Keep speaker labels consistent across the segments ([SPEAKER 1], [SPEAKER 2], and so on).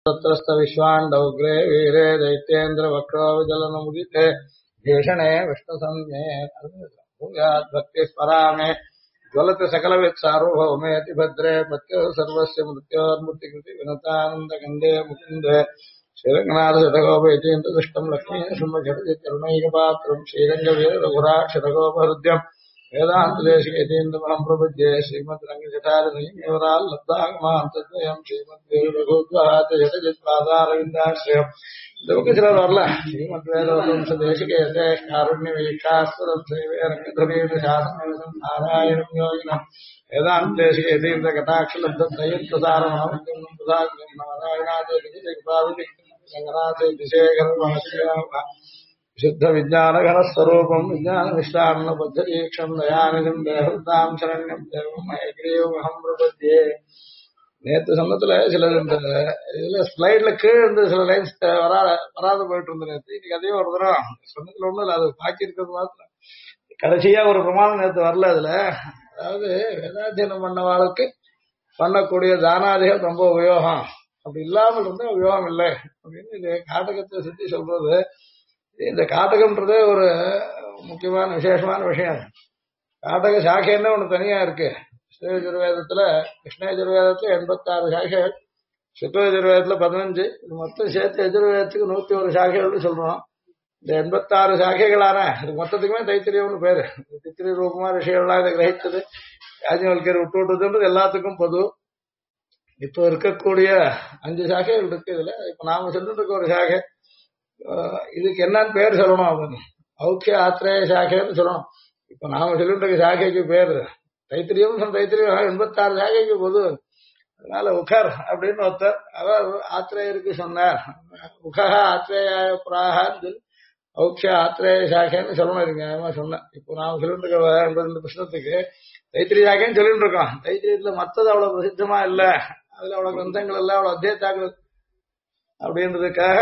[SPEAKER 1] तत्रस्थ विश्वाण्डौग्रे वीरे दैत्येन्द्र वक्रो विचलनमुदिते भीषणे विष्णुसंज्ञे भूयाद्भक्तिः परामे ज्वलति सकलवित्सार्वभौमेति भद्रे पत्युः सर्वस्य मृत्योर्मूर्तिकृति विनतानन्दगन्धे मुकुन्दे श्रीरङ्गनाथशतगोपयतीन्द्रदृष्टम् लक्ष्मी शृम्भषटजित्करुणैकपात्रम् श्रीरङ्गवीररघुराक्षरगोपहृद्यम् वेदान्तदेशिकेतीन्द्रमहम् प्रपद्ये श्रीमद्रङ्गजटारलब्धागमान्तद्वयम् श्रीमद्वेरुरघुद्वहातजटजित्पादारविन्दाश्रयम् लोकचिरर வரல श्रीमद्वेदवंशदेशिकेते कारुण्यवीक्षास्पदम् शैवे रङ्गधुरीण शासनविदम् नारायणम् योगिनम् वेदान्तेशिकेतीन्द्रकटाक्षलब्धत्रयत्प्रसारमहम् प्रसादम् नारायणादेशिकेपाविलिक्तम् रङ्गनाथेतिशेखरमहर्षियाः शुद्ध विज्ञान घन स्वरूपम विज्ञान निष्ठान बद्धीक्षम दयानिधि देहताम शरण्यम देवम हयग्रीवम प्रपद्ये நேற்று சொன்னதுல சில இதுல ஸ்லைட்ல கீழே இருந்து சில லைன்ஸ் வராத போயிட்டு இருந்த நேற்று இன்னைக்கு அதே ஒரு தரம் சொன்னதுல ஒண்ணும் இல்லை அது பாக்கி இருக்கிறது மாத்திரம் கடைசியா ஒரு பிரமாணம் நேற்று வரல அதுல அதாவது வேதாத்தியனம் பண்ணவாளுக்கு பண்ணக்கூடிய தானாதிகள் ரொம்ப உபயோகம் அப்படி இல்லாமல் இருந்தா உபயோகம் இல்லை அப்படின்னு இது காட்டகத்தை சுத்தி சொல்றது இந்த காட்டகம்ன்றது ஒரு முக்கியமான விசேஷமான விஷயம் காட்டக சாக்கைன்னு ஒண்ணு தனியா இருக்கு ஸ்ரீயஜுர்வேதத்துல கிருஷ்ணயஜுர்வேதத்துல 86 சாக்கைகள் சுக்லயஜுர்வேதத்துல 15 இது மொத்தம் சேர்த்து யஜுர்வேதத்துக்கு 101 சாக்கைகள் சொல்றோம் இந்த 86 சாக்கைகளான இது மொத்தத்துக்குமே தைத்திரியம்னு பேரு தைத்திரிய ரூபமா ரிஷிகள்லாம் இதை கிரகித்தது யாஜ்ஞவல்கர் விட்டு விட்டுதுன்றது எல்லாத்துக்கும் பொது இப்போ இருக்கக்கூடிய 5 சாக்கைகள் இருக்கு இதுல இப்ப நாம சொல்லிட்டு இருக்க ஒரு சாகை இதுக்கு என்னன்னு பேர் சொல்லணும் அப்படின்னு ஔக்கிய ஆத்திரேய சாக்கைன்னு சொல்லணும் இப்ப நாம சொல்லிட்டு இருக்க சாக்கைக்கு பேரு தைத்திரியம் தைத்திரியம் 86 சாக்கைக்கு பொது அதனால உகர் அப்படின்னு ஒருத்தர் அதாவது ஆத்திரேயருக்கு சொன்னார் உகா ஆத்திரேயாய புராகான்னு ஔக்கிய ஆத்திரேய சாக்கைன்னு சொல்லணும் இருங்க சொன்னேன் இப்போ நாம சொல்லிட்டு இருக்க இந்த புஷ்ணத்துக்கு தைத்திரிய சாக்கைன்னு சொல்லிட்டு இருக்கோம் தைத்திரியத்துல மத்தது அவ்வளவு பிரசித்தமா இல்ல அதுல அவ்வளவு கிரந்தங்கள் இல்ல அவ்வளவு அத்தியத்தாக்கள் அப்படின்றதுக்காக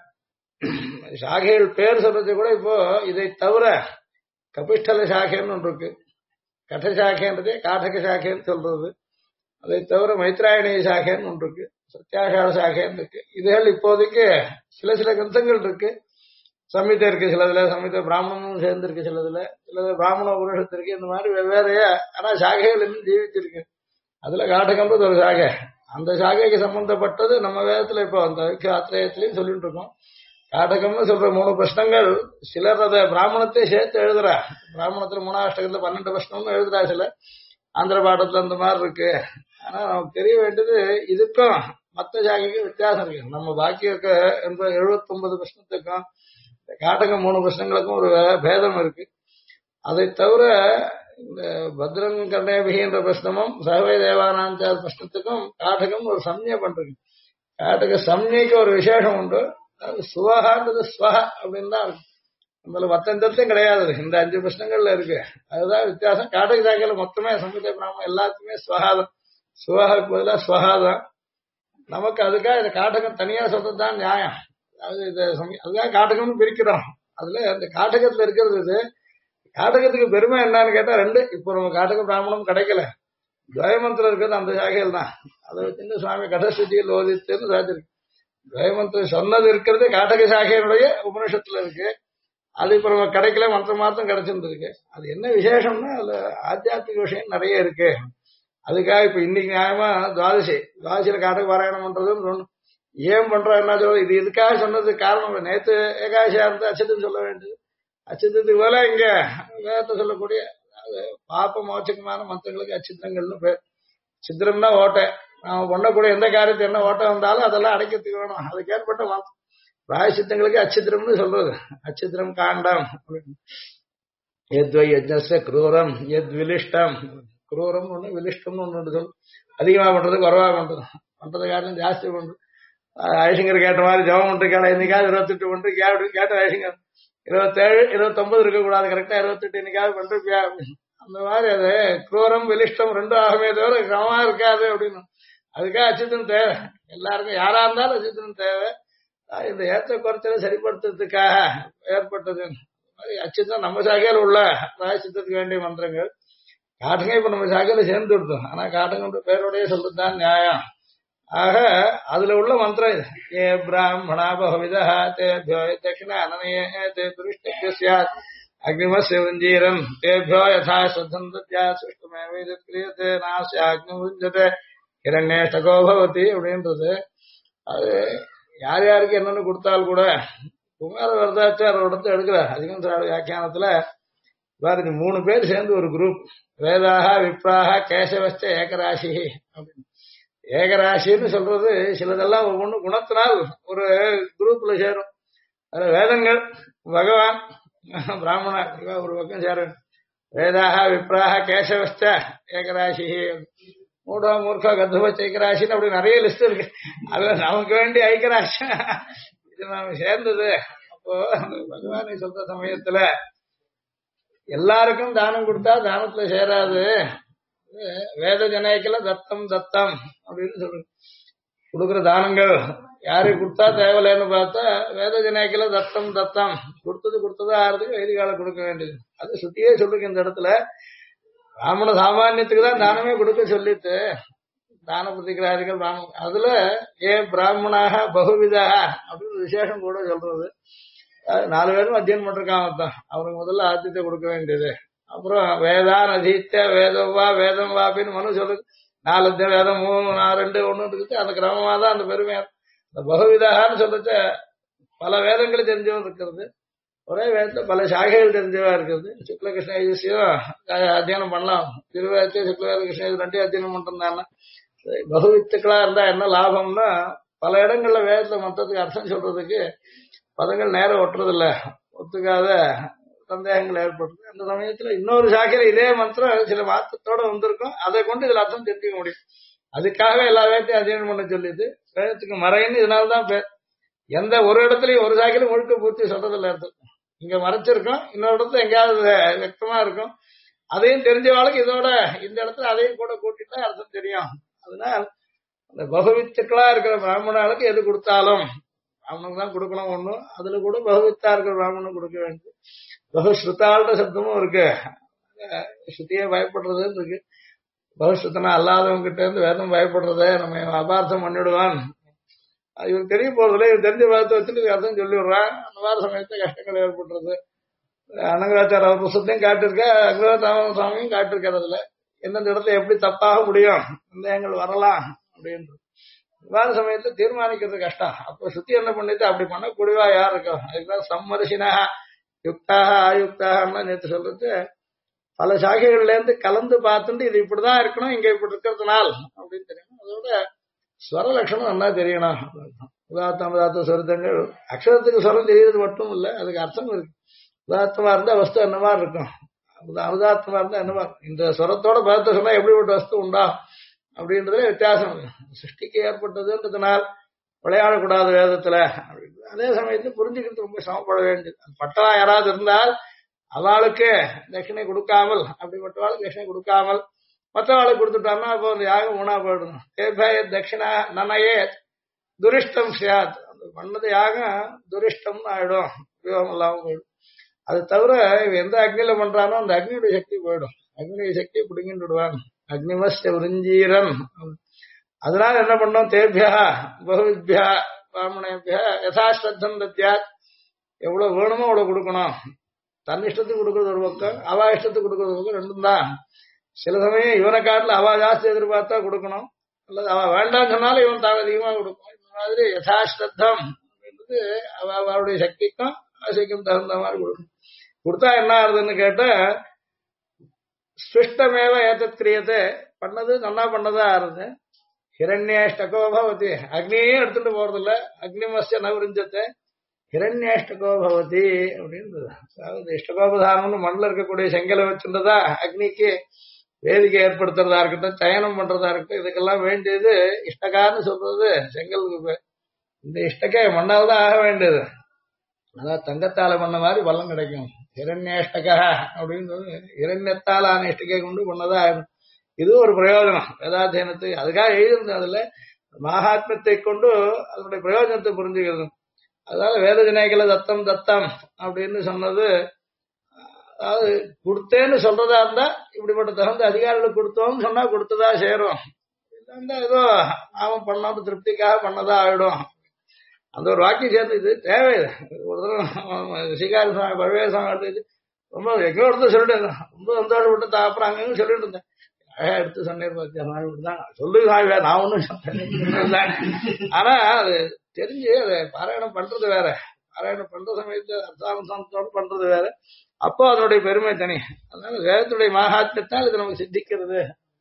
[SPEAKER 1] சாகைகள் பேர் சொல்றது கூட இப்போ இதை தவிர கபிஷ்டல சாக்கைன்னு ஒன்று இருக்கு கட சாக்கைன்றதே காட்டக சாக்கைன்னு சொல்றது அதை தவிர மைத்ராயணி சாக்கைன்னு ஒன்று இருக்கு சத்தியாஷாட சாக்கைன்னு இருக்கு இதுகள் இப்போதைக்கு சில கிரந்தங்கள் இருக்கு சம்ஹிதை இருக்கு சிலதுல சம்ஹிதை பிராமணனும் சேர்ந்து இருக்கு சிலது பிராமண உபனிஷத்து இருக்கு இந்த மாதிரி வெவ்வேறையா ஆனா சாகைகள் இன்னும் ஜீவிச்சிருக்கு அதுல காட்டகம்ன்றது ஒரு சாகை அந்த சாகைக்கு சம்பந்தப்பட்டது நம்ம வேதத்துல இப்போ அந்த ஆத்திரேயத்திலையும் சொல்லிட்டு இருக்கோம் காட்டகம்னு சொல்ற 3 பிரஷ்னங்கள் சிலர் அதை பிராமணத்தை சேர்த்து எழுதுறா பிராமணத்துல 3ஆஷ்டகத்துல 12 பிரஷ்னம்னு எழுதுறா சில ஆந்திர பாடத்துல அந்த மாதிரி இருக்கு ஆனா நமக்கு தெரிய வேண்டியது இதுக்கும் மத்த சாகைக்கும் வித்தியாசம் இருக்கு நம்ம பாக்கி இருக்க 79 பிரஷ்னத்துக்கும் காட்டகம் 3 பிரஷ்னங்களுக்கும் ஒரு பேதம் இருக்கு அதை தவிர இந்த பத்ரன் கர்ணேபிகின்ற பிரஷ்னமும் சகவை தேவானாந்த பிரஷ்னத்துக்கும் காட்டகம் ஒரு சம்ஞை பண்றது காட்டக சம்ஞைக்கு ஒரு விசேஷம் உண்டு அது சுவகான்றது ஸ்வஹ அப்படின்னு தான் இருக்கு நம்மள மத்தத்தையும் கிடையாது இந்த 5 பிரச்சனைகள்ல இருக்கு அதுதான் வித்தியாசம் காட்டக சாக்கையில மொத்தமே சம்ஹிதை பிராமணம் எல்லாத்துக்குமே ஸ்வஹாதம் சுவஹாக்கு பதிலா ஸ்வஹாதான் நமக்கு அதுக்காக இந்த காட்டகம் தனியா சொல்றதுதான் நியாயம் அதாவது இதை அதுதான் காட்டகம்னு பிரிக்கிறோம் அதுல இந்த காட்டகத்துல இருக்கிறது இது காட்டகத்துக்கு பெருமை என்னன்னு கேட்டா 2 இப்போ நம்ம காட்டக பிராமணம் கிடைக்கல துவயமந்திரம் இருக்கிறது அந்த சாகையில் தான் அதை வச்சு சுவாமி கடஸ்தியில் ஓதித்துன்னு சாதிச்சிருக்கு துவயமந்திரம் சொன்னது இருக்கிறது காட்டக சாகையினுடைய உபனிஷத்துல இருக்கு அது இப்ப நம்ம கிடைக்கல மந்திரம் மாத்திரம் கிடைச்சிருக்கு அது என்ன விசேஷம்னா அதுல ஆத்தியாத்மிக விஷயம் நிறைய இருக்கு அதுக்காக இப்ப இன்னைக்கு நியாயமா துவாதசியில காட்டக பாராயணம் பண்றதுன்னு ஏன் பண்றோம் என்ன சொல்றது இது இதுக்காக சொன்னதுக்கு காரணம் நேத்து ஏகாதசியா இருந்து அச்சத்துன்னு சொல்ல வேண்டியது அச்சத்துக்கு போல இங்க வேதத்தை சொல்லக்கூடிய பாப்ப மோட்சகமான மந்திரங்களுக்கு அச்சித்திரங்கள்னு பேர் சித்திரம்னா ஓட்டை நாம பண்ணக்கூடிய எந்த காரியத்தை என்ன ஓட்டம் வந்தாலும் அதெல்லாம் அடைக்கிறதுக்கு வேணும் அதுக்கு ஏற்பட்ட மந்திரம் பிராயசித்தங்களுக்கு அச்சித்திரம்னு சொல்றது அச்சித்திரம் காண்டம் எத்வை யஜ்ஞஸ்ய குரூரம் எத் விலிஷ்டம் குரூரம் ஒண்ணு விலிஷ்டம்னு ஒண்ணு சொல்லு அதிகமா பண்றது குறவா பண்றது காரணம் ஜாஸ்தி பண்றது ஐசிங்கர் கேட்ட மாதிரி ஜபம் பண்றதுக்கான இன்னைக்காவது 28 பண்றது கேட்ட ஐசிங்கர் 27 29 இருக்கக்கூடாது கரெக்டா 28 இன்னைக்காவது பண்றியா அந்த மாதிரி அது குரூரம் விலிஷ்டம் 2 ஆகவே தவிர கிரமமா இருக்காது அப்படின்னு அதுக்காக அச்சித்தம் தேவை எல்லாருக்கும் யாரா இருந்தாலும் அச்சித்தம் தேவை இந்த ஏற்ற குறைச்சலை சரிப்படுத்துறதுக்காக ஏற்பட்டது அச்சித்தம் நம்ம சாகையில் உள்ள சித்தத்துக்கு வேண்டிய மந்திரங்கள் காட்டுங்க இப்ப நம்ம சாகையில சேர்ந்து விடுத்தோம் ஆனா காட்டுங்க பேரோடய சொல்றதுதான் நியாயம் ஆக அதுல உள்ள மந்திரம் இது. ஏ பிராமணா பகவிதா தேபியோ தட்சிண அனனயே தே துரிஷ்ட சியாத் அக்னிமஸ்ய விருஞ்சீரன் தேபியோ யதா ஸ்ரத்தம் தத்யா சுஷ்டமேவ இதத் கிரியதே நாஸ்ய அக்னி விருஞ்சதே ஹிரண்யேஷ்டகோ பவதி அப்படின்றது. அது யார் யாருக்கு என்னன்னு கொடுத்தால் கூட குமார வரதாச்சார் இடத்த எடுக்கிறார். அதிகம் வியாக்கியானத்துல பாருங்க 3 பேர் சேர்ந்து ஒரு குரூப். வேதாக விப்ராக கேசவஸ்த ஏகராசி அப்படின்னு. ஏகராசின்னு சொல்றது சிலதெல்லாம் ஒவ்வொன்று குணத்தினால் ஒரு குரூப்ல சேரும். அதுல வேதங்கள் பகவான் பிராமணா ஒரு பக்கம் சேரும். வேதாக விப்ராக கேசவஸ்த ஏகராசி மூடா மூர்க்கா கர்ப்பவச்ச ஐக்கராசின்னு அப்படி நிறைய லிஸ்ட் இருக்கு. அதுல நமக்கு வேண்டிய ஐக்கராசி இது நாம சேர்ந்தது. அப்போ பகவானை சொல்ற சமயத்துல எல்லாருக்கும் தானம் கொடுத்தா தானத்துல சேராது. வேத ஜனேக்கல தத்தம் தத்தம் அப்படின்னு சொல்றது. கொடுக்குற தானங்கள் யாருக்கு கொடுத்தா தேவையில்லைன்னு பார்த்தா வேத ஜனேக்கல தத்தம் தத்தம் கொடுத்ததா ஆறதுக்கு வைதிகால கொடுக்க வேண்டியது. அது சுத்தியே சொல்லுங்க இந்த இடத்துல. பிராமண சாமானியத்துக்கு தான் தானமே கொடுக்க சொல்லிட்டு தான பிரதிகிராதிகள் பிராமண அதுல ஏன் பிராமணாக பகுவிதாக அப்படின்னு விசேஷம் கூட சொல்றது. 4 பேரும் அத்தியனம் பண்ணிருக்காங்க தான் அவருக்கு முதல்ல ஆத்தியத்தை கொடுக்க வேண்டியது. அப்புறம் வேதான் அதீத்த வேதவா வேதம் வாப்பின்னு மனு சொல்லுது. 4 அத்தியம் வேதம் 3 2 1 இருக்குது. அந்த கிரமமா தான் அந்த பெருமையா. இந்த பகுவிதான்னு சொல்லிட்டு பல வேதங்களை தெரிஞ்சவன் இருக்கிறது. ஒரே வேதத்துல பல சாகைகள் தெரிஞ்சவா இருக்கிறது. சுக்ல கிருஷ்ண ஈசியம் அத்தியனம் பண்ணலாம். திருவேதத்தையும் சுக்லவேத கிருஷ்ண இது 2 அத்தியனம் பண்ணிருந்தாங்கன்னா பகுவித்துக்களா இருந்தா என்ன லாபம்னா பல இடங்கள்ல வேதத்துல மொத்தத்துக்கு அர்த்தம் சொல்றதுக்கு பதங்கள் நேரம் ஒட்டுறதில்ல. ஒத்துக்காத சந்தேகங்கள் ஏற்படுது. அந்த சமயத்துல இன்னொரு சாக்கையில இதே மந்திரம் சில மாற்றத்தோட வந்திருக்கும். அதை கொண்டு இதுல அர்த்தம் தெரிஞ்சுக்க முடியும். அதுக்காகவே எல்லா வேதத்தையும் அத்தியனம் பண்ண சொல்லிட்டு வேதத்துக்கு மறைன்னு இதனால்தான் பேர். எந்த ஒரு இடத்துலயும் ஒரு சாக்கிலும் முழுக்க பூர்த்தி சொல்றதில்ல அர்த்தம். இங்க மறைச்சிருக்கோம், இன்னொரு இடத்துல எங்கேயாவது வெக்தமா இருக்கும். அதையும் தெரிஞ்சவாளுக்கு இதோட இந்த இடத்துல அதையும் கூட கூட்டிட்டா அர்த்தம் தெரியும். அதனால அந்த பகுவித்துக்களா இருக்கிற பிராமணர்களுக்கு எது கொடுத்தாலும் பிராமணனுக்கு தான் கொடுக்கணும் ஒண்ணும். அதுல கூட பகுவித்தா இருக்கிற பிராமணனுக்கு கொடுக்க வேண்டும். பகுஸ்ருத்தாள்ற சப்தமும் இருக்கு. ஸ்ருதியே பயப்படுறதுன்னு இருக்கு. பகுஸ்ருத்தனா அல்லாதவங்க கிட்ட இருந்து வேதம் பயப்படுறத நம்ம அபார்த்தம் பண்ணிவிடுவான். இவருக்கு தெரிய போறதுல இவன் தெரிஞ்ச வேதத்தை வச்சுட்டு அர்த்தம் சொல்லி விடுறான். அந்த மாதிரி சமயத்துல கஷ்டங்கள் ஏற்படுறது. அனங்கராச்சார அவர் புத்தகத்தையும் காட்டிருக்க, அக்ரவதாம சுவாமியும் காட்டிருக்காரு. அதுல எந்தெந்த இடத்துல எப்படி தப்பாக முடியும் சந்தேகங்கள் வரலாம் அப்படின்றது விவாத சமயத்தை தீர்மானிக்கிறது கஷ்டம். அப்ப சுத்தி என்ன பண்ணிட்டு அப்படி பண்ணக்கூடியவா யார் இருக்கா? அதுக்குதான் சம்மரிசினா யுக்தாக ஆயுக்தாக நேற்று சொல்றது. பல சாகைகள்ல இருந்து கலந்து பார்த்துட்டு இது இப்படிதான் இருக்கணும், இங்க இப்படி இருக்கிறதுனால அப்படின்னு தெரியணும். அதோட ஸ்வர லட்சணம் நல்லா தெரியணும். உதாத்தம் உதாத்த சொருத்தங்கள் அக்ஷரத்துக்கு ஸ்வரம் தெரியறது மட்டும் இல்ல, அதுக்கு அர்த்தம் இருக்கு. உதாத்தமா இருந்தா வஸ்து என்ன மாதிரி இருக்கும், உதாத்தமா இருந்தா என்ன மாதிரி. இந்த ஸ்வரத்தோட பதத்தை சொன்னா எப்படிப்பட்ட வஸ்து உண்டா அப்படின்றதுல வித்தியாசம். சிருஷ்டிக்கு ஏற்பட்டதுன்றதுனால் விளையாடக்கூடாது வேதத்துல. அதே சமயத்துல புரிஞ்சுக்கிறது ரொம்ப சிரமப்பட வேண்டியது. பட்டா யாராவது இருந்தால் அவளுக்கு தட்சிணை கொடுக்காமல், அப்படிப்பட்டவாளுக்கு தட்சிணை கொடுக்காமல் மற்றவாளுக்கு கொடுத்துட்டான்னா அப்போ அந்த யாகம் ஊனா போயிடும். தட்சிணா நனையே துரிஷ்டம் சியாத். பண்ணது யாகம் துரிஷ்டம்னு ஆயிடும், உபயோகம் இல்லாம போயிடும். அது தவிர எந்த அக்னியில பண்றானோ அந்த அக்னியுடைய சக்தி போயிடும். அக்னியுடைய சக்தியை பிடிங்கிட்டு விடுவாங்க. அக்னிமஸ்ய விருஞ்சீரன். அதனால என்ன பண்ணோம்? தேபியா பகுவித்யா பிராமணேபியா யதாஸ்ரத்தம் தத்யாத். எவ்வளவு வேணுமோ அவ்வளவு கொடுக்கணும். தன் இஷ்டத்துக்கு கொடுக்கறது ஒரு பக்கம், அவா இஷ்டத்துக்கு கொடுக்கறது ஒரு பக்கம், ரெண்டும் தான். சில சமயம் இவனை காட்டில அவா ஜாஸ்தி எதிர்பார்த்தா கொடுக்கணும், அல்லது அவ வேண்டாம்னு சொன்னாலும் இவன் தான் அதிகமா கொடுக்கணும். இந்த மாதிரி யதாஸ்ரத்தம் அப்படின்றது அவளுடைய சக்திக்கும் ஆசைக்கும் தகுந்த மாதிரி கொடுக்கணும். கொடுத்தா என்ன ஆகுதுன்னு கேட்டா ஸ்பிருஷ்டமேவ ஏதத் கிரியத்தை. பண்ணது நல்லா பண்ணதா ஆறுது. ஹிரண்யேஷ்டகோ பவதி. அக்னியே எடுத்துட்டு போறதில்ல. அக்னிமஸ்ய நவரிஞ்சத்தை ஹிரண்யேஷ்டகோ பவதி அப்படின்றது. அதாவது இஷ்டகோபதானம்னு மண்ணில் இருக்கக்கூடிய செங்கலை வச்சுன்றதா அக்னிக்கு வேதிக்கை ஏற்படுத்துறதா இருக்கட்டும், சயனம் பண்றதா இருக்கட்டும், இதுக்கெல்லாம் வேண்டியது இஷ்டகான்னு சொல்றது செங்கலுக்கு. இந்த இஷ்டக்கே மண்ணால் தான் ஆக வேண்டியது. அதான் தங்கத்தால பண்ண மாதிரி பலன் கிடைக்கும். ஹிரண்யேஷ்டகா அப்படின்னு இரண்யத்தால் ஆன இஷ்டகை கொண்டு பண்ணதா ஆயிடும். இது ஒரு பிரயோஜனம் வேதாத்தியனத்துக்கு. அதுக்காக எழுதிருந்தேன். அதுல மகாத்மத்தை கொண்டு அதனுடைய பிரயோஜனத்தை புரிஞ்சுக்கிறது. அதனால வேத ஜனேகல தத்தம் தத்தம் அப்படின்னு சொன்னது, அதாவது கொடுத்தேன்னு சொல்றதா இருந்தா இப்படிப்பட்ட தகுந்த அதிகாரிகளுக்கு கொடுத்தோம்னு சொன்னா கொடுத்ததா சேரும். அந்த ஏதோ அவன் பண்ணாம திருப்திக்காக பண்ணதா ஆயிடும். அந்த ஒரு வாக்கியம் சேர்ந்து இது தேவை. ஒரு தடவை ஸ்ரீகாரி சுவாமி பழவே சுவாமி எடுத்து ரொம்ப எங்கோ எடுத்து சொல்லிட்டு ரொம்ப சந்தோஷம் விட்டு அப்புறம் அங்கன்னு சொல்லிட்டு இருந்தேன். அழகா எடுத்து சொன்னேன் பார்த்தியா சாமி இப்படிதான் சொல்லு சாமி வேற நான் ஒண்ணும். ஆனா அது தெரிஞ்சு அதை பாராயணம் பண்றது வேற, பாராயணம் பண்ற சமயத்து அர்த்தானுசாரத்தோடு பண்றது வேற. அப்போ அதனுடைய பெருமை தனி. அதனால வேதத்துடைய மகாத்மியத்தால் இது நமக்கு சித்திக்கிறது.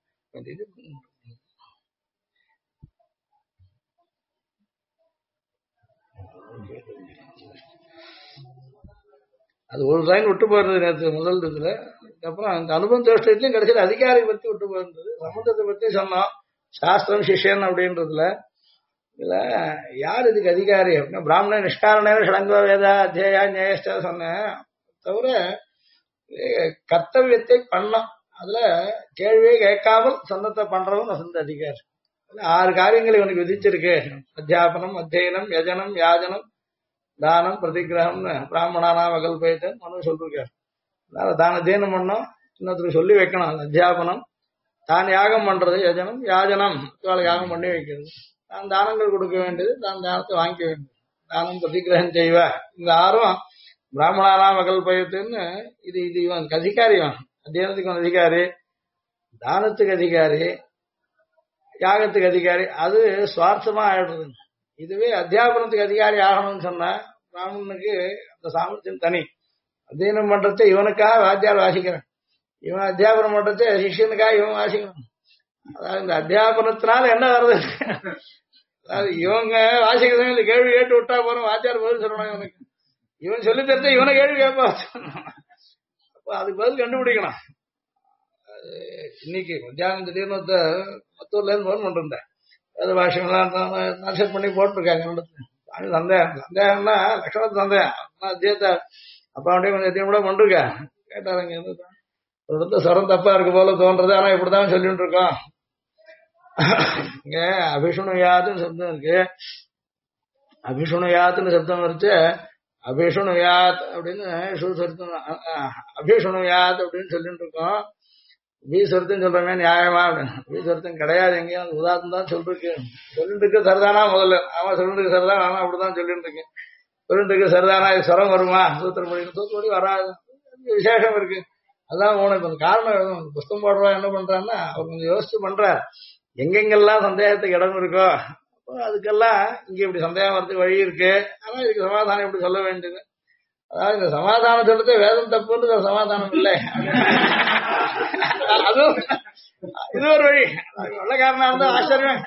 [SPEAKER 1] அது ஒரு லைன் விட்டு போயிருந்தது நேற்று முதல் இதுல. அப்புறம் அந்த அனுபவம் தோஷ்டத்திலையும் கடைசியில் அதிகாரி பத்தி விட்டு போயிருந்தது. சம்பந்தத்தை பத்தி சொன்னோம், சாஸ்திரம் சிஷ்யன் அப்படின்றதுல. இதுல யார் இதுக்கு அதிகாரி அப்படின்னா பிராமண நிஷ்காரண ஷடங்க வேதா அத்தியா நியாயஸ்ட சொன்னேன். தவிர கர்த்தவியத்தை பண்ணோம். அதுல கேள்வியே கேட்காமல் சொந்தத்தை பண்றவன் வசந்த அதிகாரி. 6 காரியங்கள் இவனுக்கு விதிச்சிருக்கு. அத்தியாபனம், அத்தியனம், யஜனம், யாஜனம், தானம், பிரதிகிரகம்னு பிராமணானாம் வகல்பயத்தன் மனு சொல்லிருக்காரு. அதனால தான தீனம் பண்ணோம், இன்னொருத்தருக்கு சொல்லி வைக்கணும். அத்தியாபனம் தான் யாகம் பண்றது, யஜனம் யாஜனம் யாகம் பண்ணி வைக்கிறது, தான் தானங்கள் கொடுக்க வேண்டியது, தான் தானத்தை வாங்கிக்க வேண்டியது, தானம் பிரதிகிரகம் செய்வ. இந்த 6ம் பிராமணானாம் வகல்பயத்துன்னு இது இது இவன் அதிகாரி. இவன் அத்தியானத்துக்கு அதிகாரி, தானத்துக்கு அதிகாரி, யாகத்துக்கு அதிகாரி. அது சுவார்த்தமா ஆயிடுறது. இதுவே அத்தியாபனத்துக்கு அதிகாரி ஆகணும்னு சொன்னா பிராமணனுக்கு அந்த சாமர்த்தியம் தனி. அத்தியனம் பண்றதை இவனுக்காக வாத்தியார் வாசிக்கிறான், இவன் அத்தியாபனம் பண்றதை சிஷ்யனுக்காக இவன் வாசிக்கணும். அதாவது இந்த அத்தியாபனத்தினால என்ன வருது, அதாவது இவங்க வாசிக்கிறதும் இந்த கேள்வி கேட்டு விட்டா போறோம், வாத்தியார் பதில் சொல்லணும். இவனுக்கு இவன் சொல்லி தரத்த இவனை கேள்வி கேட்பா. அப்ப அதுக்கு பதில் கண்டுபிடிக்கணும். இன்னைக்கு மத்தியானம் திடீர்னு மத்தூர்ல இருந்து போன் பண்ணிருந்தேன். அது பாஷைலாம் நர்சட் பண்ணி போட்டிருக்காங்க. சந்தேகம் சந்தேகம்னா லட்சணத்து சந்தேகம். அத்தியத்தை அப்பா அப்படியே கொஞ்சம் எத்தையும் கூட பண்ணிருக்கேன். கேட்டாருங்க சொரம் தப்பா இருக்கு போல தோன்றது, ஆனா இப்படிதான் சொல்லிட்டு இருக்கோம். இங்க அபிஷுணுயாத்துன்னு சப்தம் இருக்கு. அபிஷுணுயாத்துன்னு சப்தம் வச்சு அபிஷுணுயாத் அப்படின்னு அபிஷுணுயாத் அப்படின்னு சொல்லிட்டு இருக்கோம். வீசுவர்த்தம் சொல்றமே நியாயமா அப்படின்னு. வீசுவர்த்தம் கிடையாது, எங்கேயும் உதாரணம் தான் சொல்லிருக்கு. சொல்லிட்டு இருக்கு சரிதானா முதல்ல, ஆமா சொல்லிட்டு இருக்கு சரிதான், ஆனா அப்படிதான் சொல்லிட்டு இருக்கேன். சொல்லிட்டு இருக்கு சரிதானா, இது ஸ்வரம் வருமா, சூத்திரப்படி சூத்திரப்படி வராது, விசேஷம் இருக்கு. அதான் உனக்கு காரணம் எழுதும். புஸ்தகம் போடுறா என்ன பண்றான்னா அவர் கொஞ்சம் யோசிச்சு பண்றார். எங்கெங்கெல்லாம் சந்தேகத்துக்கு இடம் இருக்கோ அப்போ அதுக்கெல்லாம் இங்க இப்படி சந்தேகம் வரதுக்கு வழி இருக்கு. ஆனா இதுக்கு சமாதானம் இப்படி சொல்ல வேண்டியது. அதாவது இந்த சமாதானம் சொல்றது வேதம் தப்புன்றது சமாதானம் இல்லை. அதுவும் இது ஒரு வழி. நல்ல காரணம் இருந்தா ஆச்சரியம்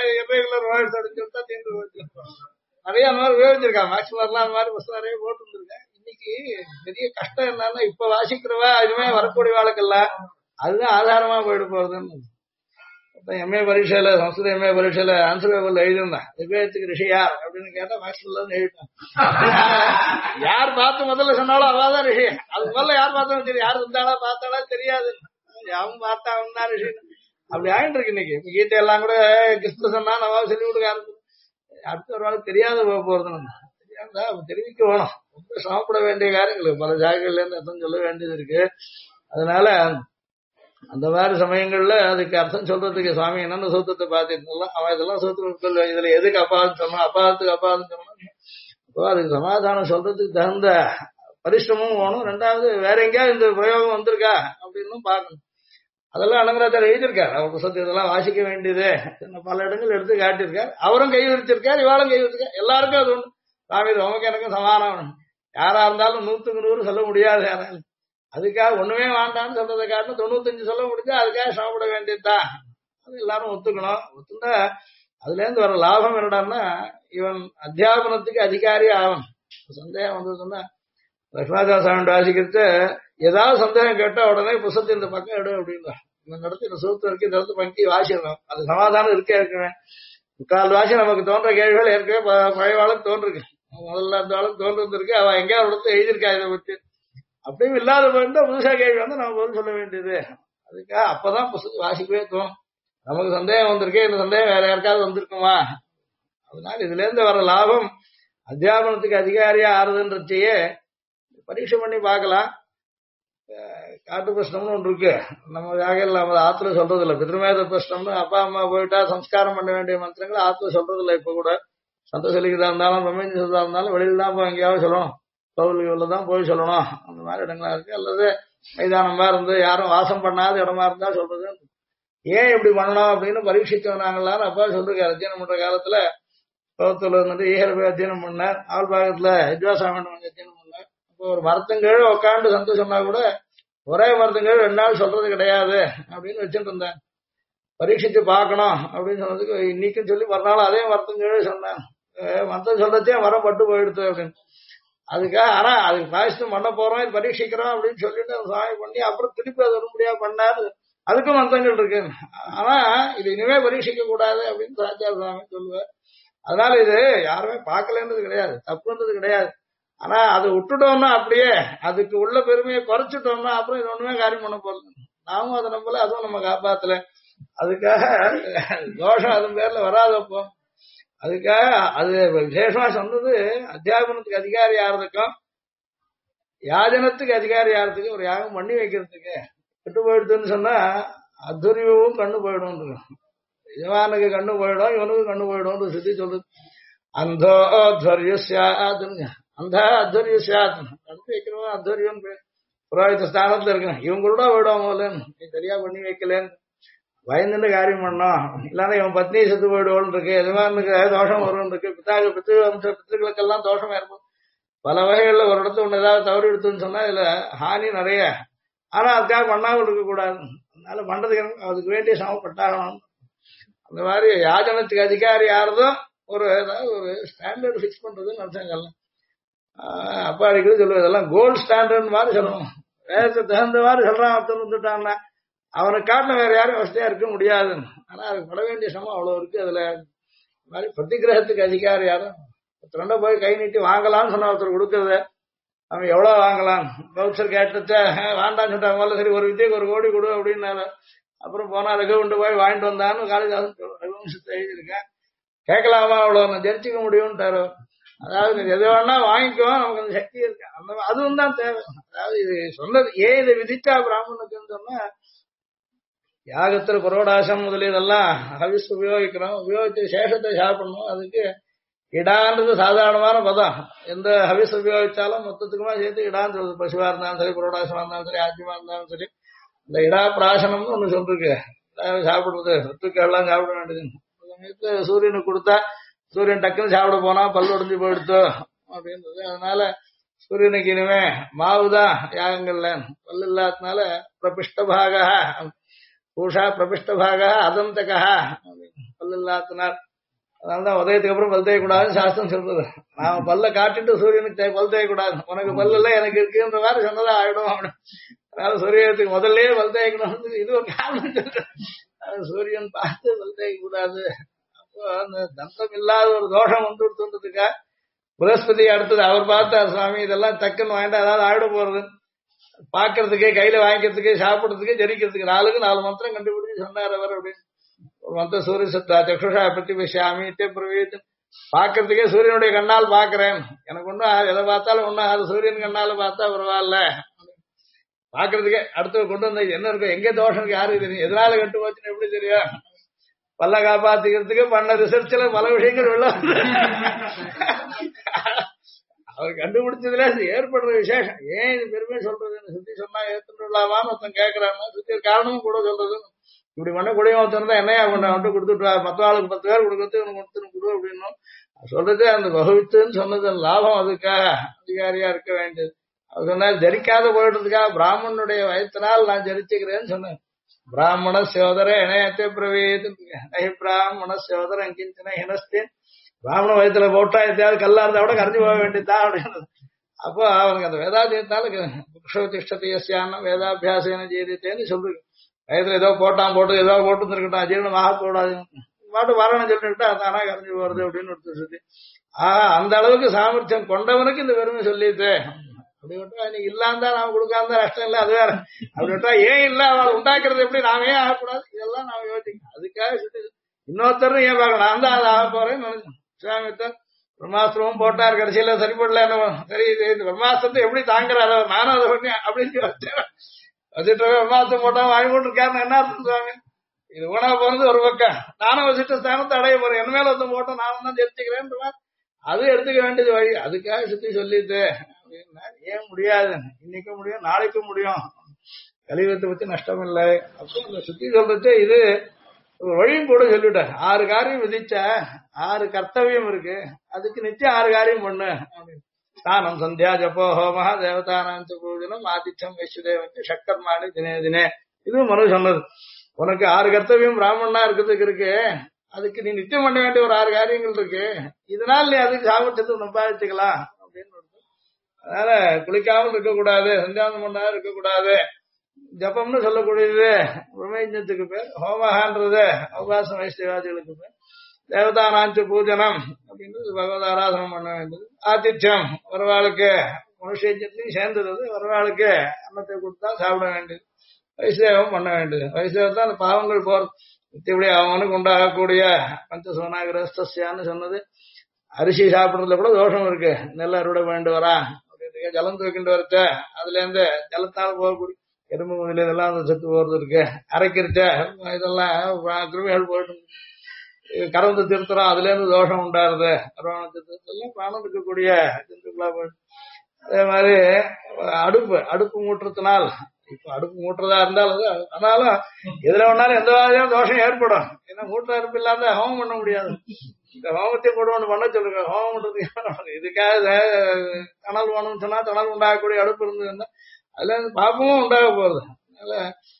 [SPEAKER 1] நிறைய அந்த மாதிரி உபயோகிச்சிருக்கா. மேக்சிமர்லாம் அந்த மாதிரி புஸ்தகம் நிறைய போட்டு இருந்திருக்கேன். இன்னைக்கு பெரிய கஷ்டம் என்னன்னா இப்ப வாசிக்கிறவா அதுமே வரக்கூடிய வாழ்க்கெல்லாம் அதுதான் ஆதாரமா போயிட்டு போறதுன்னு. எம்ஏ பரீட்சையில சம்ஸ்கிருத எம்ஏ பரீட்சையில ஆன்சர் பேப்பர்ல எழுதிருந்தேன், ரிவேதத்துக்கு ரிஷி யார் அப்படின்னு கேட்டா மேக்ஸ்ல எழுதிட்டேன். யார் பார்த்து முதல்ல சொன்னாலும் அவாதான் ரிஷி. அதுக்கு முதல்ல யார் பார்த்தாலும் சரி, யார் இருந்தாலா பார்த்தாலா தெரியாது, அவன் பார்த்தா அவன் தான் ரிஷி. அப்படி ஆயிட்டு இருக்கு இன்னைக்கு. கீதை எல்லாம் கூட கிறிஸ்து சொன்னா நவாவது சொல்லி கொடுக்க அடுத்த ஒரு வாழ்க்கை தெரியாத போக போறதுன்னு தெரியாதா தெரிவிக்க வேணும். ரொம்ப சமப்பட வேண்டிய காரியங்கள் பல ஜாகங்கள்ல இருந்து அர்த்தம் சொல்ல வேண்டியது இருக்கு. அதனால அந்த மாதிரி சமயங்கள்ல அதுக்கு அர்த்தம் சொல்றதுக்கு சுவாமி என்னென்ன சூத்திரத்தை பார்த்துட்டு அவன் இதெல்லாம் சூத்திரம் இதுல எதுக்கு அப்பாவது சொன்னோம், அப்பாவத்துக்கு அப்பாவது சொன்னோம். அப்போ அதுக்கு சமாதானம் சொல்றதுக்கு தகுந்த பரிசிரமும் வேணும். ரெண்டாவது வேற எங்கேயாவது இந்த பிரயோகம் வந்திருக்கா அப்படின்னு பார்க்கணும். அதெல்லாம் அனங்கராச்சார் எழுதியிருக்காரு. அவர் புத்தகத்தை இதெல்லாம் வாசிக்க வேண்டியது பல இடங்கள் எடுத்து காட்டியிருக்காரு. அவரும் கை விரிச்சிருக்காரு, இவாளும் கை விரிச்சிருக்காரு. எல்லாருக்கும் அது ஒண்ணு. சாமி உமக்கு எனக்கும் சமானம். யாரா இருந்தாலும் 100க்கு 100 சொல்ல முடியாது. அதுக்காக ஒண்ணுமே வேண்டாம்னு சொல்றதை காட்டிலும் 95 சொல்ல முடிஞ்சா அதுக்காக சமப்பட வேண்டியதுதான். அது எல்லாரும் ஒத்துக்கணும். ஒத்துந்தா அதுல இருந்து வர லாபம் என்னடான்னா இவன் அத்தியாபனத்துக்கு அதிகாரி ஆகும். சந்தேகம் வந்ததுன்னா லட்சுமாச்சார சாமி வாசிக்கிறது ஏதாவது சந்தேகம் கேட்டா உடனே புத்தகத்தை இந்த பக்கம் எடு அப்படின்னா இந்த நடத்தி இந்த சூத்து இருக்கு, இந்த இடத்து பங்கி வாசிடணும். அது சமாதானம் இருக்கே இருக்குமே. 3/4 வாசி நமக்கு தோன்ற கேள்விகள் ஏற்கனவே பழைய வாழ்க்கை தோன்றிருக்கு, முதல்ல அந்த வாழ்க்கை தோன்றிருக்கு. அவன் எங்கேயாவது இடத்துல எழுதியிருக்கா இதை பற்றி. அப்படியும் இல்லாத போயிருந்தா புதுசா கேள்வி வந்து நம்ம பதில் சொல்ல வேண்டியது. அதுக்காக அப்பதான் புத்தகம் வாசிக்கவே தோணும். நமக்கு சந்தேகம் வந்திருக்கே, இந்த சந்தேகம் வேற யாருக்காவது வந்திருக்குமா. அதனால இதுல இருந்து வர லாபம் அத்தியாபனத்துக்கு அதிகாரியா ஆறுதுன்றதையே பரீட்சை பண்ணி பார்க்கலாம். காட்டு பிரஷ்னம்னு ஒன்று இருக்கு. நம்ம யாகையில் நம்ம ஆத்துல சொல்றது இல்லை. பித்ருமேத பிரஷ்னம்னு அப்பா அம்மா போயிட்டா சம்ஸ்காரம் பண்ண வேண்டிய மந்திரங்களை ஆத்துல சொல்றது இல்லை. இப்ப கூட சந்த சொல்லிக்கிறதா இருந்தாலும் பிரம்மேந்தி சொல்றதா இருந்தாலும் வெளியில தான் போய் எங்கேயாவது சொல்லணும், கோவில்களில் தான் போய் சொல்லணும். அந்த மாதிரி இடங்களா இருக்கு. அல்லது மைதானமா இருந்து யாரும் வாசம் பண்ணாத இடமா இருந்தா சொல்றது. ஏன் இப்படி பண்ணணும் அப்படின்னு பரீட்சித்தவனாங்களான்னு அப்பா சொல்லிருக்காரு. அத்தியனம் பண்ற காலத்துல பௌத்தூர்ல இருந்துட்டு ஈகர் போய் அத்தியனம் பண்ணார். ஆள் பாகத்துல வித்வாசாமி அத்தியனம் பண்ணார். இப்போ ஒரு மரத்தங்கீழ் உட்காந்து சந்து சொன்னா கூட ஒரே மரத்தங்கீழ் 2 நாள் சொல்றது கிடையாது அப்படின்னு வச்சுட்டு இருந்தேன். பரீட்சித்து பார்க்கணும் அப்படின்னு சொன்னதுக்கு இன்னைக்கும் சொல்லி மறுநாள் அதே மரத்தங்கீழ் சொன்னேன். மந்திரம் சொல்றதே மரம் பட்டு போயிடுது அப்படின்னு. அதுக்காக ஆனா அதுக்கு பிராயஷ்டம் பண்ண போறோம், இது பரீட்சிக்கிறோம் அப்படின்னு சொல்லிட்டு சாமி பண்ணி அப்புறம் திருப்பி அது வரும்படியா பண்ணாரு. அதுக்கும் மந்திரங்கள் இருக்கு. ஆனா இது இனிமே பரீட்சிக்க கூடாது அப்படின்னு சாச்சார சாமி சொல்லுவார். அதனால இது யாருமே பார்க்கலன்றது கிடையாது, தப்புன்றது கிடையாது. ஆனா அதை விட்டுட்டோம்னா அப்படியே அதுக்கு உள்ள பெருமையை குறைச்சிட்டோம்னா அப்புறம் இது ஒண்ணுமே காரியம் பண்ண போறது. நாமும் அதை நம்பல, அதுவும் நம்ம காப்பாத்தல. அதுக்காக தோஷம் அது பேர்ல வராதப்போ அதுக்காக அது விசேஷமா சொன்னது அத்தியாபனத்துக்கு அதிகாரி ஆறதுக்கும் யாஜனத்துக்கு அதிகாரி ஆறதுக்கு ஒரு யாகம் பண்ணி வைக்கிறதுக்கு கெட்டு போயிடுதுன்னு சொன்னா அத்துரியும் கண்ணு போயிடும். இவனுக்கு கண்ணு போயிடும், இவனுக்கு கண்ணு போயிடும் சுத்தி சொல்றது. அந்தோ அத்வரியுங்க அந்த அத்வரியுசாத் கணக்கு வைக்கிறவன் அத்வரியம் புரோஹித ஸ்தானத்துல இருக்கணும். இவங்களோட போயிடும் போல நீ சரியா பண்ணி வைக்கலன்னு பயந்துட்டு காரியம் பண்ணோம். இல்லன்னா இவன் பத்னி செத்து போயிடுவோன்னு இருக்கு, எதுவானுக்கு தோஷம் வரும் இருக்கு. பித்ருக்களுக்கெல்லாம் தோஷம் ஏற்படும் பல வகைகள்ல. ஒரு இடத்துல ஒண்ணு ஏதாவது தவறு எடுத்துன்னு சொன்னா இதுல ஹானி நிறைய. ஆனா அதுக்காக பண்ணாமல் இருக்க கூடாது. அதனால பண்றதுக்கு அதுக்கு வேண்டிய சமப்பட்டாகணும். அந்த மாதிரி யாஜனத்துக்கு அதிகாரி யாரதும் ஒரு ஏதாவது ஒரு ஸ்டாண்டர்ட் பிக்ஸ் பண்றதுன்னு நினைச்சாங்கல்லாம். அப்பா அடிக்கடி சொல்லுவது இதெல்லாம் கோல்டு ஸ்டாண்டர்ட் மாதிரி சொல்லணும். வேதத்துக்கு தகுந்த மாதிரி சொல்றான் ஒருத்தர் வந்துட்டான்னா அவனுக்கு காட்டின வேற யாரும் வசதியா இருக்க முடியாதுன்னு. ஆனா அதுக்கு பட வேண்டிய சமம் அவ்வளவு இருக்கு. அதுல மாதிரி பிரதிகிரகத்துக்கு அதிகாரி யாரும் ஒருத்தர் போய் கை நீட்டி வாங்கலாம்னு சொன்ன ஒருத்தர் கொடுக்கறத அவன் எவ்வளவு வாங்கலாம் பவுச்சர் கேட்டத வாண்டான்னு சொல்லிட்டாங்க. சரி ஒரு வித்தியக்கு 1 கோடி கொடு அப்படின்னாரு. அப்புறம் போனா ரகுவண்டு போய் வாங்கிட்டு வந்தான்னு காளிதாசன் ரகுவம்சத்தை எழுதியிருக்கேன். கேட்கலாமா அவ்வளவு ஜெரிச்சுக்க முடியும்ட்டாரு. அதாவது நீ எது வேணா வாங்கிக்கோ, நமக்கு அந்த சக்தி இருக்கு. அந்த அதுவும் தான் தேவை. அதாவது இது சொன்னது ஏன் இதை விதிச்சா பிராமணனுக்குன்னு சொன்னா யாகத்துல புரோடாசம் முதலியதெல்லாம் ஹவிஸ் உபயோகிக்கிறோம். உபயோகிச்சு சேஷத்தை சாப்பிடணும். அதுக்கு இடான்றது சாதாரணமான பதம். எந்த ஹவிஸ் உபயோகிச்சாலும் மொத்தத்துக்குமா சேர்த்து இடான்னு சொல்றது. பசுவா இருந்தாலும் சரி, புரோடாசமா இருந்தாலும் சரி, ஆஜ்யமா இருந்தாலும் சரி, இந்த இடா பிராசனம்னு ஒண்ணு சொல்லிருக்கு. சாப்பிடுறது சொத்துக்கள் எல்லாம் சாப்பிட வேண்டியது. சூரியனுக்கு கொடுத்தா சூரியன் டக்குன்னு சாப்பிட போனா பல்லு உடைஞ்சு போயிடுத்தோ அப்படின்றது. அதனால சூரியனுக்கு இனிமே மாவுதான் யாகங்கள்ல. பல்லு இல்லாததுனால பிரபிஷ்டபாக பூஷா பிரபிஷ்டபாக அதந்தகா பல்லு இல்லாததுனால். அதனாலதான் உதயத்துக்கு அப்புறம் பல் தேயக்கூடாதுன்னு சாஸ்திரம் சொல்றது. நாம பல்ல காட்டிட்டு சூரியனுக்கு பல் தேயக்கூடாது, உனக்கு பல்லு இல்ல எனக்கு இருக்குன்ற மாதிரி சொன்னதா ஆயிடும். அதனால சூரியனுக்கு முதல்லயே பல் தேய்க்கணும். இது ஒரு காரணம் சொல்றேன். சூரியன் பார்த்து பல் தேய்க்க கூடாது. அப்போ அந்த தந்தம் இல்லாத ஒரு தோஷம் வந்து கொடுத்துன்றதுக்கா புரஸ்பதி அடுத்தது அவர் பார்த்தார் சுவாமி இதெல்லாம் டக்குன்னு வாங்கிட்டு அதாவது ஆயிட போறது. பாக்குறதுக்கு கையில வாங்கிக்கிறதுக்கு சாப்பிடுறதுக்கு ஜரிக்கிறதுக்கு 4 மந்திரம் கண்டுபிடிச்சு சொன்னார் அவர். அப்படின்னு ஒரு மந்திரம் சூரிய சத்தா சக்ஷுஷா பிரதிபிஷாமி பிரவீத் பாக்குறதுக்கே சூரியனுடைய கண்ணால் பாக்குறேன். எனக்கு ஒண்ணும் எதை பார்த்தாலும் ஒண்ணும் அது சூரியன் கண்ணால பார்த்தா பரவாயில்ல. பாக்குறதுக்கே அடுத்து கொண்டு வந்த என்ன இருக்கும், எங்க தோஷம் யாருக்கு தெரியும், எதனால கட்டு போச்சுன்னு எப்படி தெரியும். பல்ல காப்பாத்திக்கிறதுக்கு பண்ண ரிசர்ச்ல பல விஷயங்கள் உள்ள அவர் கண்டுபிடிச்சதுல ஏற்படுற விசேஷம். ஏன் இது பெருமை சொல்றதுன்னு சுத்தி சொன்னா ஏத்துலாமான்னு ஒருத்தன் கேட்கறாங்க. சுத்தி காரணமும் கூட சொல்றது. இப்படி பண்ண கூடிய ஒருத்தன் தான் என்னையா கொண்டு கொடுத்துட்டு மத்த ஆளுக்கு 10 பேர் கொடுக்கறது இவனுக்கு கொடுத்துன்னு கொடு அப்படின்னும் சொல்றது. அந்த பகுவித்துன்னு சொன்னது லாபம். அதுக்காக அதிகாரியா இருக்க வேண்டியது. அவர் சொன்னார் ஜரிக்காத போயிடுறதுக்காக பிராமணனுடைய வயத்தினால் நான் ஜரிச்சுக்கிறேன்னு சொன்னேன். பிராமண சோதர இணையத்தை பிரவேது பிராமண சோதர அங்கிஞ்சின ஹினஸ்தேன். பிராமண வயத்துல போட்டா எத்தையாவது கல்லா இருந்தா கூட கரைஞ்சு போக வேண்டியதா அப்படின்னு. அப்போ அவனுக்கு அந்த வேதாத்தியத்தால திஷ்டத்தையான வேதாபியாசன ஜீதித்தேன்னு சொல்லுது. வயதுல ஏதோ போட்டு ஏதோ போட்டு இருக்கட்டும் ஜீவனமாக போடாது பாட்டு வரணும் சொல்லிட்டு தானா கரைஞ்சு போறது அப்படின்னு ஒருத்தர் சொல்லி அந்த அளவுக்கு சாமர்த்தியம் கொண்டவனுக்கு இந்த பெருமை சொல்லிட்டு அப்படி விட்டா இன்னைக்கு இல்லாந்தா நாம கொடுக்காம நஷ்டம் இல்லை. அது வேற. அப்படி விட்டா ஏன் இல்ல அவள் உண்டாக்குறது எப்படி நாம ஏன் ஆகக்கூடாது இதெல்லாம் நாம யோசிக்கணும். அதுக்காக சொல்லி இன்னொருத்தரும் ஏன் பார்க்கணும். நான் தான் அதை ஆக போறேன்னு நினைச்சேன். சுவாமித்தன் பிரம்மாஸ்திரமும் போட்டார், கடைசியில சரிப்படல. சரி இது இந்த பிரம்மாஸ்திரத்தை எப்படி தாங்குறாரு நானும் அதை பண்ணி அப்படின்னு வச்சேன். வசிட்டவே விமானத்தை போட்டா வாங்கி போட்டுருக்காருன்னு என்ன அர்த்தம் சுவாமி? இது ஊனா போறது ஒரு பக்கம், நானும் வசிட்ட ஸ்தானத்தை அடைய போறேன், என்ன மேல ஒருத்தன் போட்டோம் நானும் தான் தெரிஞ்சுக்கிறேன், அது எடுத்துக்க வேண்டியது வழி. அதுக்காக சுத்தி சொல்லிட்டு அப்படின்னா ஏன் முடியாது? இன்னைக்கும் முடியும், நாளைக்கும் முடியும், கலியுகத்தை பத்தி நஷ்டம் இல்லை. அப்போ அந்த சுத்தி சொல்றது இது ஒரு வழியும் கூட சொல்லிவிட்டேன். 6 காரியம் விதிச்சா 6 கர்த்தவியம் இருக்கு, அதுக்கு நிச்சயம் 6 காரியம் பண்ணு அப்படின்னு. ஸ்நானம் சந்தியா ஜப்போ ஹோம தேவதானாஞ்ச பூஜனம் ஆதித்யம் வைசுதேவன் சக்கர்மானி தினே தினே. இது மனு சொன்னது. உனக்கு 6 கர்த்தவியம் பிராமணனா இருக்கிறதுக்கு இருக்கு, அதுக்கு நீ நிச்சயம் பண்ண வேண்டிய ஒரு 6 காரியங்கள் இருக்கு, இதனால நீ அதுக்கு சாமர்த்தியத்தை சம்பாதிச்சுக்கலாம் அப்படின்னு. அதனால குளிக்காமல் இருக்கக்கூடாது, சந்தியாவந்தம் பண்ணாத இருக்கக்கூடாது, ஜபம்னு சொல்லக்கூடியது பிரம்மயஜத்துக்கு பேர், ஹோமஹான்றது அவகாசம் வைஷ்ணவாதிகளுக்கு பேர், தேவதானாஞ்ச பூஜனம் அப்படின்றது பகவத் ஆராதனம் பண்ண வேண்டியது, ஆதித்யம் வரவாளுக்கு மனுஷயத்தையும் சேர்ந்தது, வரவாளுக்கு அன்னத்தை கொடுத்தா சாப்பிட வேண்டியது, வைஷ்ணவம் பண்ண வேண்டியது. வைஷ்ணவம் தான் அந்த பாவங்கள் போறது. இப்படி அவனுக்கு உண்டாகக்கூடிய பஞ்சசோனா கிரஸ்தியான்னு சொன்னது, அரிசி சாப்பிடுறதுல கூட தோஷம் இருக்கு, நெல் அறுவடை பண்ணிட்டு வரான் அப்படின்ட்டு ஜலம் தூக்கிட்டு வரச்ச அதுல இருந்து ஜலத்தால் போகக்கூடிய எறும்பு முதல இதெல்லாம் அந்த செத்து போறது இருக்கு, அரைக்கிறச்ச இதெல்லாம் கிருமிகள் போயிட்டு கறந்து திருத்துறோம், அதுல இருந்து தோஷம் உண்டாருது, திருத்தெல்லாம் பிராணம் இருக்கக்கூடிய ஜந்துக்களா போயிட்டு. அதே மாதிரி அடுப்பு மூட்டுறதுனால், இப்ப அடுப்பு மூட்டுறதா இருந்தாலும் ஆனாலும் எதுல வேணாலும் எந்த மாதிரியான தோஷம் ஏற்படும், ஏன்னா மூட்டுற அடுப்பு இல்லாத ஹோமம் பண்ண முடியாது. இந்த ஹோமத்தை கூட ஒண்ணு பண்ண சொல்லுங்க, ஹோமம் பண்றதுக்கு இதுக்காக தணல் வேணும்னு சொன்னா தணல் உண்டாகக்கூடிய அடுப்பு இருந்ததுன்னா அதுல பாப்பமும் உண்டாக போறது. அதனால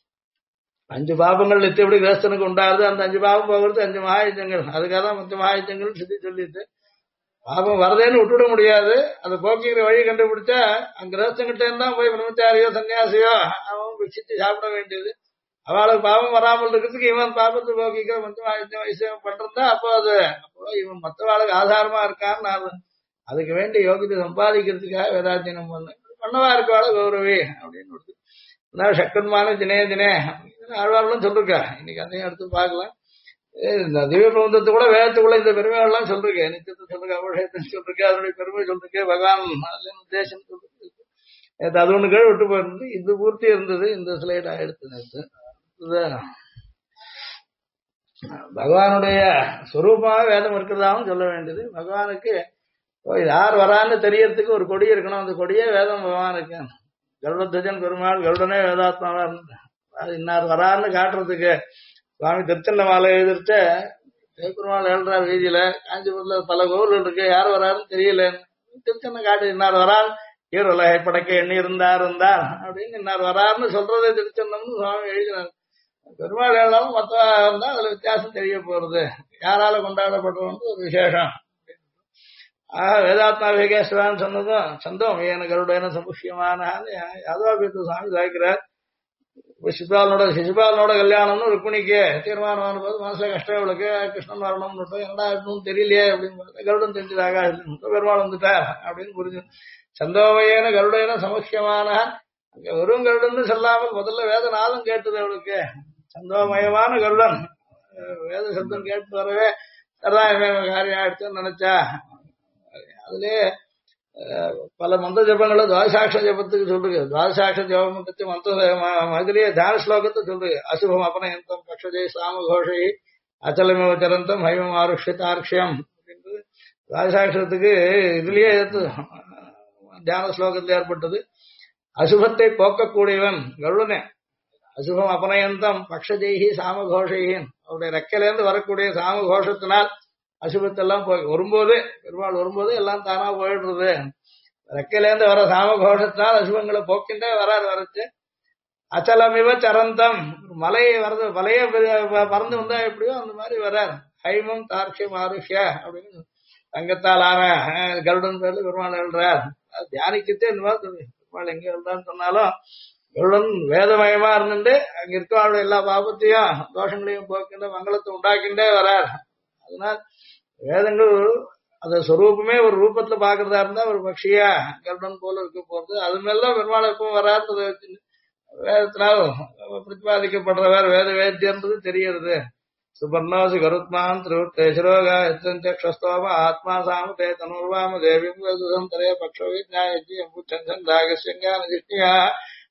[SPEAKER 1] 5 பாபங்கள் நித்தியப்படி கிரஸ்தனுக்கு உண்டாகுது, அந்த 5 பாபம் போகிறது 5 மகாயுத்தங்கள், அதுக்காக தான் 5 மகாயுத்தங்கள் சுத்தி சொல்லிட்டு பாபம் வரதேன்னு விட்டுவிட முடியாது, அதை போக்கிக்கிற வழி கண்டுபிடிச்சா அங்க கிரஸ்தங்கிட்ட இருந்தா போய் பிரம்மச்சாரியோ சன்னியாசியோ அவன் பிடிச்சிட்டு சாப்பிட வேண்டியது. அவளுக்கு பாவம் வராமல் இருக்கிறதுக்கு இவன் பாபத்தை போக்கிக்கிற வயசம் பண்றதா, அப்போ இவன் மற்றவாளுக்கு ஆதாரமா இருக்கான்னு அதுக்கு வேண்டிய யோகியத்தை சம்பாதிக்கிறதுக்காக வேதாத்தியனம் பண்ணவா இருக்கவாள கௌரவி அப்படின்னு சக்கன்மான தினே தினே ஆழ்வார்களும் சொல்லிருக்கா. இன்னைக்கு அதையும் எடுத்து பார்க்கலாம். இந்த திவ்ய பிரபந்தத்தை கூட வேதத்துக்குள்ள இந்த பெருமைகள் எல்லாம் சொல்லிருக்கேன், நித்தியத்தை சொல்லிருக்கேன், அபிஷேகத்தை சொல்லிருக்கேன், அதனுடைய பெருமை சொல்லிருக்கேன், பகவான் உத்தேசம் சொல்லிருக்கு. அது ஒண்ணு கீழ் விட்டு போயிருந்து இது பூர்த்தி இருந்தது, இந்த ஸ்லைட் எடுத்து பகவானுடைய சொரூபமாக வேதம் இருக்கிறதாகவும் சொல்ல வேண்டியது. பகவானுக்கு யார் வரான்னு தெரியறதுக்கு ஒரு கொடி இருக்கணும், அந்த கொடியே வேதம் பகவானுக்கு. கருடத்வஜன் பெருமாள் கருடனே வேதாத்மாவா இருந்த அது இன்னார் வரான்னு காட்டுறதுக்கு சுவாமி திருச்சென்ன மாலை எழுதிருச்ச பெருமாள் எழுறார் வீதியில, காஞ்சிபுரத்துல பல கோவில் இருக்கு, யார் வராருன்னு தெரியல, திருச்சென்னை காட்டு இன்னார் வரான் ஈரோலகை படைக்க எண்ணி இருந்தார் அப்படின்னு இன்னார் வராருன்னு சொல்றதே திருச்சென்னம்னு சுவாமி எழுதினார். பெருமாள் எழுதாலும் மொத்த இருந்தா அதுல வித்தியாசம் தெரிய போறது, யாரால கொண்டாடப்படுறது ஒரு விசேஷம். வேதாத்மா விவேகேஸ்வரான்னு சொன்னதும் சந்தோம் ஏன கருடேன சமுஷ்யமான யாதவாபீத்து சுவாமி சாய்க்கிறார். சிசுபாலனோட கல்யாணம்னு ருக்மிணிக்கு தீர்மானமான போது மனசுல கஷ்டம், இவளுக்கு கிருஷ்ணன் வரணும்னு என்னடா இருக்கணும் தெரியலையே அப்படின்னு கருடன் தெரிஞ்சதாக பெருமாள் வந்துட்டார் அப்படின்னு புரிஞ்சு. சந்தோமையேன கருடேன சமுஷ்யமான அங்க வெறும் கருடன் சொல்லாமல் முதல்ல வேதநாதம் கேட்டது அவளுக்கு, சந்தோமயமான கருடன் வேத சப்தம் கேட்டு வரவே சரிதான் காரியம் ஆயிடுச்சுன்னு நினைச்சா. அதுலயே பல மந்திர ஜபங்களை துவாசாட்ச ஜபத்துக்கு சொல்றது, துவாசாட்ச ஜபம் பத்தி மந்திர இதுலயே தியான ஸ்லோகத்தை சொல்றது, அசுபம் அபனயந்தம் பக்ஷஜை சாம கோஷை அச்சலமேவ சரந்தம் ஹைமம் ஆருஷ்யதார்க்ஷியம் அப்படின்றது துவாசாட்சத்துக்கு இதுலயே தியான ஸ்லோகத்தில் ஏற்பட்டது. அசுபத்தை போக்கக்கூடியவன் கருடனே, அசுபம் அபனயந்தம் பக்ஷஜெய்ஹி சாமகோஷையின் அவருடைய ரெக்கையிலேருந்து வரக்கூடிய சாமகோஷத்தினால் அசுபத்தெல்லாம் போய் வரும்போது பெருமாள் வரும்போது எல்லாம் தானா போயிடுறது. ரெக்கையிலேருந்து வர சாமகோஷத்தினால் அசுபங்களை போக்கின்றே வராது வரச்சு. அச்சலமிவ சரந்தம் மலையை வரது மலையை பறந்து வந்தா எப்படியோ அந்த மாதிரி வரார். ஹைமம் தார்க்கியம் ஆருஷ்ய அப்படின்னு தங்கத்தால் ஆன கருடன் பேர்ல பெருமாள் எழுறார். தியானிக்கிட்டே இந்த மாதிரி பெருமாள் எங்க எழுறான்னு சொன்னாலும் கருடன் வேதமயமா இருந்துட்டு அங்க இருக்கவாளோட எல்லா பாபத்தையும் தோஷங்களையும் போக்கின்ற மங்களத்தை உண்டாக்கின்றே வரார். அதனால் வேதங்கள் அத சொரூபமே ஒரு ரூபத்துல பாக்குறதா இருந்தா ஒரு பக்ஷியா கருடன் போல இருக்க போறது. அது மேலதான் பெருமாள் எப்பவும் வராது வேதத்தினால் பிரதிபாதிக்கப்படுறவர் வேத வேத்தியன்றது தெரியறது. சுபர்ணோசி கருத்மான் திருத்தேசரோகா எத்தோம ஆத்மா சாம தே தனுர்வாம தேவி தரே பக்ஷ விஜாயி ராகசியங்கான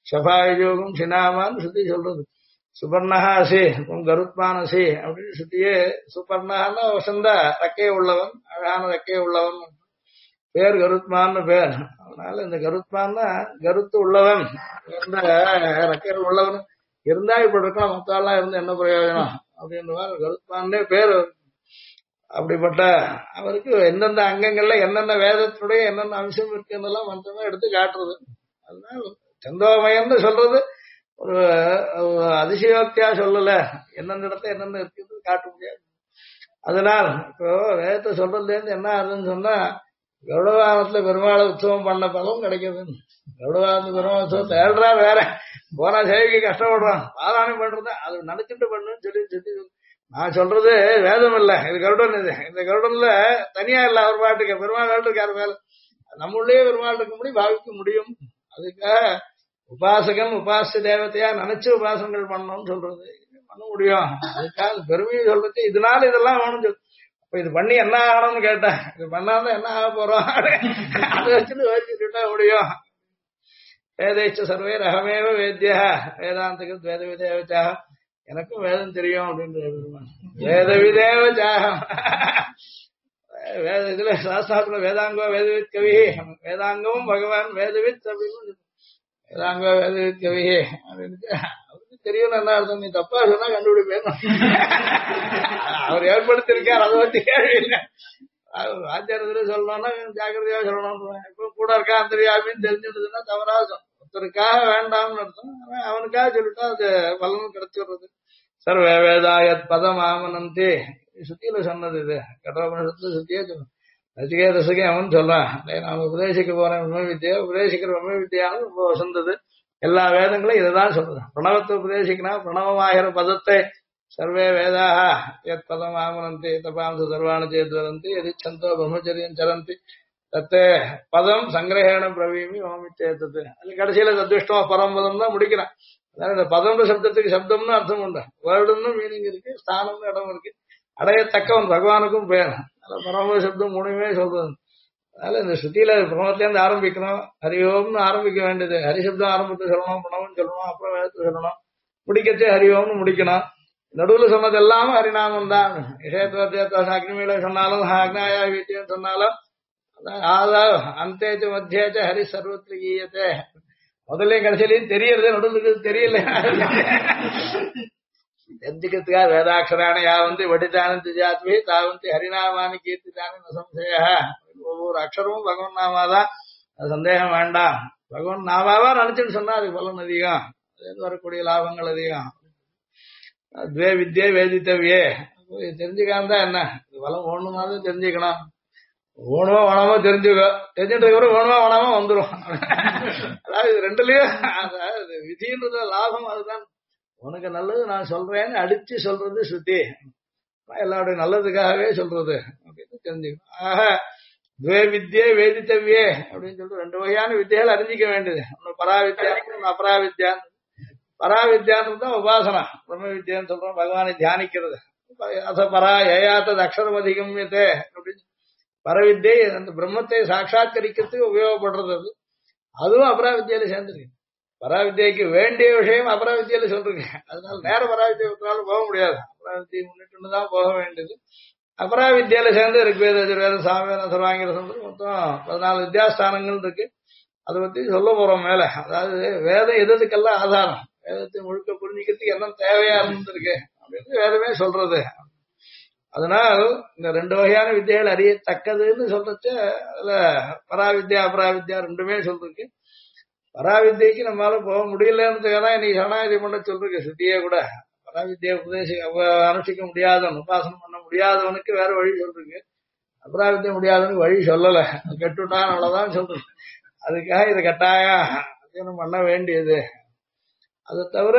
[SPEAKER 1] ஷபாயுகம் சினாமான்னு ஸ்ருதி சொல்றது. சுபர்ணஹா அசி உன் கருத்மான் அசி அப்படின்னு ஸ்ருதியே. சுபர்ணஹான்னா வசந்த ரெக்கைய உள்ளவன், அழகான ரெக்கைய உள்ளவன். பேர் கருத்மான்னு பேர். அதனால இந்த கருத்மான்னா கருத்து உள்ளவன், ரெக்கையர் உள்ளவன் இருந்தா இப்படி இருக்கலாம், மத்தாலாம் இருந்து என்ன பிரயோஜனம் அப்படின்ற மாதிரி கருத்மான்னே பேர். அப்படிப்பட்ட அவருக்கு எந்தெந்த அங்கங்கள்ல என்னென்ன வேதத்தினுடைய என்னென்ன அம்சம் இருக்குன்னெல்லாம் மந்திரமா எடுத்து காட்டுறது. அதனால சந்தோமயம்னு சொல்றது ஒரு அதிசயோக்தியா சொல்லல, எந்தெந்த இடத்துல என்னென்ன இருக்குது காட்ட முடியாது. அதனால் இப்போ வேதத்தை சொல்றதுல இருந்து என்ன ஆகுதுன்னு சொன்னா, கருடவாகனத்துல பெருமாளை உற்சவம் பண்ண பலம் கிடைக்குது. கருடவாகனத்து பெருமாள் உற்சவத்தை ஏழ்றா வேற போனா சேவைக்கு கஷ்டப்படுறான், பாராயணம் பண்றதா அது நினைச்சிட்டு பண்ணுன்னு சொல்லி நான் சொல்றது வேதம் இல்ல, இது கருடன். இது இந்த கருடன்ல தனியா இல்ல, அவர் பாட்டுக்கு பெருமாள் இருக்காரு மேல, நம்மளே பெருமாள் இருக்கும்படி பாவிக்க முடியும். அதுக்காக உபாசகன் உபாச தேவதையா நினைச்சு உபாசனங்கள் பண்ணணும்னு சொல்றது பண்ண முடியும். அதுக்காக பெருமையை சொல்றது இதனால இதெல்லாம் வேணும் சொல்லு. அப்ப இது பண்ணி என்ன ஆகணும்னு கேட்டேன், இது பண்ணாதான் என்ன ஆக போறோம் அதை வச்சுட்டு வச்சுட்டா முடியும். வேதைச்ச சர்வே ரகமேவ வேத்தியா வேதாந்தக்கு வேத விதேவச்சாக, எனக்கும் வேதம் தெரியும் அப்படின்னு வேத விதேவச்சாகம். வேத இதுல சாஸ்திரத்துல வேதாங்கோ வேதவித் கவி, வேதாங்கமும் பகவான் வேதவித் அப்படின்னு வேதாங்கோ வேதவித் கவி அப்படின்னு அவருக்கு தெரியும். என்ன அர்த்தம், நீ தப்பா சொன்னா கண்டுபிடிப்பேன். அவர் ஏற்படுத்திருக்கார், அதை பத்தி கேள்வி இல்லை. ஆச்சாரத்துல சொல்லணும்னா ஜாக்கிரதையா சொல்லணும். இப்போ கூட இருக்கா அந்தரியாமின்னு தெரிஞ்சுடுதுன்னா தவறா ஒருத்தருக்காக வேண்டாம்னு அர்த்தம், அவனுக்காக சொல்லிட்டா அது பலனும் கிடைச்சிடுறது. சர்வே வேதாயத் பதம் ஆமனந்தி சுத்தியில சொன்னது. இது கடவுளத்துல சுத்தியே சொல்லும். நச்சிகேதசுக்கு அவன் சொல்றான், நாம உபதேசிக்க போறேன் பிரம்ம வித்யா, உபதேசிக்கிற பிரம்ம வித்யான்னு ரொம்ப வசந்தது. எல்லா வேதங்களும் இதுதான் சொல்றது. பிரணவத்தை உபதேசிக்கனா பிரணவமாகிற பதத்தை சர்வே வேதாக எத் பதம் ஆமனந்தி தபாம்ச சர்வாணி சேத்வதந்தி எதி சந்தோ பிரம்மச்சரியம் சரந்தி தத்தே பதம் சங்கிரகேண பிரவீமி ஓமிச்சேத்தது. அது கடைசியில தத்விஷ்டமா பரம்பதம் தான் முடிக்கிறான். அதாவது இந்த பதம்ன்ற சப்தத்துக்கு சப்தம்னு அர்த்தம் உண்டு, வேர்டுன்னு மீனிங் இருக்கு, ஸ்தானம்னு இடம் இருக்கு. அடையத்தக்கவன் பகவானுக்கும் பேர். அதனால பரம சப்தம் மூணுமே சொல்றது. அதனால இந்த ஸ்ருதியில பிரமத்துல இருந்து ஆரம்பிக்கணும், ஹரிஓம்னு ஆரம்பிக்க வேண்டியது. ஹரிசப்தம் ஆரம்பத்தை சொல்லணும், பிரணவம் சொல்லணும், அப்புறம் வேதத்தை சொல்லணும், முடிக்கச்சே ஹரிஓம்னு முடிக்கணும். நடுவுல சொன்னது எல்லாமே ஹரிநாமம் தான். அக்னிமீல சொன்னாலும் அக்னாயா வீட்டியம் சொன்னாலும் அந்தேச்சு மத்தியாச்ச ஹரி சர்வத்திர கீயத்தை. முதல்ல கடைசியிலையும் தெரியறது, நடுவுக்கு தெரியல. தெரிஞ்சுக்கிறதுக்காக வேதாட்சரான யாவந்தி வடிதானந்தி ஜாத்வி தாவந்தி ஹரிநாமானி கீர்த்திதானி நசம்சய. ஒவ்வொரு அக்ஷரமும் பகவன் நாமாதான், அது சந்தேகம் வேண்டாம். பகவன் நாமாவா நினைச்சுன்னு சொன்னா அதுக்கு பலன் அதிகம், அதுலேருந்து வரக்கூடிய லாபங்கள் அதிகம். துவே வித்யே வேதித்தவியே தெரிஞ்சுக்காம தான் என்ன, இது பலம் ஓணுமாதான் தெரிஞ்சுக்கணும். ஓணுவோ வேணாமோ தெரிஞ்சுக்கோ, தெரிஞ்சுட்டு ஓணுவோ வேணாமோ வந்துடும். அதாவது இது ரெண்டுலயும் அதாவது விதின்றது லாபம். அதுதான் உனக்கு நல்லது நான் சொல்றேன்னு அடிச்சு சொல்றது ஸ்ருதி, எல்லாருடைய நல்லதுக்காகவே சொல்றது அப்படின்னு தெரிஞ்சுக்கணும். ஆக துவே வித்யே வேதித்தவியே அப்படின்னு சொல்லிட்டு ரெண்டு வகையான வித்தியால் அறிஞ்சிக்க வேண்டியது. ஒன்னு பராவித்யான்னு ஒன்னு அபராவித்யான்னு. பராவித்யான்னு தான் உபாசனா, பிரம்ம வித்யான்னு சொல்றோம், பகவானை தியானிக்கிறது. அத பரா ஏயாத்தது அக்ஷரம் அதிகமியத்தே அப்படின்னு பரவித்யை அந்த பிரம்மத்தை சாட்சாத்கரிக்கிறதுக்கு உபயோகப்படுறது. அது அதுவும் அபராவித்யால சேர்ந்துருக்கு. பராவித்யக்கு வேண்டிய விஷயம் அபராவித்யால சொல்றீங்க. அதனால நேர பராவித்யாலும் போக முடியாது, அபராவித்யை முன்னிட்டு தான் போக வேண்டியது. அபராவித்யால சேர்ந்து இருக்கு வேதம் சாமவேதம் சர்வாங்கிற சொல்றது மொத்தம் 14 வித்யாஸ்தானங்கள் இருக்கு. அதை பத்தி சொல்ல போறோம் மேல. அதாவது வேதம் எதுக்கெல்லாம் ஆதாரம், வேதத்தை முழுக்க புரிஞ்சுக்கிறதுக்கு என்ன தேவையா இருந்திருக்கு அப்படின்னு வேதமே சொல்றது. அதனால் இந்த ரெண்டு வகையான வித்தியாகள் அறியத்தக்கதுன்னு சொல்றச்ச அதுல பராவித்யா அபராவித்யா ரெண்டுமே சொல்றதுக்கு. பராவித்யக்கு நம்மளால போக முடியலன்றதுக்காக இன்னைக்கு சரணாகதி பண்ண சொல்றீங்க ஸ்ருதியே கூட. பராவித்யா அனுஷ்டிக்க முடியாதவன், உபாசனம் பண்ண முடியாதவனுக்கு வேற வழி சொல்றீங்க, அபராவித்யா முடியாதவனுக்கு வழி சொல்லல, கெட்டுட்டான் அவ்வளவுதான் சொல்றேன். அதுக்காக இது கட்டாயம் அத்தியனம் பண்ண வேண்டியது. அதை தவிர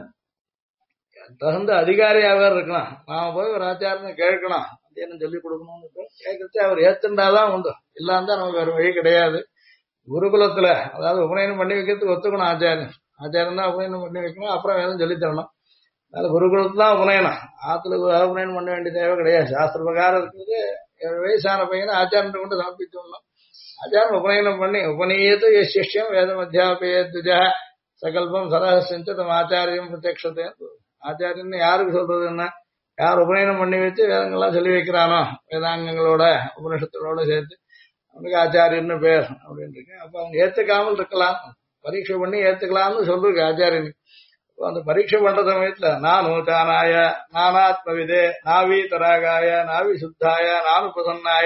[SPEAKER 1] தகுந்த அதிகாரியாவே இருக்கலாம். நாம போய் ஒரு ஆச்சாரனை கேட்கணும், அத்தியனம் சொல்லிக் கொடுக்கணும்னு கேட்கறது அவர் ஏத்துண்டாதான் உண்டு, இல்லாம நமக்கு வேற வழி கிடையாது. குருகுலத்துல அதாவது உபநயனம் பண்ணி வைக்கிறதுக்கு ஒத்துக்கணும் ஆச்சாரியன். ஆச்சாரம் தான் உபநயனம் பண்ணி வைக்கணும், அப்புறம் வேதம் சொல்லி தரணும். அதனால குருகுலத்துல தான் உபநயனம், ஆத்துல உபநயனம் பண்ண வேண்டிய தேவை கிடையாது. சாஸ்திர பிரகாரம் இருக்குது. 7 வயசான பையனை ஆச்சாரன் கொண்டு சமர்ப்பிச்சோம்னா ஆச்சாரம் உபநயனம் பண்ணி உபநீயத்து சிஷ்யம் வேதம் அத்தியாபய துஜ சகல்பம் சரஹசியம் தம் ஆச்சாரியம் பிரத்யக்ஷத்தை. ஆச்சாரியன்னு யாருக்கு சொல்றது என்ன? யார் உபநயனம் பண்ணி வச்சு வேதங்கள்லாம் சொல்லி வைக்கிறானோ வேதாங்கங்களோட உபனிஷத்துகளோட சேர்த்து அவனுக்கு ஆச்சாரியன்னு பேர் அப்படின்னு இருக்கு. அப்ப அவங்க ஏத்துக்காமல் இருக்கலாம், பரீட்சை பண்ணி ஏத்துக்கலாம்னு சொல்லிருக்கு ஆச்சாரியனுக்கு. அந்த பரீட்சை பண்ற சமயத்துல நானூதானாய நானாத்மவிதே நாவீதராகாய நாவி சுத்தாய நானுபசன்னாய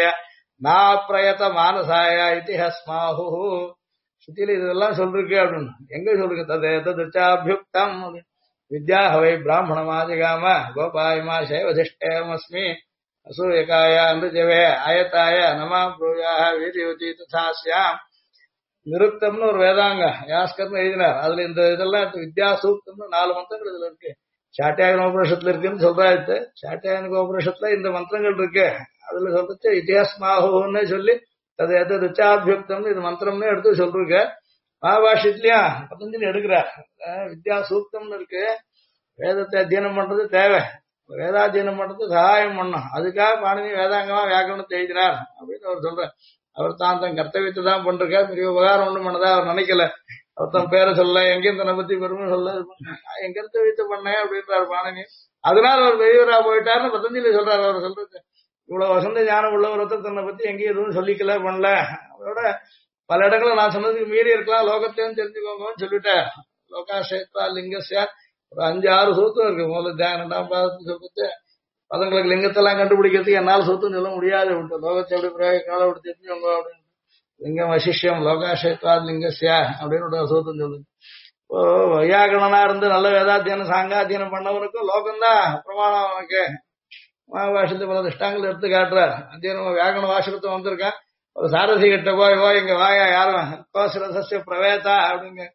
[SPEAKER 1] நாப்ரயத மானசாய இதிஹஸ்மாஹு சுத்தியில இதெல்லாம் சொல்லிருக்கு அப்படின்னு. எங்க சொல்லிருக்கு? ததேதாபியுக்தம் வித்யா ஹவை பிராமணமாதிகாம கோபாயமா சைவதிஷ்டேமஸ்மி அசூயகாய அமிர்ஜவே ஆயத்தாய நமா ப்ரூயாக வீரியவதி ததாஸ்யாம். நிருப்தம்னு ஒரு வேதாங்க யாஸ்கர்னு எழுதினார். அதுல இந்த இதெல்லாம் வித்யா சூக்தம்னு 4 மந்திரங்கள் இதுல இருக்கு. சாட்டியாயன உபனிஷத்துல இருக்குன்னு சொல்றாரு. சாட்டியாயன உபனிஷத்துல இந்த மந்திரங்கள் இருக்கு. அதுல சொல்றது இத்திஹாஸ்மாஹுன்னு சொல்லி அது எது ரிச்சாபியுக்தம்னு இது மந்திரம்னு எடுத்து சொல்றீங்க. மகாபாஷ்யத்திலயும் பத்தஞ்சலி எடுக்கிறார். வித்யா சூக்தம்னு இருக்கு. வேதத்தை அத்தியனம் பண்றது தேவை, வேதாத்தியனம் பண்றது சகாயம் பண்ணும். அதுக்காக பாணினி வேதாங்கமா வியாக்கரணத்தை எழுதினார் அப்படின்னு அவர் சொல்றார். அவர் தான் தன் கர்த்தவியத்தை தான் பண்றார். பெரிய உபகாரம் ஒண்ணும் பண்ணதா அவர் நினைக்கல. அவர் தன் பேரை சொல்ல, எங்கேயும் தன்னை பத்தி பெருமை சொல்ல, என் கர்த்தவியத்தை பண்ணேன் அப்படின்றார் பாணினி. அதனால அவர் பெரியவரா போயிட்டாருன்னு பத்தஞ்சலி சொல்றாரு. அவர் சொல்றது இவ்வளவு வசந்த ஞானம் உள்ள ஒருத்தர் தன்னை பத்தி எங்கேயும் எதுவும் சொல்லிக்கல பண்ணல. அவரோட பல இடங்களும் நான் சொன்னதுக்கு மீறி இருக்கலாம், லோகத்தையும் தெரிஞ்சுக்கோங்கன்னு சொல்லிட்டேன். லோகாசேத்ரா லிங்கஸ்யா ஒரு 5-6 சூத்திரம் இருக்கு. முதல்ல தியானம் 2ஆம் பாதத்தை சொல்லிட்டு பதங்களுக்கு லிங்கத்தெல்லாம் கண்டுபிடிக்கிறதுக்கு என்னால் சூத்திரம் சொல்ல முடியாது. லோகத்தை எப்படி பிரயோகிக்கணும் அப்படி தெரிஞ்சுக்கோங்க அப்படின்னு. லிங்கம் வசிஷ்யம் லோகாசேத்ரா லிங்கஸ்யா அப்படின்னு ஒரு சூத்திரம் சொல்லுது. இப்போ வையாகரணனா இருந்து நல்ல வேதாத்தியனம் சாங்காத்தியனம் பண்ணவனுக்கும் லோகம்தான் பிரமாணம். அவனுக்கு மகாபாஷ்யத்தை பல திஷ்டாங்கள் எடுத்து காட்டுறார். அத்தியனம் வியாகரண வாசகத்தை வந்திருக்கான். ஒரு சாரதி கிட்ட போய் இங்க வாயா யாரும் கோசரசஸ்ய பிரவேதா அப்படிங்க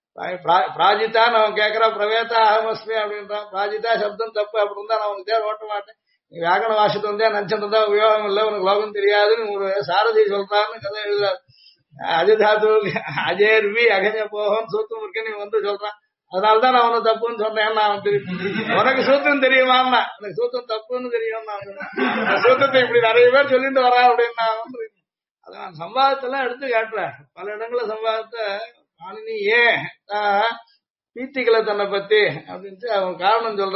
[SPEAKER 1] பிராஜிதான்னு அவன் கேட்கறான். பிரவேதா அகமஸ்மி அப்படின்றான். பிராஜிதா சப்தம் தப்பு அப்படி இருந்தா நான் உனக்கு தேர் ஓட்ட மாட்டேன். நீ வியாகரண வாசத்தை வந்தே நினைச்சிட்டு இருந்தா உபயோகம் இல்லை, உனக்கு லோகம் தெரியாதுன்னு ஒரு சாரதி சொல்றான்னு கதை எழுதுறாரு. அஜதாத்து அஜேர்வி அகஞ்ச போகும் சூத்தம் இருக்கு நீ வந்து சொல்றான். அதனாலதான் நான் உனக்கு தப்புன்னு சொன்னேன். நான் தெரியும் உனக்கு சூத்திரம் தெரியுமான்னா எனக்கு சூத்திரம் தப்புன்னு தெரியும். நான் சூத்திரத்தை இப்படி நிறைய பேர் சொல்லிட்டு வரேன் அப்படின்னு அதான் சம்பாதத்தெல்லாம் எடுத்து காட்டுறேன். பல இடங்கள சம்பாதத்தை பாணினி ஏன் பீத்திகளை தன்னை பத்தி அப்படின்ட்டு அவன் காரணம் சொல்ற.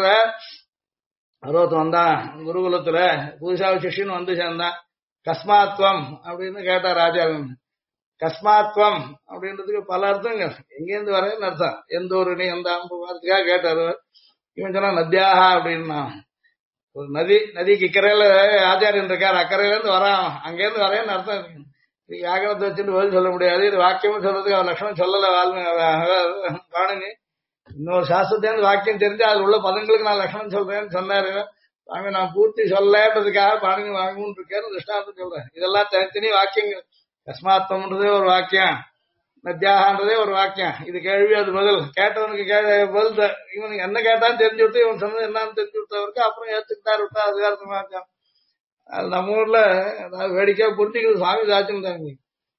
[SPEAKER 1] 60 வந்தான் குருகுலத்துல புதுசா சிஷ்யன் வந்து சேர்ந்தான். கஸ்மாத்வம் அப்படின்னு கேட்டா ராஜாவின். கஸ்மாத்வம் அப்படின்றதுக்கு பல அர்த்தங்க. எங்கேருந்து வரேன்னு அர்த்தம். எந்த ஒரு நீ எந்த அம்பு வாரத்துக்காக கேட்டாரு. இவன் சொன்னா நத்தியாக அப்படின்னா ஒரு நதிக்கு இக்கரையில ஆச்சாரியன் இருக்காரு, அக்கறையில இருந்து வரான், அங்கேருந்து வரேன்னு அர்த்தம். இது வியாகரணத்தை வச்சுட்டு பதில் சொல்ல முடியாது. இது வாக்கியமும் சொல்றதுக்கு அவர் லட்சணம் சொல்லல பாணினி. இன்னொரு சாஸ்திரத்திலிருந்து வாக்கியம் தெரிஞ்சு அதுல உள்ள பதங்களுக்கு நான் லட்சணம் சொல்றேன்னு சொன்னாரு. சாமி நான் பூர்த்தி சொல்லன்றதுக்காக பாணினி வாங்கணும்னு இருக்கேன்னு திருஷ்டாந்தம் சொல்றேன். இதெல்லாம் தனித்தனி வாக்கியங்கள். கஸ்மாத்வம்ன்றதே ஒரு வாக்கியம், நத்தியாகன்றதே ஒரு வாக்கியம். இது கேள்வி அது பதில். கேட்டவனுக்கு பதில் இவனுக்கு என்ன கேட்டான்னு தெரிஞ்சு விட்டு இவன் சொன்னது என்னன்னு தெரிஞ்சு விட்டவருக்கு அப்புறம் ஏத்துக்கிட்டாரு விட்டா அதுக்காக வாக்கியம். அது நம்ம ஊர்ல அதாவது வேடிக்கையா புரிஞ்சுக்கிறது. சுவாமி சாச்சிருந்தாங்க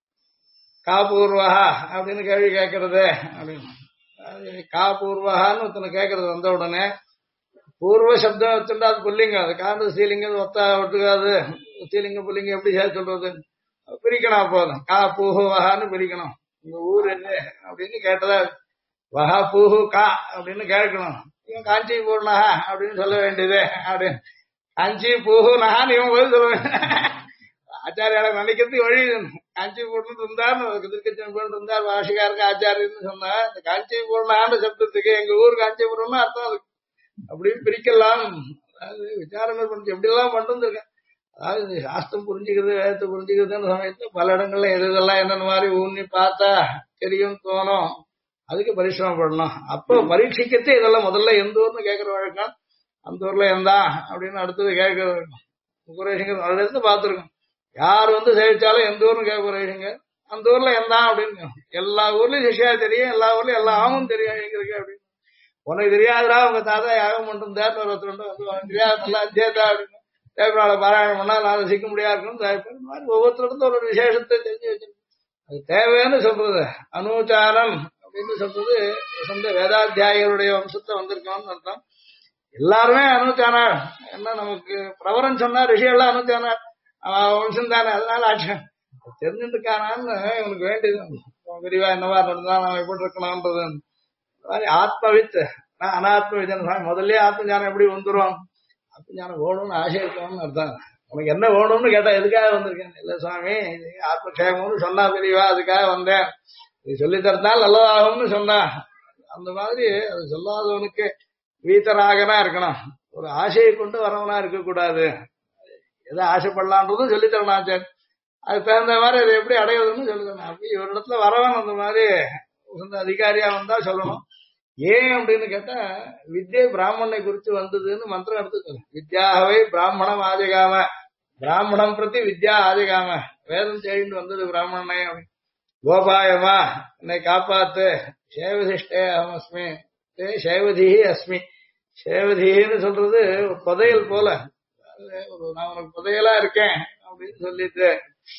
[SPEAKER 1] காபூர்வஹா அப்படின்னு கேள்வி கேட்கறது அப்படின்னு. காபூர்வஹான்னு ஒருத்தனை கேட்கறது வந்த உடனே பூர்வ சப்தம் வச்சுட்டா அது புல்லிங்கம். அது காந்த ஸ்ரீலிங்கம் ஒத்தா ஒட்டுக்காது. ஸ்ரீலிங்கம் புல்லிங்கம் எப்படி சேர்த்து சொல்றது? பிரிக்கணும். போதும் கா பூஹு வஹான்னு பிரிக்கணும். உங்க ஊர் என்ன அப்படின்னு கேட்டதா வஹா பூஹு கா அப்படின்னு கேட்கணும். இவன் காஞ்சி பூர்ணஹா அப்படின்னு சொல்ல வேண்டியது அப்படின்னு. காஞ்சி பூஹு நகான்னு இவன் போய் சொல்லுவேன். ஆச்சாரியால நினைக்கிறதுக்கு வழி காஞ்சி பூர்ணம் இருந்தார் திருக்கச்சம்பன் இருந்தார் வாஷிகாருக்கு ஆச்சாரியன்னு சொன்னா இந்த காஞ்சி பூர்ணான்னு சப்தத்துக்கு எங்க ஊர் காஞ்சிபுரம்னு அர்த்தம் அதுக்கு அப்படின்னு பிரிக்கலாம். அதாவது விசாரங்கள் பண்ணி எப்படி எல்லாம் பண்ணிருந்திருக்கேன். அதாவது சாஸ்திரம் புரிஞ்சுக்கிறது வேதத்தை புரிஞ்சுக்கிறதுன்னு சமயத்துல பல இடங்கள்ல எதெல்லாம் என்னென்ன மாதிரி ஊன்னி பார்த்தா தெரியும் தோணும். அதுக்கு பரிசிரமப்படணும். அப்போ பரீட்சிக்கத்தே இதெல்லாம் முதல்ல எந்த ஊர்னு கேட்கற வழக்கம். அந்த ஊர்ல எந்தா அப்படின்னு அடுத்தது கேட்கற வழக்கம். உபரேஷங்க அதுல இருந்து பார்த்துருக்கோம். யார் வந்து சேவிச்சாலும் எந்த ஊர்னு கேட்க உபரேஷங்க அந்த ஊர்ல எந்தா அப்படின்னு. எல்லா ஊர்லயும் சிஷியா தெரியும், எல்லா ஊர்லயும் எல்லா ஆமும் தெரியும் எங்க இருக்கு அப்படின்னு. உனக்கு தெரியாதுடா உங்க தாத்தா யாகம் மட்டும் தேர்ந்து ஒருத்தர் வந்து உனக்கு தெரியாது நல்லா அத்தியதா அப்படின்னு தேவனால பாராயணம் பண்ணா நான் சிக்க முடியா இருக்குன்னு இந்த மாதிரி ஒவ்வொருத்தருக்கும் ஒரு விசேஷத்தை தெரிஞ்சு வச்சிருக்கேன். அது தேவைன்னு சொல்றது. அனுச்சாரம் அப்படின்னு சொல்றது சொந்த வேதாத்தியாயருடைய வம்சத்தை வந்திருக்கோம்னு அர்த்தம். எல்லாருமே அனுச்சாரம் என்ன நமக்கு பிரவரன் சொன்னா ரிஷியெல்லாம் அனுச்சாரம் வம்சம் தானே. அதனால ஆட்சம் தெரிஞ்சுட்டு இருக்கானான்னு இவனுக்கு வேண்டியது விரிவா என்னவா நடந்தா நம்ம எப்படி இருக்கணும்ன்றது. ஆத்மவித் அனாத்மவிதன் முதல்ல ஆத்ம ஞானம் எப்படி வந்துரும்? ஆத்ம ஞானம் வேணும்னு ஆசை இருக்கணும்னு அர்த்தம். உனக்கு என்ன வேணும்னு கேட்டா எதுக்காக வந்திருக்கேன்? இல்ல சுவாமி ஆத்மக்ஷேமம்னு சொன்னா தெரியவா, அதுக்காக வந்தேன். இது சொல்லி தரத்தால் நல்லதாகும்னு சொன்னா. அந்த மாதிரி அது சொல்லாதவனுக்கு வீத்தராகனா இருக்கணும். ஒரு ஆசையை கொண்டு வரவனா இருக்கக்கூடாது. எதை ஆசைப்படலான்றதும் சொல்லித்தரணும். சரி, அதுக்கு தகுந்த மாதிரி அதை எப்படி அடையிறதுன்னு சொல்லித்தரணும். அப்படி ஒரு இடத்துல வரவன் அந்த மாதிரி உகந்த அதிகாரியா வந்தா சொல்லணும். ஏன் அப்படின்னு கேட்டா, வித்யை பிராமணனை குறித்து வந்ததுன்னு மந்திரம் எடுத்து சொல்லு. வித்யாவை பிராமணம் ஆஜகாம, பிராமணம் பிரதி வித்யா ஆஜகாம, வேதம் தேடிட்டு வந்தது பிராமணனை. கோபாயமா என்னை காப்பாத்து, சேவதிஷ்டே அகமஸ்மி, சேவதிஹி அஸ்மி. சேவதின்னு சொல்றது ஒரு புதையல் போல, நான் உனக்கு புதையலா இருக்கேன் அப்படின்னு சொல்லிட்டு.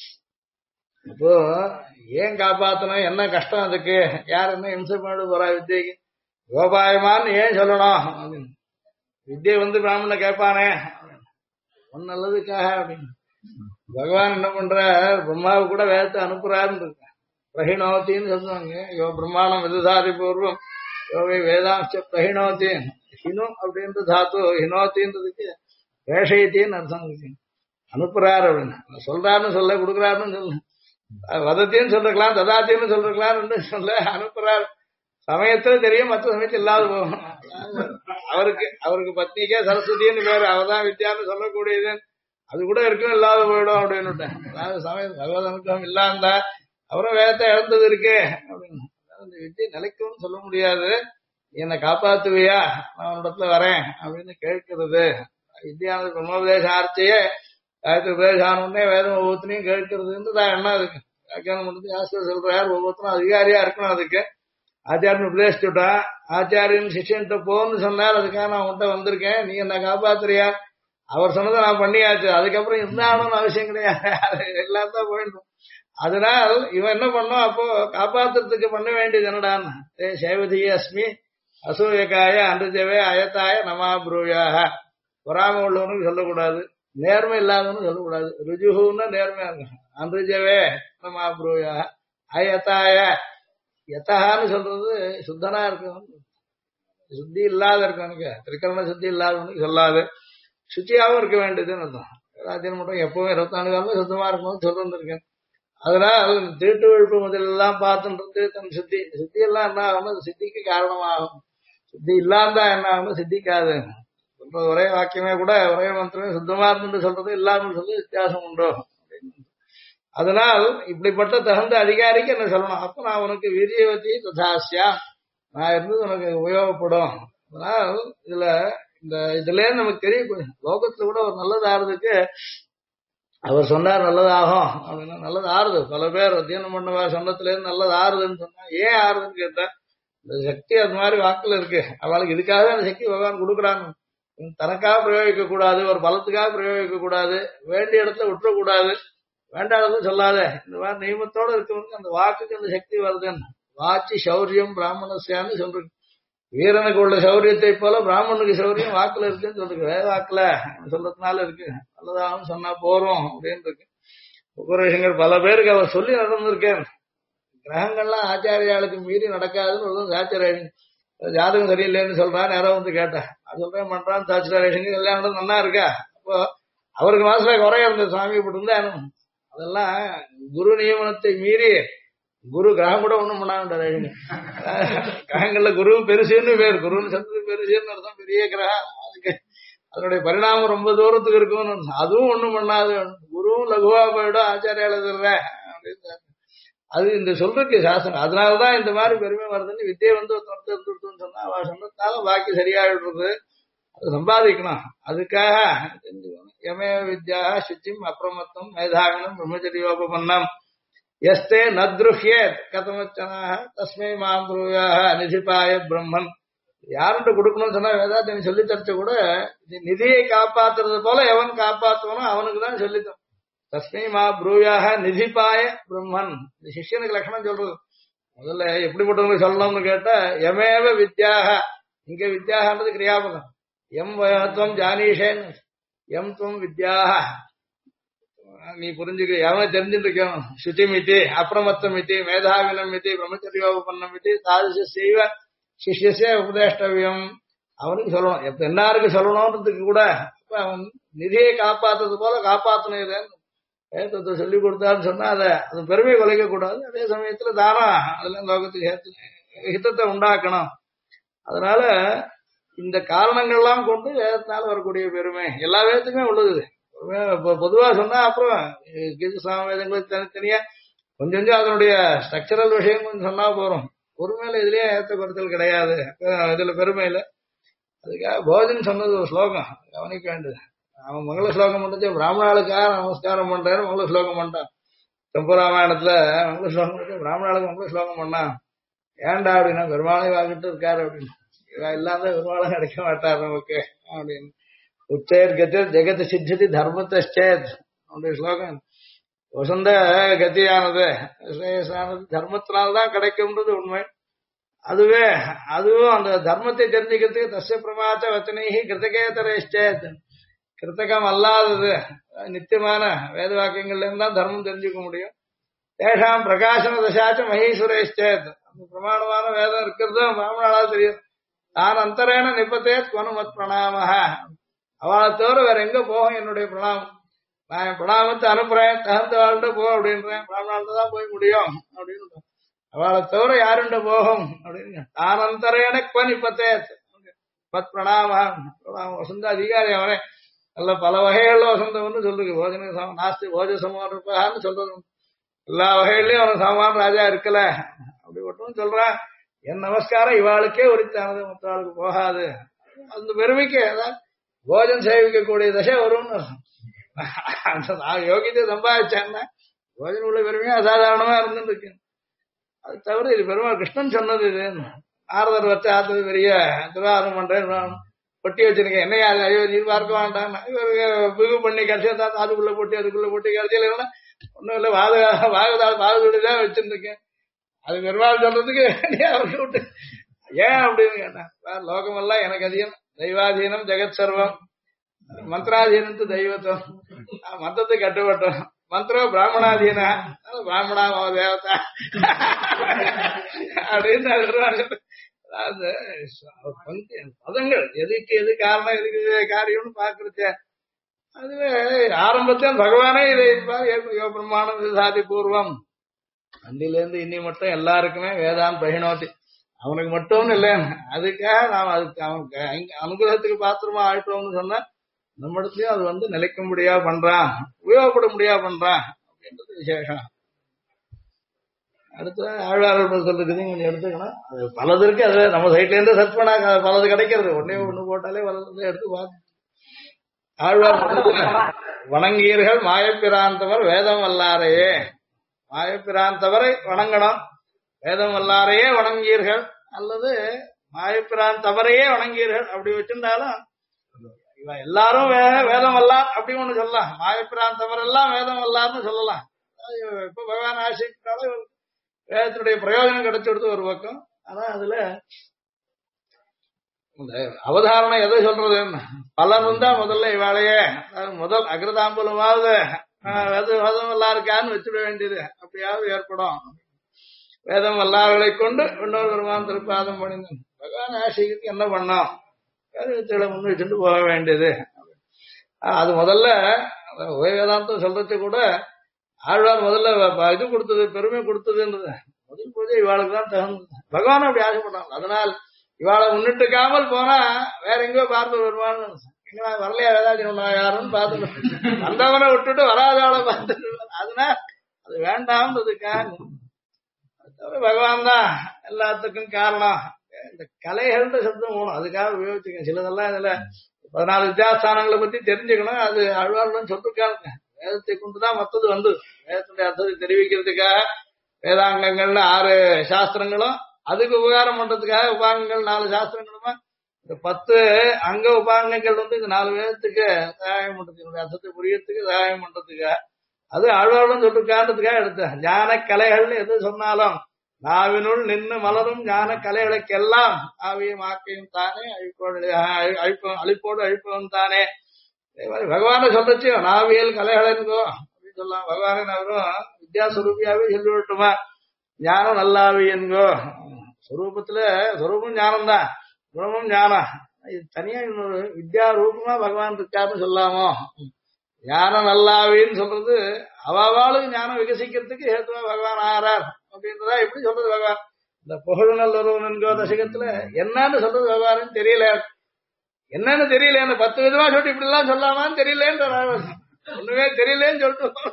[SPEAKER 1] இப்போ ஏன் காப்பாத்தணும்? என்ன கஷ்டம் அதுக்கு? யார் என்ன இம்சை பண்ண போறா வித்யக்கு? கோபாயமான்னு ஏன் சொல்லணும்? வித்யை பிராமண கேட்பானே ஒன்னு நல்லதுக்காக அப்படின்னு. பகவான் என்ன பண்ற, பிரம்மாவு கூட வேதத்தை அனுப்புறாருன்னு இருக்க. பிரஹிணோத்தின்னு சொல்லுவாங்க. யோ பிரம்மாணம் விதுசாரி பூர்வம் யோகை வேதாம்ச பிரஹிணோத்தி. ஹினு அப்படின்ற தாத்து ஹினோத்தின்றதுக்கு வேஷயத்தின்னு அர்த்தம் இருக்கு. அனுப்புறாரு அப்படின்னு சொல்றாருன்னு சொல்ல, கொடுக்குறாருன்னு சொல்ல, வதத்தின்னு சொல்லிருக்கலாம், ததாத்தின்னு சொல்லிருக்கலாம், சொல்ல அனுப்புறாரு. சமயத்துல தெரியும், மற்ற சமயத்தில் இல்லாத போகும். அவருக்கு பத்னிக்கே சரஸ்வதினு பேரு, அவதான் வித்யான்னு சொல்லக்கூடியது. அது கூட இருக்கும், இல்லாத போயிடும் அப்படின்னு. அதாவது சமயம் பகவத் அனுகிரகம் இல்லாந்தா அவரும் வேதத்தை இழந்தது இருக்கு அப்படின்னு. இந்த வித்தியை நிலைக்கும்னு சொல்ல முடியாது. என்னை காப்பாத்துவியா, நான் இடத்துல வரேன் அப்படின்னு கேட்கிறது. வித்யானது பிரம்மோபதேசம் ஆர்ச்சியே காயத்ரி உபதேசானே வேதம் ஒவ்வொருத்தனையும் கேட்கறதுன்னு தான் எண்ணம் அதுக்கு. வியாக்கியானம் பண்ணி ஆசிரியர் சொல்றாரு, ஒவ்வொருத்தரும் அதிகாரியா இருக்கணும். அதுக்கு ஆச்சாரியன் உபதேசிச்சுட்டா, ஆச்சாரியன் சிஷ்யன்ட்ட போன்னு சொன்னார். அதுக்காக நான் உன்கிட்ட வந்திருக்கேன், நீ என்ன காப்பாத்துறியா? அவர் சொன்னதை நான் பண்ணியாச்சு, அதுக்கப்புறம் இருந்தாகணும்னு அவசியம் கிடையாது, எல்லாம் தான் போயிடும். அதனால் இவன் என்ன பண்ணோம், அப்போ காப்பாத்துறதுக்கு பண்ண வேண்டியது என்னடான்னு, சேவதி அஸ்மி அசூயக்காய அன்றுஜவே அயத்தாய நமா புரூயாக. பொறாம உள்ளவனுக்கு சொல்லக்கூடாது, நேர்மை இல்லாதவனு சொல்லக்கூடாது. ருஜுகுன்னா நேர்மையா இருக்கும். அன்றுஜவே நமா புரூயாக. அயத்தாய யத்தான்னு சொல்றது சுத்தனா இருக்கணும், சுத்தி இல்லாத இருக்கவனுக்கு, திரிகரண சுத்தி இல்லாதவனுக்கு சொல்லாது. சுத்தியாவும் இருக்க வேண்டியதுன்னு அர்த்தம். ராஜ்யம் மட்டும் எப்பவும் 24 காலமும் சுத்தமா இருக்கணும்னு சொல்லிருந்திருக்கேன். அதனால் தீட்டு விழுப்பு முதலெல்லாம் பார்த்துன்றது தன் சுத்தி எல்லாம் என்ன ஆகணும், சித்திக்கு காரணமாகும். சுத்தி இல்லாம என்ன ஆகணும், சித்திக்காது. சொல்றது ஒரே வாக்கியமே கூட, ஒரே மந்திரமே சுத்தமா இருந்து சொல்றது இல்லாமல் சொல்றது வித்தியாசம் உண்டோ. அதனால் இப்படிப்பட்ட தகுந்த அதிகாரிக்கு என்ன சொல்லணும், அப்ப நான் உனக்கு வீரியவதி ததாசியா, நான் இருந்தது உனக்கு உபயோகப்படும். அதனால் இதுல நமக்கு தெரியும், லோகத்துல கூட ஒரு நல்லது ஆறுதுக்கு அவர் சொன்னார் நல்லதாகும் அப்படின்னா நல்லது ஆறுது. பல பேர் அத்தியனம் பண்ணவா சொன்னதுல இருந்து நல்லது ஆறுதுன்னு சொன்னா, ஏன் ஆறுதுன்னு கேட்டா, இந்த சக்தி அது மாதிரி வாக்குல இருக்கு. அவளுக்கு இதுக்காக அந்த சக்தி பகவான் கொடுக்குறாங்க. தனக்காக பிரயோகிக்க கூடாது, ஒரு பலத்துக்காக பிரயோகிக்க கூடாது, வேண்டிய இடத்துல விட்டுறக்கூடாது, வேண்டாததும் சொல்லாத. இந்த மாதிரி நியமத்தோட இருக்கவங்க அந்த வாக்குக்கு அந்த சக்தி வருதுன்னு. வாச்சி சௌரியம் பிராமணசியான்னு சொல்றேன். வீரனுக்கு உள்ள சௌரியத்தை போல பிராமணனுக்கு சௌரியம் வாக்குல இருக்குன்னு சொல்லிருக்கு. வேத வாக்குல சொல்றதுனால இருக்கு. நல்லதாகவும் சொன்னா போறோம் அப்படின்னு இருக்கு. உபரேஷங்கள் பல பேருக்கு அவர் சொல்லி நடந்திருக்கேன். கிரகங்கள்லாம் ஆச்சாரியாளுக்கு மீறி நடக்காதுன்னு ஆச்சாரிய ஜாதகம் சரியில்லைன்னு சொல்றான். நேரம் கேட்டேன், அது சொல்றேன் பண்றான் ஆச்சாரியங்க எல்லாம் நல்லா இருக்கா. அப்போ அவருக்கு மாசத்துல குறைய இருந்த சுவாமி இப்படி இருந்தா அதெல்லாம் குரு நியமனத்தை மீறி குரு கிரகம் கூட ஒண்ணும் பண்ணாங்க. கிரகங்கள்ல குரு பெருசுன்னு பேர், குருன்னு சத்து பெருசுன்னு அர்த்தம், பெரிய கிரகம். அதுக்கு அதனுடைய பரிணாமம் ரொம்ப தூரத்துக்கு இருக்கும்னு, அதுவும் ஒண்ணும் பண்ணாது. குருவும் லகுவா போயிடும் ஆச்சாரியால அப்படின்னு அது இந்த சொல்றதுக்கு சாசனம். அதனாலதான் இந்த மாதிரி பெருமை வருதுன்னு. வித்தியை ஒருத்தர் சொன்னா அவ சொன்னதால பாக்கி சரியாயிடுறது. அது சம்பாதிக்கணும். அதுக்காக யமே வித்யா சுச்சிம் அப்பிரமத்தம் மேதாகனம் பிரம்மச்சரியோபன்னம் எஸ்தே நத்ருஹ்யேத் கதமச்சனாக தஸ்மை மாம் புரூயாக நிதிபாய பிரம்மன். யாருன்ட்டு கொடுக்கணும்னு சொன்னா வேதாத்தி சொல்லி தரச்ச கூட நிதியை காப்பாத்துறது போல எவன் காப்பாத்துவனோ அவனுக்கு தான் சொல்லித்தரும். தஸ்மை மா புரூயாக நிதிபாய பிரம்மன். இந்த சிஷ்யனுக்கு லட்சணம் சொல்றது. முதல்ல எப்படிப்பட்டவங்களுக்கு சொல்லணும்னு கேட்டா, யமேவ வித்யாக. இங்க வித்யாகன்றது கிரியாபதம். எம் துவம் ஜானீஷேன் எம் துவம் வித்யாக. நீ புரிஞ்சுக்க, எவன் தெரிஞ்சுட்டு இருக்கணும். சுச்சிமிதி அப்பிரமத்தம் மிதி மேதாவினம் மிதி பிரம்மச்சரியோபன்னம் மிதி தாதிச செய்வ சிஷ்யசே உபதேஷ்டவியம், அவனுக்கு சொல்லணும். எப்ப எல்லாருக்கும் சொல்லணும்ன்றதுக்கு கூட இப்ப அவன் நிதியை காப்பாத்துறது போல காப்பாத்தணும். இதை ஏத்தத்தை சொல்லி கொடுத்தான்னு சொன்னா அது பெருமை குலைக்க கூடாது. அதே சமயத்துல தானம் அதுல லோகத்துக்கு ஹிதத்தை உண்டாக்கணும். அதனால இந்த காரணங்கள்லாம் கொண்டு வேதத்தினால வரக்கூடிய பெருமை எல்லா வேதத்துக்குமே உள்ளது. பொதுவா சொன்னா அப்புறம் வேதங்களுக்கு தனித்தனியா கொஞ்சம் கொஞ்சம் அதனுடைய ஸ்ட்ரக்சரல் விஷயம் கொஞ்சம் சொன்னா போறோம். பொறுமையில இதுலயே ஏத்த குறைத்தல் கிடையாது. இதுல பெருமையில அதுக்காக போஜன் சொன்னது ஒரு ஸ்லோகம் கவனிக்க வேண்டியது. அவன் மங்கள ஸ்லோகம் பண்றது பிராமணாளுக்காக நமஸ்காரம் பண்றேன்னு மங்கள ஸ்லோகம் பண்ணான். சம்பராமாயணத்துல மங்கள ஸ்லோகம் பண்ணி பிராமணாளுக்கு மங்கள ஸ்லோகம் பண்ணான். ஏன்டா அப்படின்னா பெருமாளை வாங்கிட்டு இருக்காரு அப்படின்னு. இல்லாத பெருமாளும் கிடைக்க மாட்டார் நமக்கு அப்படின்னு. உச்சேர் கத்திர் ஜெகத் சித்தி தர்மத்தேத் அப்படி ஸ்லோகம். வசந்த கத்தியானது ஸ்ரேயஸானது தர்மத்தினால்தான் கிடைக்கும்ன்றது உண்மை. அதுவும் அந்த தர்மத்தை தெரிஞ்சுக்கிறதுக்கு தஸ்ய பிரமாச்ச வச்சனைகி கிருத்தகேதரேஷ்டேத், கிருத்தகம் அல்லாதது நித்தியமான வேத வாக்கியங்கள்ல இருந்தா தர்மம் தெரிஞ்சுக்க முடியும். தேஷாம் பிரகாசன தசாச்ச மகேஸ்வரேஷ்டேத், அந்த பிரமாணமான வேதம் இருக்கிறது பிராமணால் தெரியும். தான் அந்தரேன நிபத்தேத் மத் பிரணாமஹ, அவளை தவிர வேற எங்க போகும் என்னுடைய பிரணாமம். நான் பிரணாமத்தை அனுப்புறேன், தகுந்த வாழ்ந்து போ அப்படின்றேன். பிராமணால்தான் தான் போய் முடியும் அப்படின்னு. அவளை தவிர யாருண்ட போகும் அப்படின்னு. தான் அந்தரேன நிபத்தேத் மத் பிரணாமஹ. வசந்த அதிகாரி அவனே நல்ல பல வகைகள்ல வசந்தம்னு சொல்லுது. போஜன நாஸ்தி போஜ சமோன்னு சொல்றது. எல்லா வகைகள்லயும் அவன் சாமான் ராஜா இருக்கல அப்படி மட்டும் சொல்றான். என் நமஸ்காரம் இவாளுக்கே உரித்தானது, மற்ற ஆளுக்கு போகாது. அந்த பெருமைக்கு அதான் போஜன் சேவிக்கக்கூடிய தசை வரும்னு. நான் யோகியத்தை சம்பாதிச்சேன்னா போஜன உள்ள பெருமையா அசாதாரணமா இருந்துட்டு இருக்கேன். அது தவிர இது பெருமாள் கிருஷ்ணன் சொன்னது. இது நாரதர் வச்சு ஆத்தது பெரிய திருவாரம் பண்றேன் பொட்டி வச்சிருக்கேன். என்ன ஐயோ நீ பார்க்க வேண்டாம் பிகு பண்ணி கடைசியா தான் அதுக்குள்ள போட்டி அதுக்குள்ள போட்டி கடைசியில இல்லைன்னா ஒன்னும் இல்லை வாகுதான் வச்சிருந்துருக்கேன். அது பெருமாள் சொல்றதுக்கு அவருக்கு விட்டு ஏன் அப்படின்னு கேட்டேன். லோகமெல்லாம் எனக்கு அதிகம், தெய்வாதீனம் ஜெகத் சர்வம், மந்திராதீனத்து தெய்வத்தம், மந்திரத்துக்கு கட்டுப்பட்டோம். மந்திரம் பிராமணாதீன பிராமணா தேவதா அப்படின்னு பதங்கள் எதுக்கு எது காரணம் எதுக்கு காரியம்னு பாக்குறது. அதுவே ஆரம்பத்தில் பகவானே இதை பிரமாணம் சாதி பூர்வம் அன்றிலிருந்து இன்னி மட்டும் எல்லாருக்குமே வேதாந்த் பகினோத்தி, அவனுக்கு மட்டும் இல்லை. அதுக்காக நாம் அதுக்கு அவனுக்கு அனுகிரகத்துக்கு பாத்திரமா ஆயிட்டோம்னு சொன்னா நம்ம இடத்துலயும் அது நிலைக்க முடியா பண்றான், உபயோகப்பட முடியா பண்றான் அப்படின்றது விசேஷம். அடுத்த ஆழ்வார்கள் சொல்றதுக்கு கொஞ்சம் எடுத்துக்கணும். அது பலது இருக்கு. அது நம்ம சைட்ல இருந்து சர்ச் பண்ணா பலது கிடைக்கிறது. ஒண்ணு போட்டாலே பலது எடுத்து பார்த்து. ஆழ்வார் வணங்கீர்கள் மாயப்பிராந்தவர் வேதம் வல்லாரையே, மாயப்பிராந்தவரை வணங்கணும். வேதம் வல்லாரையே வணங்கீர்கள் அல்லது மாயப்பிராந்தவரையே வணங்கீர்கள் அப்படி வச்சிருந்தாலும் இவன் எல்லாரும் வேதம் வல்லார் அப்படி ஒண்ணு சொல்லலாம். மாயப்பிராந்தவர் எல்லாம் வேதம் வல்லார்னு சொல்லலாம். இப்ப பகவான் ஆசிரியால வேதத்தினுடைய பிரயோஜனம் கிடைச்சிடுது ஒரு பக்கம். ஆனா அதுல இந்த அவதாரணம் எதை சொல்றது, பலன் இருந்தா முதல்ல இவாளையே முதல் அகிரதாம்பலமாவது வேதம் வல்லாருக்கான்னு வச்சுட வேண்டியது அப்படியாவது ஏற்படும். வேதம் வல்லார்களை கொண்டு இன்னொரு பெருமான் திருப்பாதம் பண்ணினேன். பகவான் ஆசிரியருக்கு என்ன பண்ணோம், வேதத்தில முன்னு வச்சுட்டு போக வேண்டியது. அது முதல்ல வேதாந்தம் சொல்றது கூட ஆழ்வார் முதல்ல இது கொடுத்தது, பெருமை கொடுத்ததுன்றது முதல் பூஜை இவாளுக்கு தான் தகுந்தது. பகவான் அப்படி ஆசைப்பட்டாங்க. அதனால் இவாளை முன்னிட்டுக்காமல் போனா வேற எங்கேயோ பார்த்து வருவான்னு எங்களா வரலையா வேதாஜி யாருன்னு பார்த்துட்டு வந்தவனை விட்டுட்டு வராதவளை பார்த்துட்டு அதனால அது வேண்டாம்ன்றதுக்காக. பகவான் தான் எல்லாத்துக்கும் காரணம். இந்த கலைகள்ன்ற சப்தம் போகணும், அதுக்காக உபயோகிச்சுக்கணும். சிலதெல்லாம் இதுல 14 வித்யாஸ்தானங்களை பத்தி தெரிஞ்சுக்கணும். அது அழ்வாருடன் சொல்லிருக்காங்க. வேதத்தை கொண்டுதான் மத்தது வேதத்துடைய அர்த்தத்தை தெரிவிக்கிறதுக்காக வேதாங்கங்கள்னு 6 சாஸ்திரங்களும், அதுக்கு உபகாரம் பண்றதுக்காக உபாங்கங்கள் 4 சாஸ்திரங்களுமா, இந்த 10 அங்க உபாங்கங்கள் இந்த 4 வேதத்துக்கு சகாயம் பண்றதுக்கு, அர்த்தத்தை புரியறதுக்கு சகாயம் பண்றதுக்காக. அது ஆழ்வாருடன் சொல்லிருக்கான்றதுக்காக எடுத்த ஞான கலைகள்னு எது சொன்னாலும் நாவினுள் நின்று மலரும் ஞான கலைகளுக்கெல்லாம் ஆவியும் ஆக்கையும் தானே அழிப்போடு அழிப்பவன் தானே. பகவான சொல்றச்சு நாவியல் கலைகளோ அப்படின்னு சொல்லலாம். பகவானே அவரும் வித்யாஸ்வரூபியாவே சொல்லிவிட்டுமா ஞானம் நல்லாவி என்கோ ஸ்வரூபத்துல ஸ்வரூபம் ஞானம் தான், குணமும் ஞானம். இது தனியா இன்னொரு வித்யா ரூபமா பகவான் இருக்காருன்னு சொல்லாமோ. ஞானம் நல்லாவின்னு சொல்றது அவாளுக்கு ஞானம் விகசிக்கிறதுக்கு ஹேத்துவா பகவான் ஆறார் அப்படின்றதா எப்படி சொல்றது பகவான். இந்த புகழுநல் ஒருவன்கோ தசகத்துல என்னன்னு சொல்றது பகவான் தெரியல, என்னன்னு தெரியல, 10 விதமா சொல்லிட்டு இப்படி எல்லாம் சொல்லாமான்னு தெரியலேன்ற ஒண்ணுமே தெரியலேன்னு சொல்லிட்டு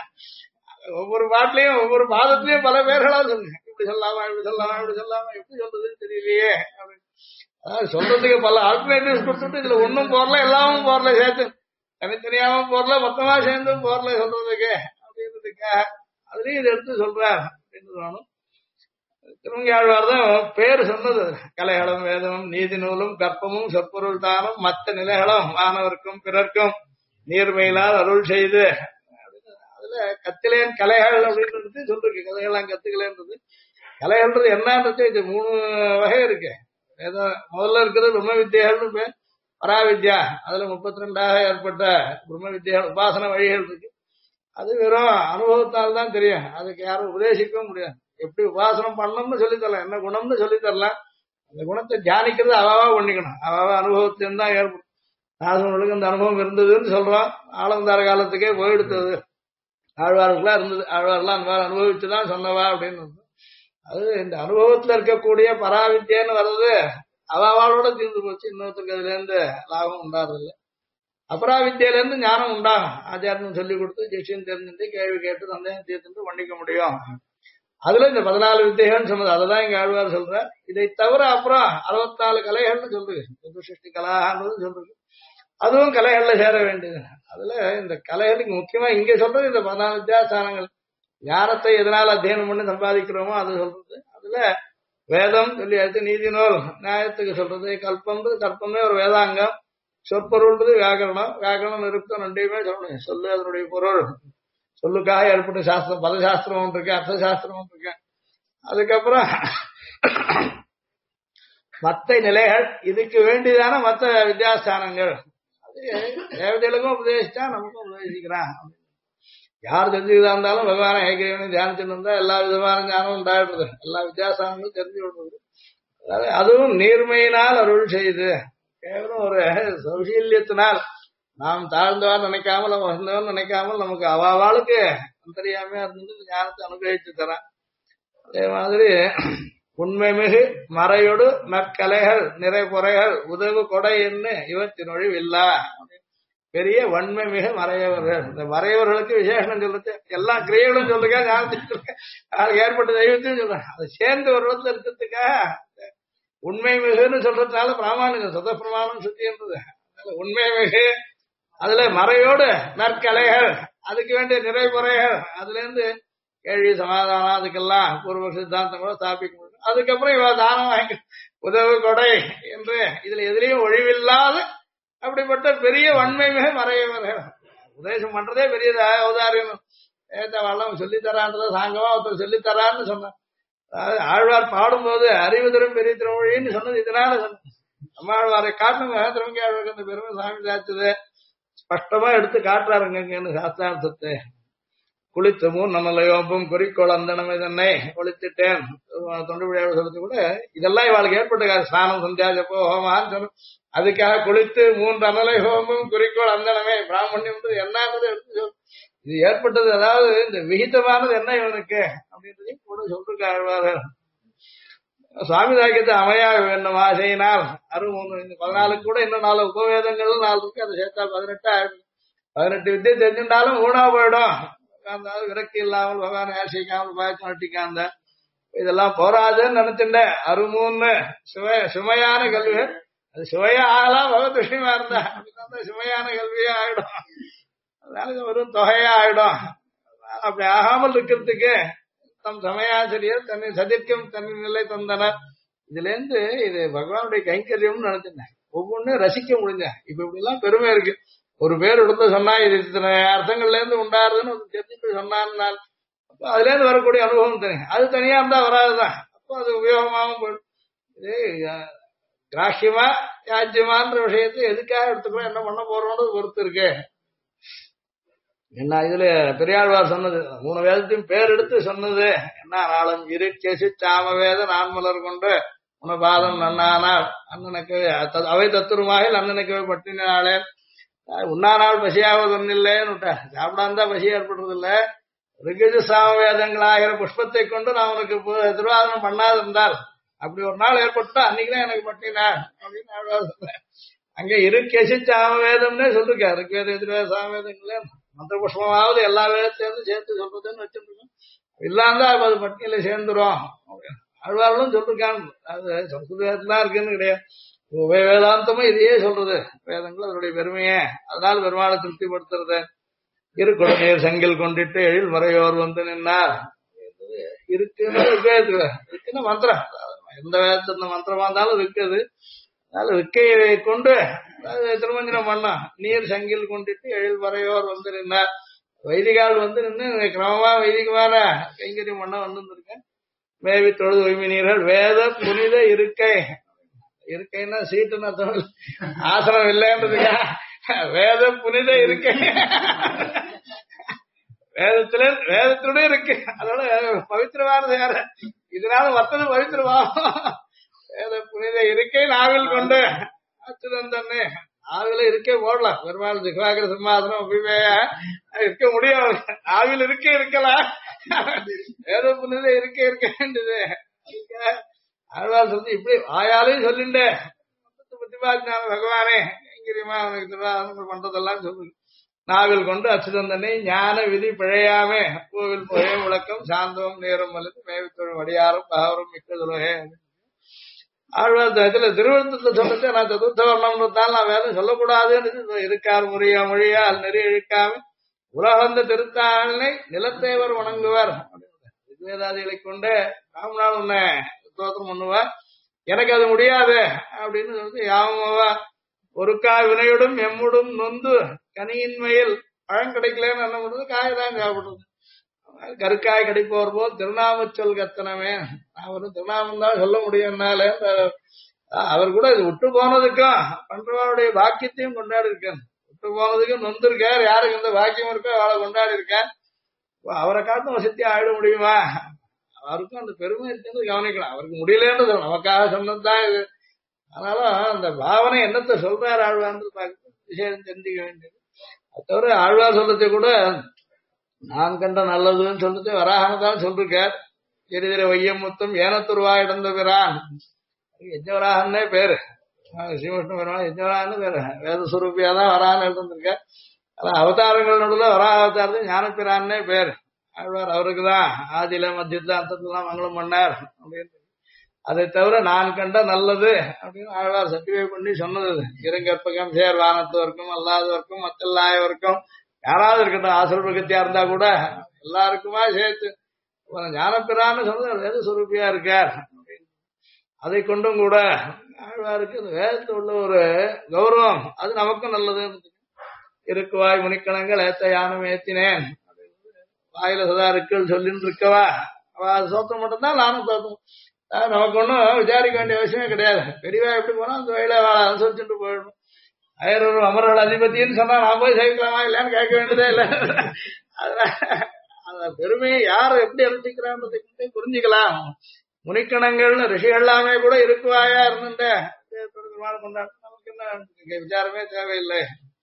[SPEAKER 1] ஒவ்வொரு பாட்டிலையும் ஒவ்வொரு பாதத்திலயும் பல பேர்களா சொல்லுங்க, இப்படி சொல்லாமா இப்படி சொல்லாமா இப்படி சொல்லாமா எப்படி சொல்றதுன்னு தெரியலையே அப்படின்னு. அதாவது சொல்றதுக்கு பல ஆல்டர்னேட்டிவ்ஸ் கொடுத்துட்டு இதுல ஒன்னும் போறல எல்லாமும் போறல, சேர்த்து தனித்தனியாவும் போறல மொத்தமா சேர்ந்தும் போறல சொல்றதுக்கு அப்படின்றதுக்காக அதுலயும் இதை எடுத்து சொல்றார் அப்படின்னு நானும். திருமங்கையாழ்வார் தான் பேர் சொன்னது. கலைகளும் வேதமும் நீதி நூலும் கற்பமும் சொற்பொருள் தானும் மற்ற நிலைகளும் மாணவர்க்கும் பிறர்க்கும் நீர்மையினால் அருள் செய்து. அதுல கத்திலேன் கலைகள் அப்படின்றது சொல்லிருக்கு. கதைகள்லாம் கத்துக்கலன்றது, கலைகள்ன்றது என்னன்றது இது 3 வகை இருக்கு. ஏதோ முதல்ல இருக்கிறது பிரம்ம வித்தியாகள்னு பேர், பராவித்யா. அதுல 32ஆக ஏற்பட்ட பிரம்ம வித்தியாகள் உபாசன வழிகள் இருக்கு. அது வெறும் அனுபவத்தால் தான் தெரியும், அதுக்கு யாரும் உபதேசிக்கவும் முடியாது. எப்படி உபாசனம் பண்ணணும்னு சொல்லித்தரலாம், என்ன குணம்னு சொல்லித்தரலாம். அந்த குணத்தை தியானிக்கிறது அவாவா பண்ணிக்கணும், அவாவா அனுபவத்திலும் தான் ஏற்படும். நாசங்களுக்கு அந்த அனுபவம் இருந்ததுன்னு சொல்றோம், ஆளந்தார காலத்துக்கே போயிடுத்தது. ஆழ்வார்களா இருந்தது, ஆழ்வார்கள்லாம் அந்த மாதிரி அனுபவிச்சுதான் சொன்னவா அப்படின்னு. அது இந்த அனுபவத்துல இருக்கக்கூடிய பராவித்தியன்னு வர்றது அவாவோட தீர்ந்து போச்சு, இன்னொருத்தருக்கு அதுல இருந்து லாபம் உண்டாறது இல்லை. அபராவித்தியில இருந்து ஞானம் உண்டாகும், ஆச்சாரியன் சொல்லி கொடுத்து சிஷ்யன் தெரிஞ்சுட்டு கேள்வி கேட்டு சந்தேகம் தீர்த்து பண்ணிக்க முடியும். அதுல இந்த 14 வித்தைகள்னு சொன்னது அததான் இங்க ஆழ்வார் சொல்ற. இதை தவிர அப்புறம் 64 கலைகள்னு சொல்றது, சிருஷ்டி கலான்றது சொல்றது, அதுவும் கலைகள்ல சேர வேண்டியது. அதுல இந்த கலைகளுக்கு முக்கியமா இங்க சொல்றது இந்த 14 வித்தியாசானங்கள். ஞானத்தை எதனால அத்தியனம் பண்ணி சம்பாதிக்கிறோமோ அது சொல்றது. அதுல வேதம் சொல்லி அடுத்து நீதி நூல் நியாயத்துக்கு சொல்றது, கல்பம்ன்றது கல்பமே ஒரு வேதாங்கம், சொற்பொருள்ன்றது வியாக்கரணம், வியாக்கரணம் நிருப்தம் ரெண்டையுமே சொல்லணும். சொல்லு அதனுடைய பொருள், சொல்லுக்காக ஏற்பட்ட சாஸ்திரம், பதசாஸ்திரம் ஒன்று இருக்கு, அர்த்த சாஸ்திரம் ஒன்று இருக்கு. அதுக்கப்புறம் மற்ற நிலைகள், இதுக்கு வேண்டியதான மற்ற வித்தியாஸ்தானங்கள். அது தேவதைகளுக்கும் உபதேசிச்சா நமக்கும் உபதேசிக்கிறான். யார் தெரிஞ்சுக்கிறதா இருந்தாலும் பகவான ஏகீவனை தியானிச்சுட்டு இருந்தா எல்லா விதமான ஞானம் உண்டாடுறது, எல்லா வித்தியாசங்களும் தெரிஞ்சு விடுறது. அதாவது அதுவும் நீர்மையினால் அருள் செய்து, கேவலம் ஒரு சௌசீல்யத்தினால் நாம் தாழ்ந்தவார் நினைக்காமல் நம்ம வந்தவன் நினைக்காமல் நமக்கு அவாளுக்கு அந்தரியாமையா இருந்து ஞானத்தை அனுபவிச்சு தரான். அதே மாதிரி உண்மை மிகு மறையோடு நற்கலைகள் நிறை பொறைகள் உதவு கொடை என்ன இவற்றினொழிவில்லா. பெரிய வன்மை மிக மறையவர்கள், இந்த மறையவர்களுக்கு விசேஷம் சொல்றது, எல்லா கிரியைகளும் சொல்றதுக்கா ஞானத்துக்கு ஏற்பட்ட தெய்வத்தையும் சொல்றேன். அதை சேர்ந்து ஒரு இடத்துல இருக்கிறதுக்காக உண்மை மிகுன்னு சொல்றதுனால பிராமணியம் சத பிரமாணம் சுத்தின்றது. உண்மை மிகு, அதுல மறையோடு நற்கலைகள், அதுக்கு வேண்டிய நிறைமுறைகள், அதுல இருந்து கேள்வி சமாதானம் அதுக்கெல்லாம் பூர்வ சித்தாந்தம் கூட ஸ்தாபிக்க முடியும். அதுக்கப்புறம் இவ தானம் வாங்கி உதவு கொடை என்று இதுல எதிலையும் ஒழிவில்லாத அப்படிப்பட்ட பெரிய வன்மை மிக மறையவர்கள். உபதேசம் பண்றதே பெரிய அவதாரியம். ஏத்தவாள் சொல்லித்தரான்றத சாங்கமா ஒருத்தர் சொல்லித்தரான்னு சொன்னான். ஆழ்வார் பாடும்போது அறிவு தரும் பெரிய திருமொழின்னு சொன்னது இதனால சொன்ன. நம்மாழ்வாரை காட்டுங்க திருமங்கி ஆழ்வாருக்கு அந்த பெருமை சாமி சாச்சது ஸ்பஷ்டமா எடுத்து காட்டுறாருங்கன்னு சாஸ்திரார்த்தத்தை. குளித்து நல்லையோம்பும் குறிக்கோள் அந்தனமே தன்னை ஒழித்துட்டேன் தொண்டு விளையாடு சொல்றது கூட இதெல்லாம் இவாளுக்கு ஏற்பட்ட ஸ்நானம் சந்தியாஜப்போ ஹோமான்னு சொன்ன. அதுக்காக குளித்து 3 அனலை ஹோமும் குறிக்கோள் அந்தனமே பிராமணியம் என்னன்றது எடுத்து சொல். இது ஏற்பட்டது, அதாவது இந்த விகிதமானது என்ன இவனுக்கு அப்படின்றதையும் கூட சொல்லிருக்க ஆழ்வார். சுவாமி தாக்கியத்தை அமையாக வேண்டும் ஆசையினால் 14 கூட இன்னும் 4 உபவேதங்கள் 4 இருக்கு, அதை சேர்த்தா 18 ஆயிடும். 18 வித்தியை தெரிஞ்சுட்டாலும் ஊனா போயிடும். அதாவது விரக்தி இல்லாமல் பகவான் ஆசைக்காமல் பாய்ச்சி நட்டிக்காந்த இதெல்லாம் போராதுன்னு நினைச்சுட்டேன். 13 சுமையான கல்விகள், அது சுவையா ஆகலாம் பகவத் விஷயமா இருந்தா சுமையான கல்வியா ஆயிடும், அதனால வெறும் தொகையா ஆயிடும். அப்படி ஆகாமல் இருக்கிறதுக்கு தம் சமயாசிரியர் தன்னை சதிர்க்கும் தன்னை நிலை தந்தனர். இதுல இருந்து இது பகவானுடைய கைங்கரியம்னு நினைச்சிருந்தேன். ஒவ்வொன்றும் ரசிக்க முடிஞ்சேன். இப்ப இப்படி எல்லாம் பெருமை இருக்கு. ஒரு பேர் எடுத்து சொன்னா இது இத்தனை அர்த்தங்கள்ல இருந்து உண்டாருதுன்னு தெரிஞ்சுட்டு சொன்னான். அப்போ அதுல இருந்து வரக்கூடிய அனுபவம் தெரியும். அது தனியா இருந்தா வராதுதான். அப்போ அது உபயோகமாகவும் போயிடும். இது கிராஹ்யமா யாஜ்யமான்ற விஷயத்தை எதுக்காக எடுத்துக்கிறோம், என்ன பண்ண போறோம்னு பொறுத்து இருக்கு. என்ன இதுல பெரியாழ்வார் சொன்னது 3 வேதத்தையும் பேர் எடுத்து சொன்னது என்ன நாளும் இருக்கேசி சாம வேத நான்மலர் கொண்டு உனபாதம் நன்னானால் அண்ணனுக்கு அவை தத்துருமாக அண்ணனுக்கு பட்டினாலே உண்ணா நாள் பசியாவது ஒன்னில்லைன்னு விட்டார். சாப்பிடாந்தா பசி ஏற்படுறது இல்ல. ரிகஜ சாம வேதங்களாகிற புஷ்பத்தை கொண்டு நான் உனக்கு திருவாதனம் பண்ணாது இருந்தால் அப்படி ஒரு நாள் ஏற்பட்டா அன்னைக்குதான் எனக்கு பட்டினார் அப்படின்னு ஆழ்வார் சொல்றேன். அங்க இருக்கேசி சாம வேதம்னே சொல்லிருக்காரு. ரிக்வேத எதிர்வேத சாமவேதங்களே மந்திர புஷ்பமாவது எல்லா வேதத்தையும் சேர்த்து சொல்றதுன்னு வச்சிருக்கோம். இல்லாந்தா அது பட்டியல சேர்ந்துரும் ஆழ்வார்களும் சொல்லிருக்காங்க. அது சம்ஸ்கிருதத்தான் இருக்குன்னு கிடையாது. வேதாந்தமும் இதையே சொல்றது. வேதங்கள் அதனுடைய பெருமையே. அதனால பெருமாளை திருப்திப்படுத்துறது. இருக்குடநீர் செங்கல் கொண்டிட்டு எழில் மறையோர் வந்து நின்னார் இருக்குன்னு மந்திரம். எந்த வேதத்துல மந்திரமா இருந்தாலும் இருக்குது. அதனால ரிக்கையை கொண்டு திருமஞ்சனம் பண்ணா நீர் செங்கில் கொண்டிட்டு எழில் வரையோர் வந்து நின்னார். வைதிகால் வந்து நின்று கிரமமா வைதிகமான கைங்கரியம் பண்ண வந்துருக்கேன். மேவி தொழுது ஒய்மி நீர்கள் வேத புனித இருக்கை. இருக்கைன்னா சீட்டுன்னு அர்த்தம், ஆசனம் இல்லைன்றதுக்கா வேத புனித இருக்கை. வேதத்தினுடைய இருக்கு. அதோட பவித்திரமானது யாரு? இதனால மத்தது பவித்திரமா. வேத புனித இருக்கை நாவில் கொண்டு அச்சுதன் தன்னை ஆவில இருக்கே போடலாம். பெருமாள் திவாகர சிம்மாசனம் அபிமேய இருக்க முடியும். ஆவில் இருக்கே இருக்கலாம். வேத புனித இருக்கே இருக்க வேண்டியது. ஆழ்வார் சொல்லி இப்படி ஆயாலையும் சொல்லிண்டே புத்திபாத்தினால பகவானே எங்கிரியுமா அவனுக்கு திருவாசனம் பண்றதெல்லாம் சொல்லு. நாவில் கொண்டு அச்சுதன் தன்னை ஞான விதி பிழையாமே பூவில் புழைய முழக்கம் சாந்தம் நேரம் அல்லது மேவித்தொழில் வடியாரும் பாவரும் மிக்க துலகே. ஆழ்வார் இதுல திருவள்ளத்துல சொல்லிட்டு நான் சதுர்த்த வர்ணம்ன்றதால் நான் வேலை சொல்லக்கூடாதுன்னு இருக்கார் மொழியால் நெறி இழுக்காம உலகந்த திருத்தாளனை நிலத்தேவர் வணங்குவார். ரிக்வேதாதிகளை கொண்டு ராமநாள் உன்னை ஸ்தோத்திரம் பண்ணுவார். எனக்கு அது முடியாது அப்படின்னு சொல்லி யாமவா ஒரு காய் வினையுடும் எம்முடும் நொந்து கனியின்மையில் பழம் கிடைக்கலன்னு என்ன பண்றது? காய்தான் சாப்பிடுறது. கருக்காய் கிடைப்போர் போல் திருநாமச்சொல் கத்தனமே. அவரும் திருநாமம் தான் சொல்ல முடியும்னால அவர் கூட இது விட்டு போனதுக்கும் பண்றவாருடைய பாக்கியத்தையும் கொண்டாடி இருக்கார். விட்டு போனதுக்கும் நொந்திருக்கார். யாருக்கு இந்த பாக்கியம் இருக்கோ அவளை கொண்டாடி இருக்கார். அவரை காட்டும் வசதியா ஆயிட முடியுமா? அவருக்கும் அந்த பெருமை இருக்குன்னு கவனிக்கலாம். அவருக்கு முடியலன்றது நமக்காக சொன்னதுதான் இது. அதனால அந்த பாவனை என்னத்தை சொல்றாரு ஆழ்வார்ன்றது பார்க்க விஷயம் தெரிஞ்சுக்க வேண்டியது. அது தவிர ஆழ்வார் சொல்றதை கூட நான் கண்ட நல்லதுன்னு சொல்லிட்டு வராகத்தான் சொல்லிருக்கார். எரிதிர வையம் முத்தம் ஏனத்துருவா இடந்த பிரான் யஜ்ஞவராகன்னே பேரு. ஸ்ரீவிஷ்ணு பெருமாள் யஜ்ஞவராகன்னு பேரு. வேதஸ்வரூபியாதான் வரான்னு எழுந்திருக்கார். அதான் அவதாரங்கள் நடுவில் வராக அவதாரத்தில் ஞானப்பிரான்னே பேரு. ஆழ்வார் அவருக்குதான் ஆதியில மத்தியத்துல அந்தத்துலாம் மங்களம் பண்ணார் அப்படின்னு. அதை தவிர நான் கண்ட நல்லது அப்படின்னு ஆழ்வார் சர்டிஃபை பண்ணி சொன்னது. இருங்கற்பகம் சேர் வானத்துவர்க்கும் அல்லாதவர்க்கும் மத்தல்லாயவர்க்கும் யாராவது இருக்கட்டும், ஆசிரியர் பகத்தியா இருந்தா கூட எல்லாருக்குமா சேர்த்து ஞானப்பிரான்னு சொன்னது வேத சுரூபியா இருக்கார். அதை கொண்டும் கூட ஆழ்வாருக்கு அந்த வேதத்தில் உள்ள ஒரு கௌரவம் அது நமக்கும் நல்லது. இருக்குவாய் முனிக்கணங்கள் ஏத்த யானம் ஏத்தினேன் வாயில சதா இருக்குன்னு சொல்லின்னு இருக்கவா அவ சோத்தம் மட்டும்தான் நானும் சோத்தம். நமக்கு ஒன்றும் விசாரிக்க வேண்டிய அவசியமே கிடையாது. பெரியவா எப்படி போனா அந்த வயல வாழ அனுசரிச்சுட்டு போயிடணும். ஆயிரம் அமர்கள் அதிபதினு சொன்னா நான் போய் சேர்க்கலாமா இல்லையான்னு கேட்க வேண்டியதே இல்லை. அதனால அந்த பெருமையை யார் எப்படி அனுப்பிக்கிறான்னு புரிஞ்சுக்கலாம். முனிக்கணங்கள்னு ரிஷிகள் எல்லாமே கூட இருக்குவாயா இருந்துட்ட கொண்டாடு நமக்கு என்ன விசாரமே தேவையில்லை.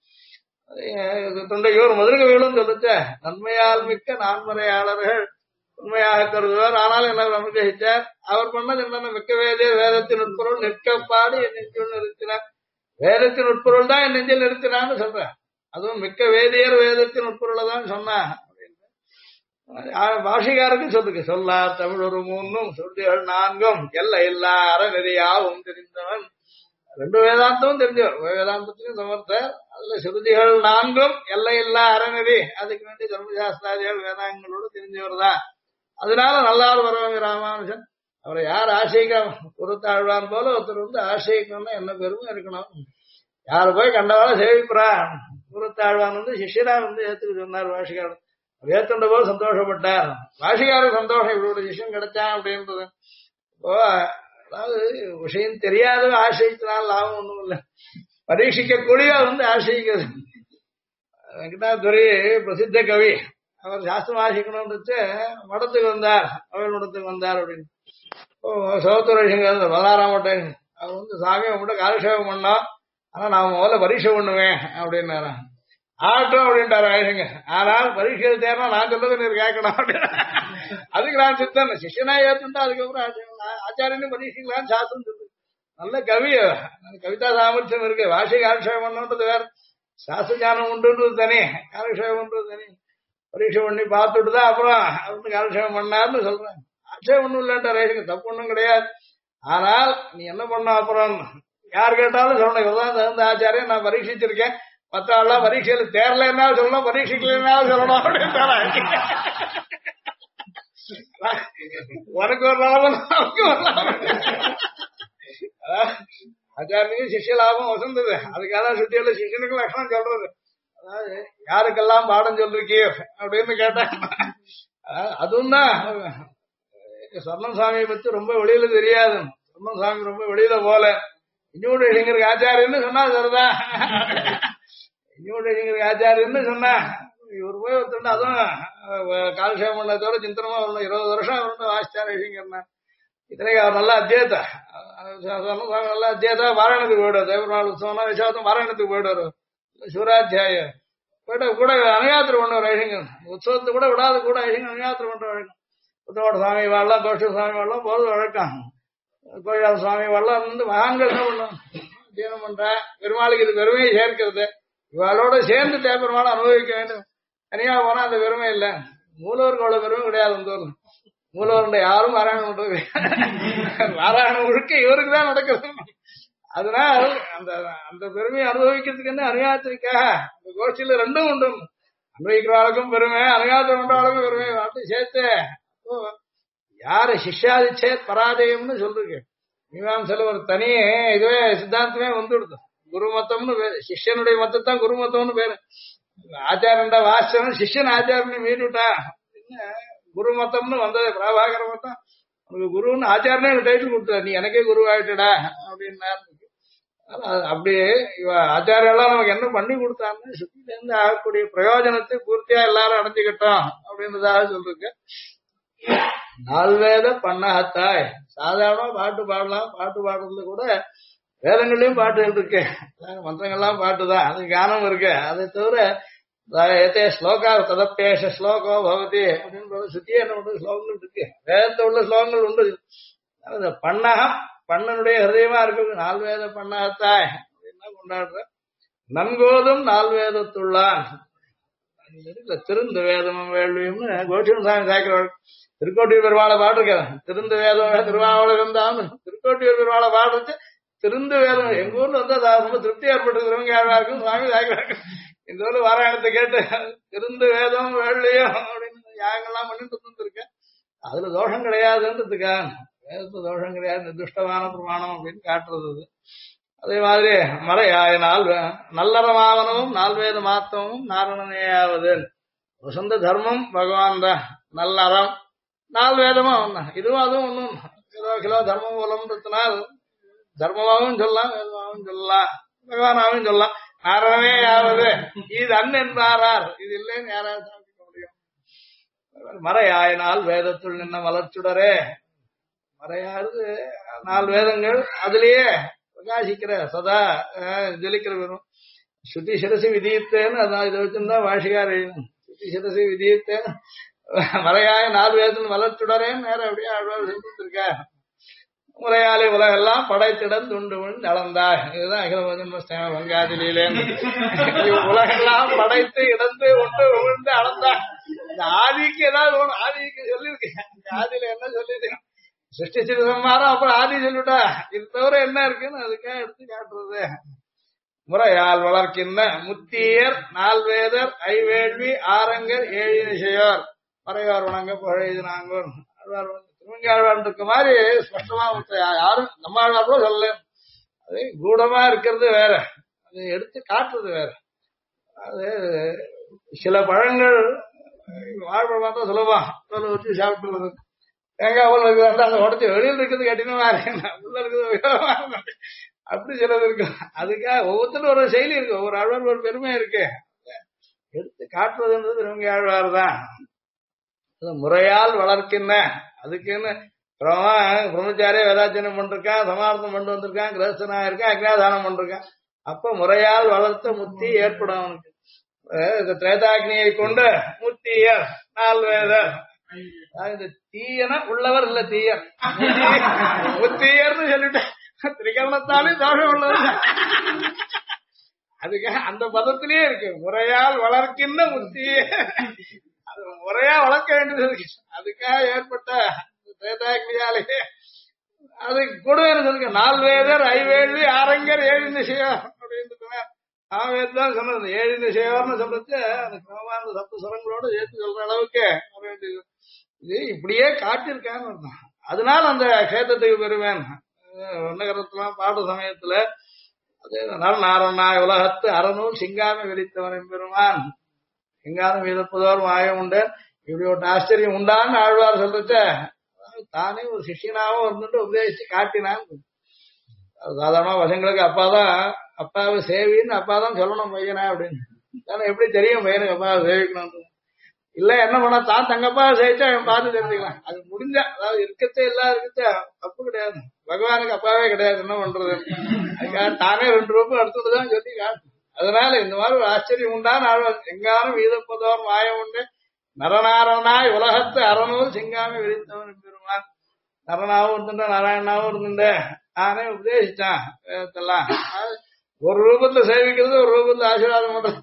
[SPEAKER 1] தொண்டையோர் மதுரகவிகளும் சொல்லிச்ச நன்மையால் மிக்க நான்மறையாளர்கள் உண்மையாக கருதுவார். ஆனால் என்ன அனுகிரகிச்சார்? அவர் பண்ணது என்னென்ன மிக்க வேதே வேதத்தின் உட்பொருள் நிற்கப்பாடு என் நெஞ்சில் நிறுத்தினார். வேதத்தின் உட்பொருள் தான் என் நெஞ்சில் நிறுத்தினான்னு சொல்ற. அதுவும் மிக்க வேதியர் வேதத்தின் உட்பொருளை தான் சொன்னா. பாஷிகாருக்கு சொல்லுங்க சொல்லார் தமிழ் ஒரு 3 சொல்லிகள் 4 எல்ல இல்லா அறநெறியாவும் தெரிந்தவன். 2 வேதாந்தமும் தெரிஞ்சவர். வேதாந்தத்திலும் சமர்த்தர். அதுல சுருதிகள் 4 எல்லை இல்லா அறநெறி அதுக்கு வேண்டிய தர்மசாஸ்திராதிகள் வேதாங்களோடு தெரிஞ்சவர் தான். அதனால நல்லாறு வரவங்க ராமானுஜன். அவரை யார் ஆசைக்கலாம்? பொறுத்தாழ்வான் போல ஒருத்தர் வந்து ஆசைக்கணும்னா என்ன பெருமை இருக்கணும். யாரு போய் கண்டவாலும் சேவிப்புறா. பொறுத்தாழ்வான் வந்து சிஷ்யரா வந்து ஏத்துக்கு சொன்னார் பாஷிகாரன். ஏத்துண்ட போது சந்தோஷப்பட்டார். பாஷிகாரன் சந்தோஷம் இவரோட சிஷ்யம் கிடைச்சான் அப்படின்றது. இப்போ அதாவது விஷயம் தெரியாத ஆசைத்தினால் லாபம் ஒண்ணும் இல்லை. பரீட்சிக்க கூடிய வந்து ஆசைக்கிறது. வெங்கடாதுரை பிரசித்த கவி. அவர் சாஸ்திரம் வாசிக்கணும்னு மடத்துக்கு வந்தார், அவர் மடத்துக்கு வந்தார் அப்படின்னு. சௌத்தரேஷங்க பலராமட்டை அவர் சாமி உங்கள்கிட்ட காலக்ஷேபம் பண்ணோம், ஆனா நான் முதல்ல பரீட்சை பண்ணுவேன் அப்படின்னாரா. ஆகட்டும் அப்படின்ட்டாரு ஆயுஷங்க. ஆனால் பரீட்சையில் தேர்னா நான் சொல்றது நீர் கேட்கணும் அப்படின்னு. அதுக்கு நான் சித்தன் சிஷியனா ஏத்துட்டா அதுக்கப்புறம் ஆச்சாரியன்னு பரீட்சைக்கலான்னு சாஸ்திரம் சொல்லு. நல்ல கவி, கவிதா சாமர்த்தியம் இருக்கு. வாசி காலக்ஷேபம் பண்ணணுன்றது வேற, சாஸ்திர ஞானம் உண்டுன்றது தனி, காலக்ஷேபம்ன்றது தனி. பரீட்சை பண்ணி பார்த்துட்டு தான் அப்புறம் அவருக்கு காலக்ஷேபம் பண்ணாருன்னு சொல்றேன். ஆட்சேபம் ஒண்ணும் இல்லைன்ட்டா ரேஷங்க, தப்பு ஒண்ணும் கிடையாது. ஆனால் நீ என்ன பண்ண அப்புறம் யார் கேட்டாலும் சொல்லணும், இவதான் தகுந்த ஆச்சாரியம், நான் பரீட்சிச்சிருக்கேன், மற்ற ஆள்லாம் பரீட்சையில தேரலைன்னாலும் சொல்லணும், பரீட்சைக்கலைன்னாலும் சொல்லணும் அப்படின்னு. உனக்கு ஒரு லாபம் நமக்கு ஒரு லாபம். ஆச்சாரியனுக்கு சிஷ்ய லாபம் வசந்தது. அதுக்காக சுத்தியில சிஷியனுக்கு லட்சணம் சொல்றது. அதாவது யாருக்கெல்லாம் பாடம் சொல்லிருக்கியோ அப்படின்னு கேட்டாங்க. அதுவும் தான் சொர்ணம் சாமியை பத்தி ரொம்ப வெளியில தெரியாது. சொர்ணம் சாமி ரொம்ப வெளியில போல. இன்னொரு எங்களுக்கு ஆச்சாரியன்னு சொன்னா சரிதான், இன்னொரு எங்களுக்கு ஆச்சாரியன்னு சொன்னா இவர் போய் ஒருத்தர் அதுவும் காலக்ஷேபம் பண்ணதோட சிந்தனமா வரணும். 20 வருஷம் வரணும் ஆச்சாரியங்கிறனா. இத்தனைக்கு அவர் நல்லா அத்தியத்தா, நல்லா அத்தியத்தா வாராயணத்துக்கு போயிடுவார். தேவநாள் உற்சவம்னா விசாதம் வாராயணத்துக்கு போயிடுவார். சிவராத்தியாயம் போயிட்டு கூட அனுயாத்திரை பண்ணுவார். ஐஷங்கர் உற்சவத்தை கூட விடாது, கூட ஐஷங்கர் அனுயாத்திரை பண்ற வழக்கம். புத்தோட சுவாமி வாழலாம், தோஷ சுவாமி வாழலாம் போறது வழக்கம். கோயிலாத சுவாமி வாழலாம் வந்து மகான்கள் என்ன பண்ணுவோம், தியானம் பண்ற பெருமாளுக்கு இது பெருமையை சேர்க்கிறது. இவாளோட சேர்ந்து பெருமாளை அனுபவிக்க வேண்டும். தனியா போனா அந்த பெருமை இல்லை. மூலவருக்கு அவ்வளவு பெருமை கிடையாது. அந்த ஊர்ல மூலவருண்ட யாரும் பாராயணம் பண்றது, பாராயணம் முழுக்க இவருக்கு தான் நடக்குது. அதனால் அந்த அந்த பெருமையை அனுபவிக்கிறதுக்கு என்ன அனுயாத்திரிக்காக அந்த கோஷ்டியில ரெண்டும் உண்டு. அனுபவிக்கிறவாளுக்கும் பெருமை, அனுயாத்திரம் பண்றவாளுக்கும் பெருமை அப்படி சேர்த்து யாரு சிஷ்யாதிச்சே பராஜயம்னு சொல்றீங்க. மீமாம்சல ஒரு தனியே இதுவே சித்தாந்தமே வந்துடுது. குரு மத்தம்னு பேரு, சிஷ்யனுடைய மத்தத்தான் குரு மத்தம்னு பேரு. ஆச்சாரன்டா வாசவன் சிஷ்யன் ஆச்சாரனை மீறிவிட்டா குரு மத்தம்னு வந்தது. பிரபாகர மத்தம் உனக்கு குருன்னு ஆச்சாரனே டைட்டில் கொடுத்தாரு, நீ எனக்கே குரு ஆயிட்டடா அப்படின்னா. அப்படியே இவ ஆச்சாரியெல்லாம் நமக்கு என்ன பண்ணி கொடுத்தான்னு சுத்தில இருந்து ஆகக்கூடிய பிரயோஜனத்தை பூர்த்தியா எல்லாரும் அடைஞ்சுக்கிட்டோம் அப்படின்றதாக சொல்றீங்க. நால்வேத பண்ணத்தாய் சாதாரணமா பாட்டு பாடலாம். பாட்டு பாடுறதுல கூட வேதங்கள்லயும் பாட்டுகள் இருக்கு, மந்திரங்கள்லாம் பாட்டுதான், அது கானம் இருக்கு. அதை தவிர ஏத்தே ஸ்லோகா ததப்பேஷ ஸ்லோகோ பவதி அப்படின்னு சுத்தியே என்ன பண்றது ஸ்லோகங்கள் இருக்கு. வேதத்தை உள்ள ஸ்லோகங்கள் உண்டு. பண்ணகம் பண்ணனுடைய ஹிருதயமா இருக்கு. நால்வேத பண்ணத்தாய் அப்படின்னா கொண்டாடுற. நன்கோதும் நால்வேதத்துள்ளான் திருந்த வேதமும் வேள்வியும்னு கோஷன் சாமி சாய்க்கிற திருக்கோட்டியூர் பெருமாளை பாடுருக்காரு. திருந்த வேதம் திருவாவூர் இருந்தாலும் திருக்கோட்டியூர் பெருமாளை பாடுறது திருந்து வேதம். எங்க ஊர்ல வந்து அது ரொம்ப திருப்தி ஏற்பட்டுருக்கிறவங்க யாரா இருக்கும் சுவாமி சாய்க்கிறாங்க. இந்த ஊர்ல வாராயணத்தை கேட்டு திருந்து வேதம் வேள்வியும் அப்படின்னு யாகங்கள்லாம் பண்ணிட்டு இருந்திருக்கேன். அதுல தோஷம் கிடையாதுன்றதுக்கா, வேதத்துல தோஷம் கிடையாது, நிர்துஷ்டமான பிரமாணம் அப்படின்னு காட்டுறது. அதே மாதிரி மறையாயினால் நல்லறமாவனமும் நால்வேத மாத்தமும் நாரணனையாவது வசந்த தர்மம் பகவான் தான். நல்லறம் நால்வேதமும் ஒண்ணு, இதுவும் அதுவும் ஒண்ணும். கிலோ கிலோ தர்மம் மூலம்ன்றதுனால் தர்மமாகவும் சொல்லலாம், வேதமாகவும் சொல்லலாம், பகவானாவும் சொல்லலாம். நாரணனே யாவது இது அன் என்றாரார், இது இல்லைன்னு யாராவது சாதிக்க முடியும். மறையாயினால் வேதத்துள் நின்ன மலர்ச்சுடரே. மறையாவது 4 வேதங்கள், அதுலயே பிரகாசிக்கிற சதா ஜலிக்கிற பெரும் ஸ்ருதி சிரசி விதித்தேன்னு அதான் இதை வச்சிருந்தா வாஷிகார் எழுதணும். ஸ்ருதி சிரசி விதித்தேன்னு மறையாய 4 வேதத்தில் மலர்ச்சுடரேன்னு நேரம் அப்படியே அழ்வார் செஞ்சுருக்கா. முறையாலே உலகெல்லாம் படைத்திடம் துண்டு விழுந்து அளந்தாய். இதுதான் அகில வங்காதிலே உலகெல்லாம் படைத்து இடந்து ஒன்று விழுந்து அளந்தாய். இந்த ஆதிக்கு ஏதாவது ஒண்ணு ஆதிக்கு சொல்லியிருக்கேன். ஆதியில என்ன சொல்லிருக்கேன், சிருஷ்டி சிறுசம்மாரம் அப்புறம் ஆதி சொல்லிவிட்டா இது தவிர என்ன இருக்குன்னு அதுக்காக எடுத்து காட்டுறது. முறையால் வளர்க்கின்ற முத்தியர் 4 வேதர் ஐவேள்வி ஆரங்கர் 7 நிஷையோர் மறைவார் வணங்க புகழெய்து நாங்கோர். திருமங்காழ்வான் இருக்க மாதிரி ஸ்பஷ்டமா யாரும் நம்ம ஆழ்வார் சொல்லல. அது கூடமா இருக்கிறது வேற, அது எடுத்து காட்டுறது வேற. அது சில பழங்கள் வாழ்பழமா தான் சுலபம் வச்சு சாப்பிட்டு தேங்காய் போல இருக்கிறதா அந்த உடச்சி வெளியில் இருக்கிறது கட்டினமா உள்ள இருக்கிறது அப்படி சிலது இருக்கு. அதுக்காக ஒவ்வொருத்தரும் ஒரு செயலி இருக்கு, ஒவ்வொரு ஆழ்வார் ஒரு பெருமை இருக்கு. எடுத்து காட்டுவதுன்றது திரும்பி ஆழ்வார் தான். முறையால் வளர்க்கின்ற அதுக்குன்னு பிரம்மச்சாரிய வேதாச்சனம் பண்ணிருக்கான், சமார்த்தம் பண்ணி வந்திருக்கான், கிரகஸ்தனா இருக்கான், அக்னியாதானம் பண்ணிருக்கான். அப்ப முறையால் வளர்த்த முத்தி ஏற்படும் அவனுக்கு. இந்த திரேதாக்னியை கொண்டு முத்திய நால் வேத இந்த தீயன உள்ளவர் இல்ல தீயர் முத்தியர்னு சொல்லிட்டேன். திரிகரணத்தாலே தோஷம் உள்ளவர். அதுக்காக அந்த பதத்திலேயே இருக்கு முறையால் வளர்க்கின்ற முத்திய. அது முறையா வளர்க்க வேண்டியது இருக்கு. அதுக்காக ஏற்பட்ட திரேதாக்னியாலே அது கொடுவேன்னு சொல்லுங்க. நாலு வேதர் ஐவேள்வி ஆரங்கர் ஏழு நிச்சயம் அப்படின்னு தான் சொன்னது. ஏழு நிச்சயம்னு சொல்றது அந்த கிரமமான சப்த சுரங்களோட ஏற்று சொல்ற அளவுக்கு இது இப்படியே காட்டியிருக்காங்க. அதனால அந்த கஷேத்திரத்துக்கு பெறுவேன். நகரத்துல பாட சமயத்துல அதனால நாரணாய் உலகத்து அறநூல் சிங்காமி விரித்தவன் பெருமான் சிங்காரம் வீதப்பதோர் மாயம் உண்டு. இப்படி ஒரு ஆச்சரியம் உண்டான்னு ஆழ்வார் சொல்றச்ச தானே ஒரு சிஷியனாவும் இருந்துட்டு உபதேசிச்சு காட்டினான். சாதாரண பசங்களுக்கு அப்பாவை சேவின்னு அப்பாதான் சொல்லணும் பையனா அப்படின்னு. தானே எப்படி தெரியும் பையனுக்கு அப்பாவை சேவிக்கணும்? இல்ல என்ன பண்ணா தான் தங்கப்பாவை சேவிச்சா அவன் பார்த்து தெரிஞ்சுக்கலாம். அது முடிஞ்ச அதாவது இருக்கச்சே எல்லாம் இருக்கச்ச தப்பு கிடையாது. பகவானுக்கு அப்பாவே கிடையாது. என்ன பண்றது? அதுக்காக தானே 2 ரூபாய் அடுத்ததுதான் சொல்லி காட்டு. அதனால இந்த மாதிரி ஒரு ஆச்சரியம் உண்டான்னு ஆழ்வார் எங்காரும் வீதப்பதோர் மாயம் உண்டு. நரநாரனாய் உலகத்து அறநூல் சிங்காமி விரித்தவன் பெருமான். நரனாவும் இருந்துட்ட நாராயணனாவும் இருந்துட்ட நானே உபதேசிச்சான் வேதத்தெல்லாம். ஒரு ரூபத்துல சேவிக்கிறது, ஒரு ரூபத்துல ஆசீர்வாதம் பண்றது.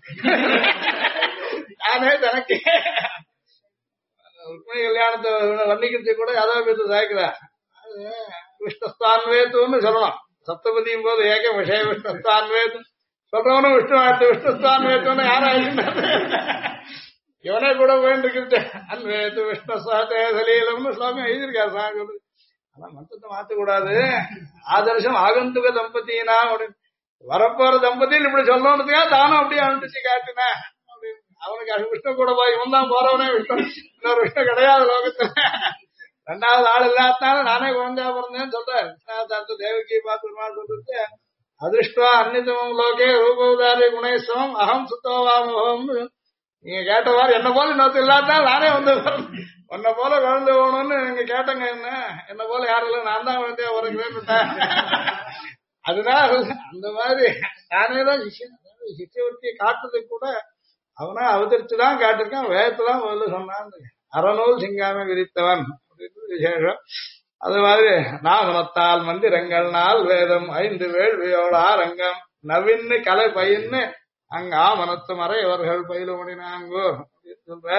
[SPEAKER 1] நானே தனக்கு ருக்மிணி கல்யாணத்தை வர்ணிக்கிறதுக்கு கூட யாதவ சாய்க்கிறா. விஷ்ணுஸ்தான்வேத்துன்னு சொல்லணும். சப்தபதியும் போது ஏக விஷய விஷ்ணுஸ்தான்வேத்து சொல்றவனும் விஷ்ணுஸ்தான்வேத்துன்னு யாரும் இவனே கூட போயிட்டு அன்வேத்து விஷ்ணு சலீலம்னு ஸ்லோகம் எழுதியிருக்காரு சாமி. ஆனா மொத்தத்தை மாத்தக்கூடாது. ஆதர்சம் ஆகந்துக தம்பதினா அப்படின்னு வரப்போற தம்பதியில் இப்படி சொல்லணுன்றதுக்காக தானும் அப்படியே அனுப்பிச்சு காட்டினா அப்படின்னு. அவனுக்கு அது விஷ்ணு கூட போய் இவன் தான் போறவனே விஷ்ணு, இன்னொரு விஷ்ணு கிடையாது லோகத்துல. 2வது ஆள் இல்லாதனால நானே குழந்தையா பிறந்தேன்னு சொல்றாரு. தேவகி பார்த்து சொல்றது அதிருஷ்டா அந்நிதமும் லோகே ரூபதாரி குணேஸ்வரம் அகம் சுத்தவாமோகம்னு நீங்க கேட்டவாறு என்ன போல இன்னொருத்தர் இல்லாதனால நானே வந்து உன்னை போல குழந்தை போகணும்னு நீங்க கேட்டங்க. என்ன போல யாரும் இல்லை, நான் தான் குழந்தையா உறக்கிறேன்னுட்டேன். அதுதான் அந்த மாதிரி நானே தான் சிஷ்யவர்த்தியை காட்டுறதுக்கு கூட அவனா அவதரிச்சுதான் காட்டிருக்கான். வேதத்துதான் முதல்ல சொன்னான். அறநூல் சிங்காமி விரித்தவன் அப்படின்னு விசேஷம். அது மாதிரி நாமனத்தால் மந்திரங்கள் நாள் வேதம் 5 வேள்வியோட ஆரங்கம் நவீன்னு கலை பயின்னு அங்க ஆமனத்து மறையவர்கள் பயிலுமணினாங்கோ அப்படின்னு சொல்ற.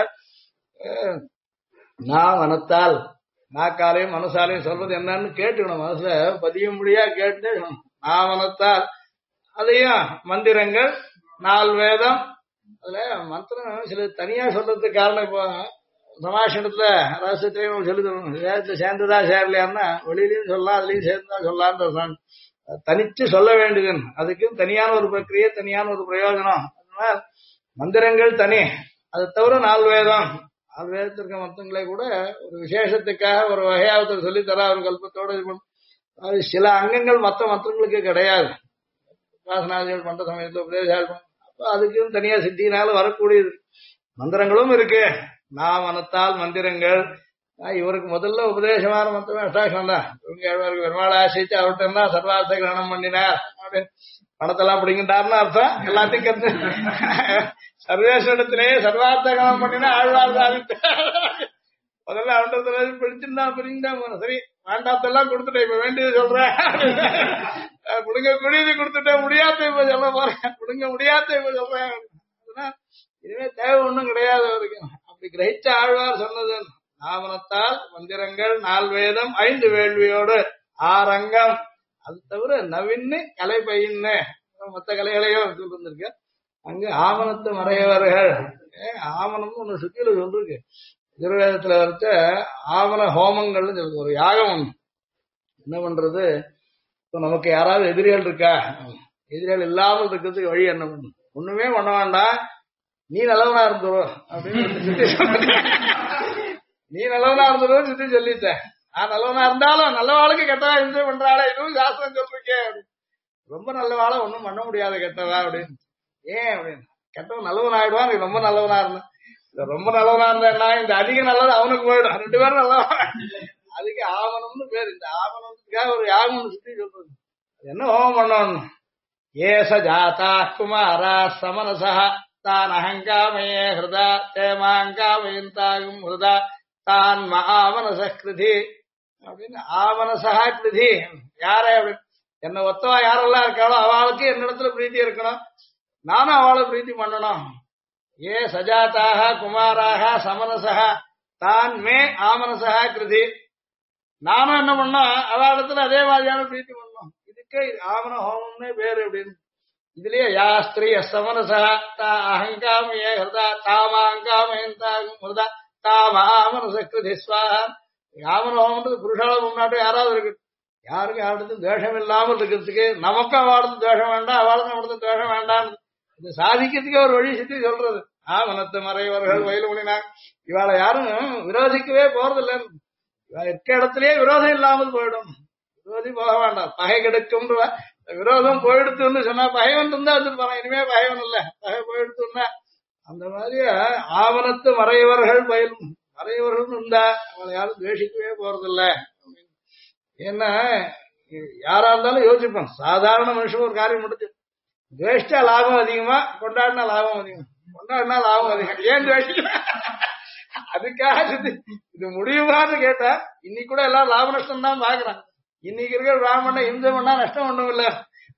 [SPEAKER 1] நான் மனத்தால் நாக்காலையும் மனசாலையும் சொல்றது என்னன்னு கேட்டுக்கணும். மனசுல பதியும்படியா கேட்டு நாமனத்தால் அதையும் மந்திரங்கள் 4 வேதம். அதுல மந்திரம் சில தனியா சொல்றதுக்கு காரணம் இப்போ சமாஷத்துல ரகசியத்தையும் சொல்லி தரணும். வேதத்தை சேர்ந்துதா சேரலையான்னா வெளியிலையும் சொல்லலாம், அதுலயும் சேர்ந்துதான் சொல்லலான்ற தனிச்சு சொல்ல வேண்டியது. அதுக்கு தனியான ஒரு பிரக்கிரியை, தனியான ஒரு பிரயோஜனம். அதனால மந்திரங்கள் தனி. அதை தவிர 4 வேதம். 4 வேதத்திற்க மத்தங்களை கூட ஒரு விசேஷத்துக்காக ஒரு வகையாவத்தில் சொல்லித்தர ஒரு கல்பத்தோடு இது பண்ணும். அது சில அங்கங்கள் மற்ற மந்திரங்களுக்கு கிடையாது. உபாசனாதிகள் பண்ற சமயத்துல உபதேசால் அப்ப அதுக்கும் தனியா சித்தினால வரக்கூடியது மந்திரங்களும் இருக்கு. நான் மனத்தால் மந்திரங்கள். இவருக்கு முதல்ல உபதேசமான மந்திரமே அஷ்டாட்சம் தான். இவருக்கு பெருமாள் ஆசிச்சு அவர்கிட்ட தான் சர்வார்த்த கிரகணம் பண்ணினார் அப்படின்னு பணத்தெல்லாம் பிடிங்கிட்டாருன்னு அர்த்தம். எல்லாத்தையும் கத்து சர்வேஸ்வரத்திலேயே சர்வார்த்த கிரகணம் பண்ணினா ஆழ்வார் சாதித்த முதல்ல அவன்கிட்ட பிடிச்சிருந்தா பிரிங்கிட்டா சரி வேண்டாத்தெல்லாம் கொடுத்துட்டேன், இப்ப வேண்டியது சொல்றேன். புடுங்க குடியது கொடுத்துட்டேன், முடியாத இப்ப சொல்ல போறேன், புடுங்க முடியாத இப்ப சொல்றேன். இனிமே தேவை ஒண்ணும் கிடையாது அவருக்கு. அப்படி கிரகிச்ச ஆழ்வார் சொன்னது நாமனத்தால் மந்திரங்கள் 4 வேதம் 5 வேள்வியோடு ஆரங்கம். அது தவிர நவீன்னு கலை பயின்னு மற்ற கலைகளையோ சொல்லிருந்திருக்கு. அங்க ஆமனத்து மறையவர்கள் ஆமனம்னு ஒண்ணு சுத்தியில சொல்லிருக்கு. எதிர்வேதத்துல வரைச்ச ஆமன ஹோமங்கள்னு சொல்லுங்க. ஒரு யாகம் ஒண்ணு என்ன பண்றது, இப்ப நமக்கு யாராவது எதிரிகள் இருக்கா, எதிரிகள் இல்லாமல் இருக்கிறதுக்கு வழி என்ன பண்ணும்? ஒண்ணுமே பண்ண வேண்டாம், நீ நல்லவனா இருந்துரும் அப்படின்னு நீ நல்லவனா இருந்துரும் சுத்தி சொல்லிட்டேன். நான் நல்லவனா இருந்தாலும் நல்லவாளுக்கு கெட்டவா இருந்து பண்றாளா, இதுவும் சாஸ்திரம் சொல்லிருக்கேன். ரொம்ப நல்லவாள ஒண்ணும் பண்ண முடியாது கெட்டவா அப்படின்னு. ஏன் அப்படின்னு கெட்டவன் நல்லவன் ஆயிடுவான், நீ ரொம்ப நல்லவனா இருந்தா. இந்த ரொம்ப நல்லவனா இருந்தா இந்த அதிக நல்லது அவனுக்கு போயிடும், 2 பேரும் நல்லவன். அதுக்கு ஆவணம்னு பேர். இந்த ஆவணத்துக்காக ஒரு யாகம் சுத்தி சொல்றது. என்ன ஹோமம் பண்ணணும்? ஏச ஜாதா குமாரா சமனசா தான் அகங்காமயே ஹிருதா தேமாங்காமயந்தாகும் ஹிருதா தான் ஆவனச கிருதி அப்படின்னு. ஆவனசா கிருதி யாரே அப்படின்னு, என்ன ஒத்தவா யாரெல்லாம் இருக்காளோ அவளுக்கு என்னிடத்துல பிரீத்தி இருக்கணும், நானும் அவளை பிரீத்தி பண்ணணும். ஏ சஜாத்தாக குமாராக சமனசா தான் மே ஆமனசா கிருதி, நானும் என்ன பண்ணோம் அவளிடத்துல அதே மாதிரியான பிரீத்தி பண்ணணும். இதுக்கே ஆமன ஹோமம்னே பேரு அப்படின்னு. இதுலயே யா ஸ்திரீ சமனசா தா அகங்காமயே ஹிருதா தாமாங்காமயந்தாகும் ஹிருதா தாமாமனச கிருதி ஸ்வாஹா. ஆமன ஹோமன்றது புருஷால முன்னாடி யாராவது இருக்கு, யாருக்கும் யாரிடத்தும் துவேஷம் இல்லாமல் இருக்கிறதுக்கு, நமக்கும் அவளுக்கு துவேஷம் வேண்டாம், அவளுக்கும் நம்மளுக்கு துவேஷம் வேண்டாம், இது சாதிக்கிறதுக்கே ஒரு வழி சுத்தி சொல்றது. ஆவணத்து மறைவர்கள் வயலுமணினா இவாளை யாரும் விரோதிக்கவே போறதில்லை. இவ இருக்க இடத்துலயே விரோதம் இல்லாமல் போயிடும். விரோதி போக வேண்டாம், பகை கெடுக்கும். விரோதம் போயிடுத்துன்னு சொன்னா பகைவன் இருந்தா வச்சிருப்பாங்க, இனிமே பகைவன் இல்ல, பகை போயிடுத்துன்னா அந்த மாதிரி ஆவணத்து மறைவர்கள் பயிலும். மறைவர்கள் இருந்தா அவளை யாரும் துவேஷிக்கவே போறதில்லை. ஏன்னா யாரா இருந்தாலும் யோசிப்போம், சாதாரண மனுஷன் ஒரு காரியம் முடிச்சு துவேஷ்டா லாபம் அதிகமா, கொண்டாடினா லாபம் அதிகம், கொண்டாடினா லாபம் அதிகம், ஏன் துவேஷம்? அதுக்காக இது முடியுமான்னு கேட்டா இன்னைக்கு கூட எல்லாம் லாப நஷ்டம் தான் பாக்குறாங்க. இன்னைக்கு இருக்கிற பிராமண இம்சை பண்ணா நஷ்டம் ஒண்ணும் இல்ல,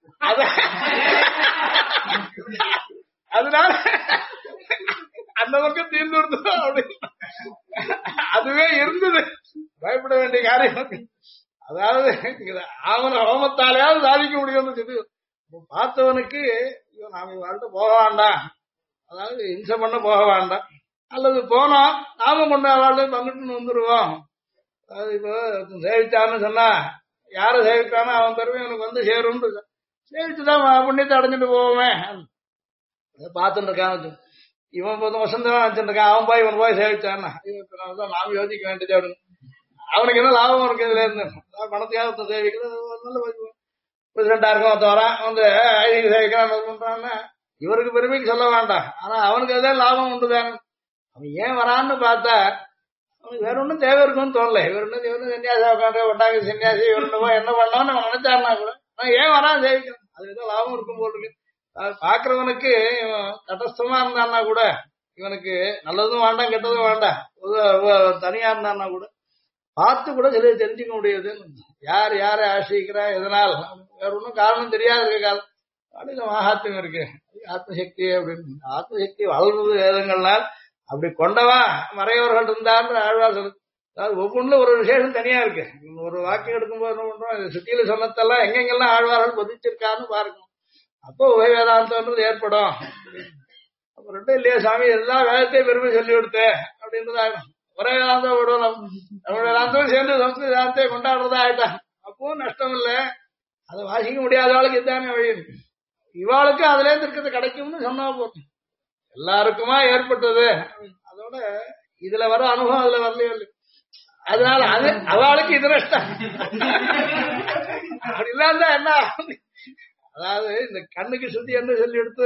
[SPEAKER 1] அதனால அந்த பக்கம் தீர்ந்து கொடுத்தோம் அப்படின்னு அதுவே இருந்தது, பயப்பட வேண்டிய காரியம். அதாவது ஆவண ஹோமத்தாலேயாவது சாதிக்க முடியும். பார்த்தவனுக்கு நாம வாழ்க்கை போக வேண்டாம், அதாவது இம்சை பண்ண போக வேண்டாம், அல்லது போனோம் நாம கொண்டு வாழ்க்கை பங்கிட்டு வந்துருவோம். அதாவது இப்போ சேவிச்சான்னு சொன்னா யார சேவிச்சானோ அவன் பெருமை அவனுக்கு வந்து சேரும், சேவிச்சுதான் புண்ணியத்தை அடைஞ்சிட்டு போவோமே. பார்த்துட்டு இருக்கான், இவன் 10 வருஷம் தான் நினைச்சிட்டு இருக்கான், அவன் போய் இவன் போய் சேவிச்சான்னா நாம யோசிக்க வேண்டியது அப்படின்னு. அவனுக்கு என்ன லாபம் இருக்கு இதுல இருந்து? பணத்தையாக சேவிக்கிறது நல்ல பிரசிடண்டா இருக்கும், ஒருத்த வரான் வந்து ஐடி சேவிக்கிறான் பண்றான்னா இவருக்கு பெருமைக்கு சொல்ல வேண்டாம், ஆனா அவனுக்கு அதே லாபம் உண்டுதானே. அவன் ஏன் வரான்னு பார்த்தா அவனுக்கு வேற ஒன்றும் தேவை இருக்குன்னு தோணல. இவர் ஒன்றும் சன்னியாசி உட்காந்து ஒட்டாங்க சன்னியாசி இவர் என்ன பண்ணோம்னு அவன் நினைச்சாருனா கூட அவன் ஏன் வரான் சேவிக்கிறான், அது ஏதோ லாபம் இருக்கும் போல் இருக்கு. பாக்குறவனுக்கு தட்டஸ்தமா இருந்தான்னா கூட, இவனுக்கு நல்லதும் வேண்டாம் கெட்டதும் வேண்டாம், தனியா இருந்தான்னா கூட பார்த்து கூட சில தெரிஞ்சுக்க முடியுது. யார் யாரை ஆசிரிக்கிறா எதனால், வேற ஒன்றும் காரணம் தெரியாது இருக்காது. அப்படின்ற மகாத்மியம் இருக்கு, ஆத்மசக்தி அப்படின்னு. ஆத்மசக்தி வளர்றது வேதங்கள்னால் அப்படி கொண்டவா மறையவர்கள் இருந்தான்ற ஆழ்வார் சொல்லு. அதாவது ஒவ்வொன்றுல ஒரு விசேஷம் தனியா இருக்கு. ஒரு வாக்கியம் எடுக்கும்போது என்ன பண்றோம், சுத்தியில சொன்னதெல்லாம் எங்கெங்கெல்லாம் ஆழ்வார்கள் பதிச்சிருக்கான்னு பாருங்க, அப்போ உபய வேதாந்தம்ன்றது ஏற்படும். அப்ப ரெண்டும் இல்லையா சாமி, எல்லாம் வேதத்தை பெருமை சொல்லி கொடுத்து அப்படின்றது ஆயிடும். ஒரே வேதாந்தம் விடுவோம், தமிழ் வேதாந்தம் சேர்ந்து சம்ஸ்கிருத வேதாந்தத்தை கொண்டாடுறதா ஆயிட்டான், அப்பவும் நஷ்டம் இல்லை. அதை வாசிக்க முடியாதவளுக்கு இதுதானே வழி. இவாளுக்கு அதுல இருந்து இருக்கிறது கிடைக்கும்னு சொன்னா போதும், எல்லாருக்குமா ஏற்பட்டது. அதோட இதுல வர அனுபவம் அதுல வரலையோ இல்லை, அதனால அது அவளுக்கு இது நஷ்டம். அப்படி இல்லாத என்ன, அதாவது இந்த கண்ணுக்கு சுத்தி என்ன சொல்லி எடுத்து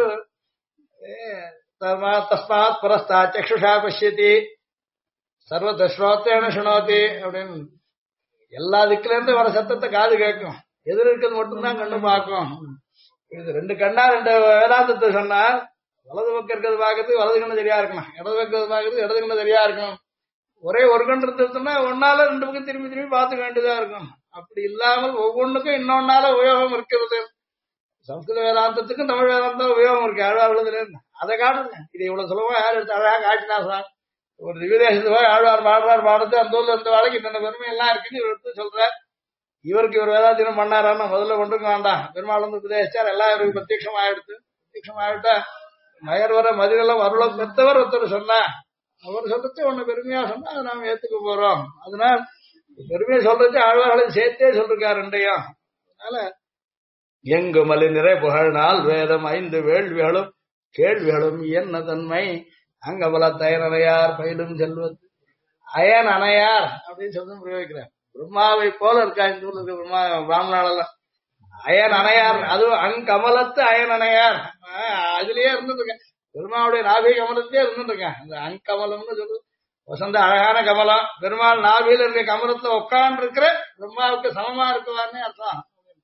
[SPEAKER 1] தஸ்மாத் பரஸ்தா சக்ஷுஷா பசியதி சர்வ ஸ்ரோத்தேன சுணோதி அப்படின்னு. எல்லா திக்குல இருந்து வர சத்தத்தை காது கேட்கும், எதிர் இருக்கிறது மட்டும்தான் கண்ணு பார்க்கும். இது 2 கண்ணா 2 வேதாந்தத்தை சொன்னா வலது பக்கம் இருக்கிறது பார்க்கறது வலது கண்ணு சரியா இருக்கணும், இடது பக்கம் பார்க்கறது இடது கண்ணு சரியா இருக்கணும். ஒரே ஒரு கண் இருந்துச்சுன்னா ஒன்னால 2 பக்கம் திரும்பி திரும்பி பார்த்துக்க வேண்டியதா இருக்கும். அப்படி இல்லாமல் ஒவ்வொன்றுக்கும் இன்னொன்னால உபயோகம் இருக்கிறது. சம்ஸ்கிருத வேதாந்தத்துக்கும் தமிழ் வேதாந்தம் உபயோகம் இருக்கு. ஆழ்வார் அதை காட்டுங்க, இது இவ்வளவு சுலபமா யார் எடுத்து அழகா காட்டினா சார். ஒரு திவ்யதேசத்து போய் ஆழ்வார் பாடுறது அந்த ஊர்ல இருந்த வாழ்க்கை இந்த பெருமை எல்லாம் இருக்குன்னு இவர் எடுத்து சொல்றார். இவருக்கு இவர் வேதாத்தினம் பண்ணாரான்னு முதல்ல கொண்டுக்க வேண்டாம், பெருமாள் வந்து உபதேசிச்சார், எல்லாம் இவருக்கு பிரத்யட்சம் ஆயிடுத்து. பிரத்யட்சம் ஆயிட்டா மயர் வர மதிரெல்லாம் அருள பெற்றவர் ஒருத்தர் சொன்னா, அவர் சொல்றது ஒண்ணு பெருமையா சொன்னா அதை நாம ஏத்துக்க போறோம். அதனால பெருமையை சொல்றது ஆழ்வார்களை சேர்த்தே சொல்லிருக்காரு ரெண்டையும். அதனால எங்கு மலி நிறை புகழ்நாள் வேதம் 5 வேள்விகளும் கேள்விகளும் என்ன தன்மை அங்கபல தயனனையார் பயிலும் செல்வது. அயன் அணையார் அப்படின்னு சொல்லி பிரயோகிக்கிறார். பிரம்மாவை போல இருக்கா இந்த ஊர்ல இருக்க பிரம்மா பிராமணாலெல்லாம். அயன் அணையார், அதுவும் அங்கமலத்து அயன் அணையார், அதுலயே இருந்ததுங்க. பெருமாளுடைய நாபி கமலத்தையே இருந்துருக்கேன். இந்த அங்கமலம்னு சொல்லு வசந்த அழகான கமலம். பெருமாள் நாபியில இருக்க கமலத்துல உட்கார்ந்து இருக்கிற பிரம்மாவுக்கு சமமா இருக்குவார்னே அர்த்தம்.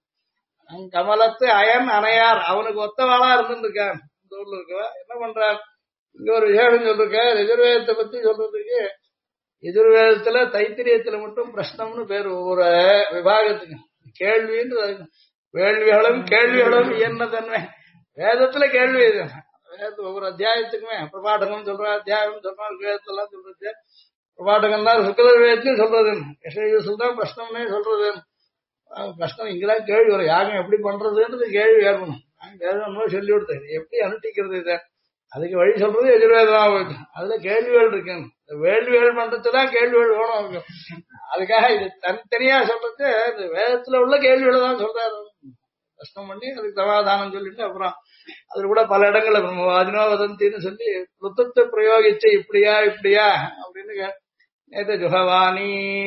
[SPEAKER 1] கமலத்து அயன் அணையார் அவனுக்கு ஒத்தவாளா இருந்துருக்கான். இந்த ஊர்ல இருக்கவா என்ன பண்றார்? இங்க ஒரு விசேஷம் சொல்லிருக்க. எதிர்வேதத்தை பத்தி சொல்றதுக்கு எதிர்வேதத்துல தைத்திரியத்துல மட்டும் பிரஷ்னம்னு பேர் ஒவ்வொரு விபாகத்துக்கு. கேள்வின்றது வேள்விகளும் கேள்விகளும் என்ன தன்மை வேதத்துல கேள்வி இது. வேதத்து ஒவ்வொரு அத்தியாயத்துக்குமே பிரபாடகம் சொல்ற அத்தியாயம் சொல்றான். வேதத்தெல்லாம் சொல்றது பிரபாடகம் தான் சுக்கதர் வேதத்தையும் சொல்றது. யசயுசுல் தான் பிரஷ்னம்னே சொல்றது. பிரஷ்னம் இங்கதான் கேள்வி வரும். யாகம் எப்படி பண்றதுன்றது கேள்வி ஏற்படும். வேதம் சொல்லி கொடுத்தேன் எப்படி அனுஷ்டிக்கிறது இதை அதுக்கு வழி சொல்றது எதிர்வேதமா போயிட்டு அதுல கேள்விகள் இருக்கு. வேள்விகள் பண்றதுதான் கேள்விகள் வேணும். அதுக்காக இது தனித்தனியா சொல்றது இந்த வேதத்துல உள்ள கேள்விகளை தான் சொல்றாரு. கஷ்டம் பண்ணி அதுக்கு சமாதானம் சொல்லிட்டு அப்புறம் அது கூட பல இடங்கள்ல பிரம்மவாதினோ வதந்தின்னு சொல்லி ருத்தத்தை பிரயோகிச்சு இப்படியா இப்படியா அப்படின்னு நேற்று ஜுஹவானி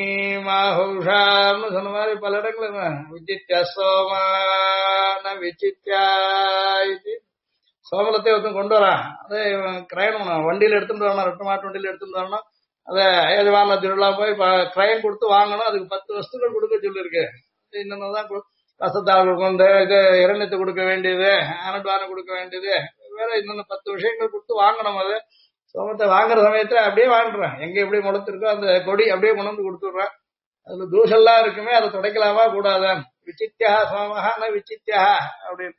[SPEAKER 1] மாஹௌஷான்னு சொன்ன மாதிரி பல இடங்கள்ல விசித்யா சோமான விசித்யா இது சோமலத்தை ஒருத்தன் கொண்டு வரான். அதை கிரயணம் வண்டியில எடுத்துட்டு வரணும். ரெட்டு மாட்டு வண்டியில எடுத்துட்டு வரணும். அதை எஜமான திருவிழா போய் கிரயம் கொடுத்து வாங்கணும். அதுக்கு 10 வஸ்துக்கள் கொடுக்க சொல்லியிருக்கு. இன்னொன்னுதான் ரசத்தாள் கொடுக்க இது இரண்டத்தை கொடுக்க வேண்டியது ஆனட்வானம் கொடுக்க வேண்டியது வேற இன்னொன்னு 10 விஷயங்கள் கொடுத்து வாங்கணும். அது சோமத்தை வாங்குற சமயத்துல அப்படியே வாங்குறேன். எங்க எப்படி முளைச்சிருக்கோ அந்த கொடி அப்படியே கொண்டு வந்து கொடுத்துடுறேன். அதுல தூசெல்லாம் இருக்குமே அதை துடைக்கலாமா கூடாதான். விசித்தியா சோமஹான விசித்தியா அப்படின்னு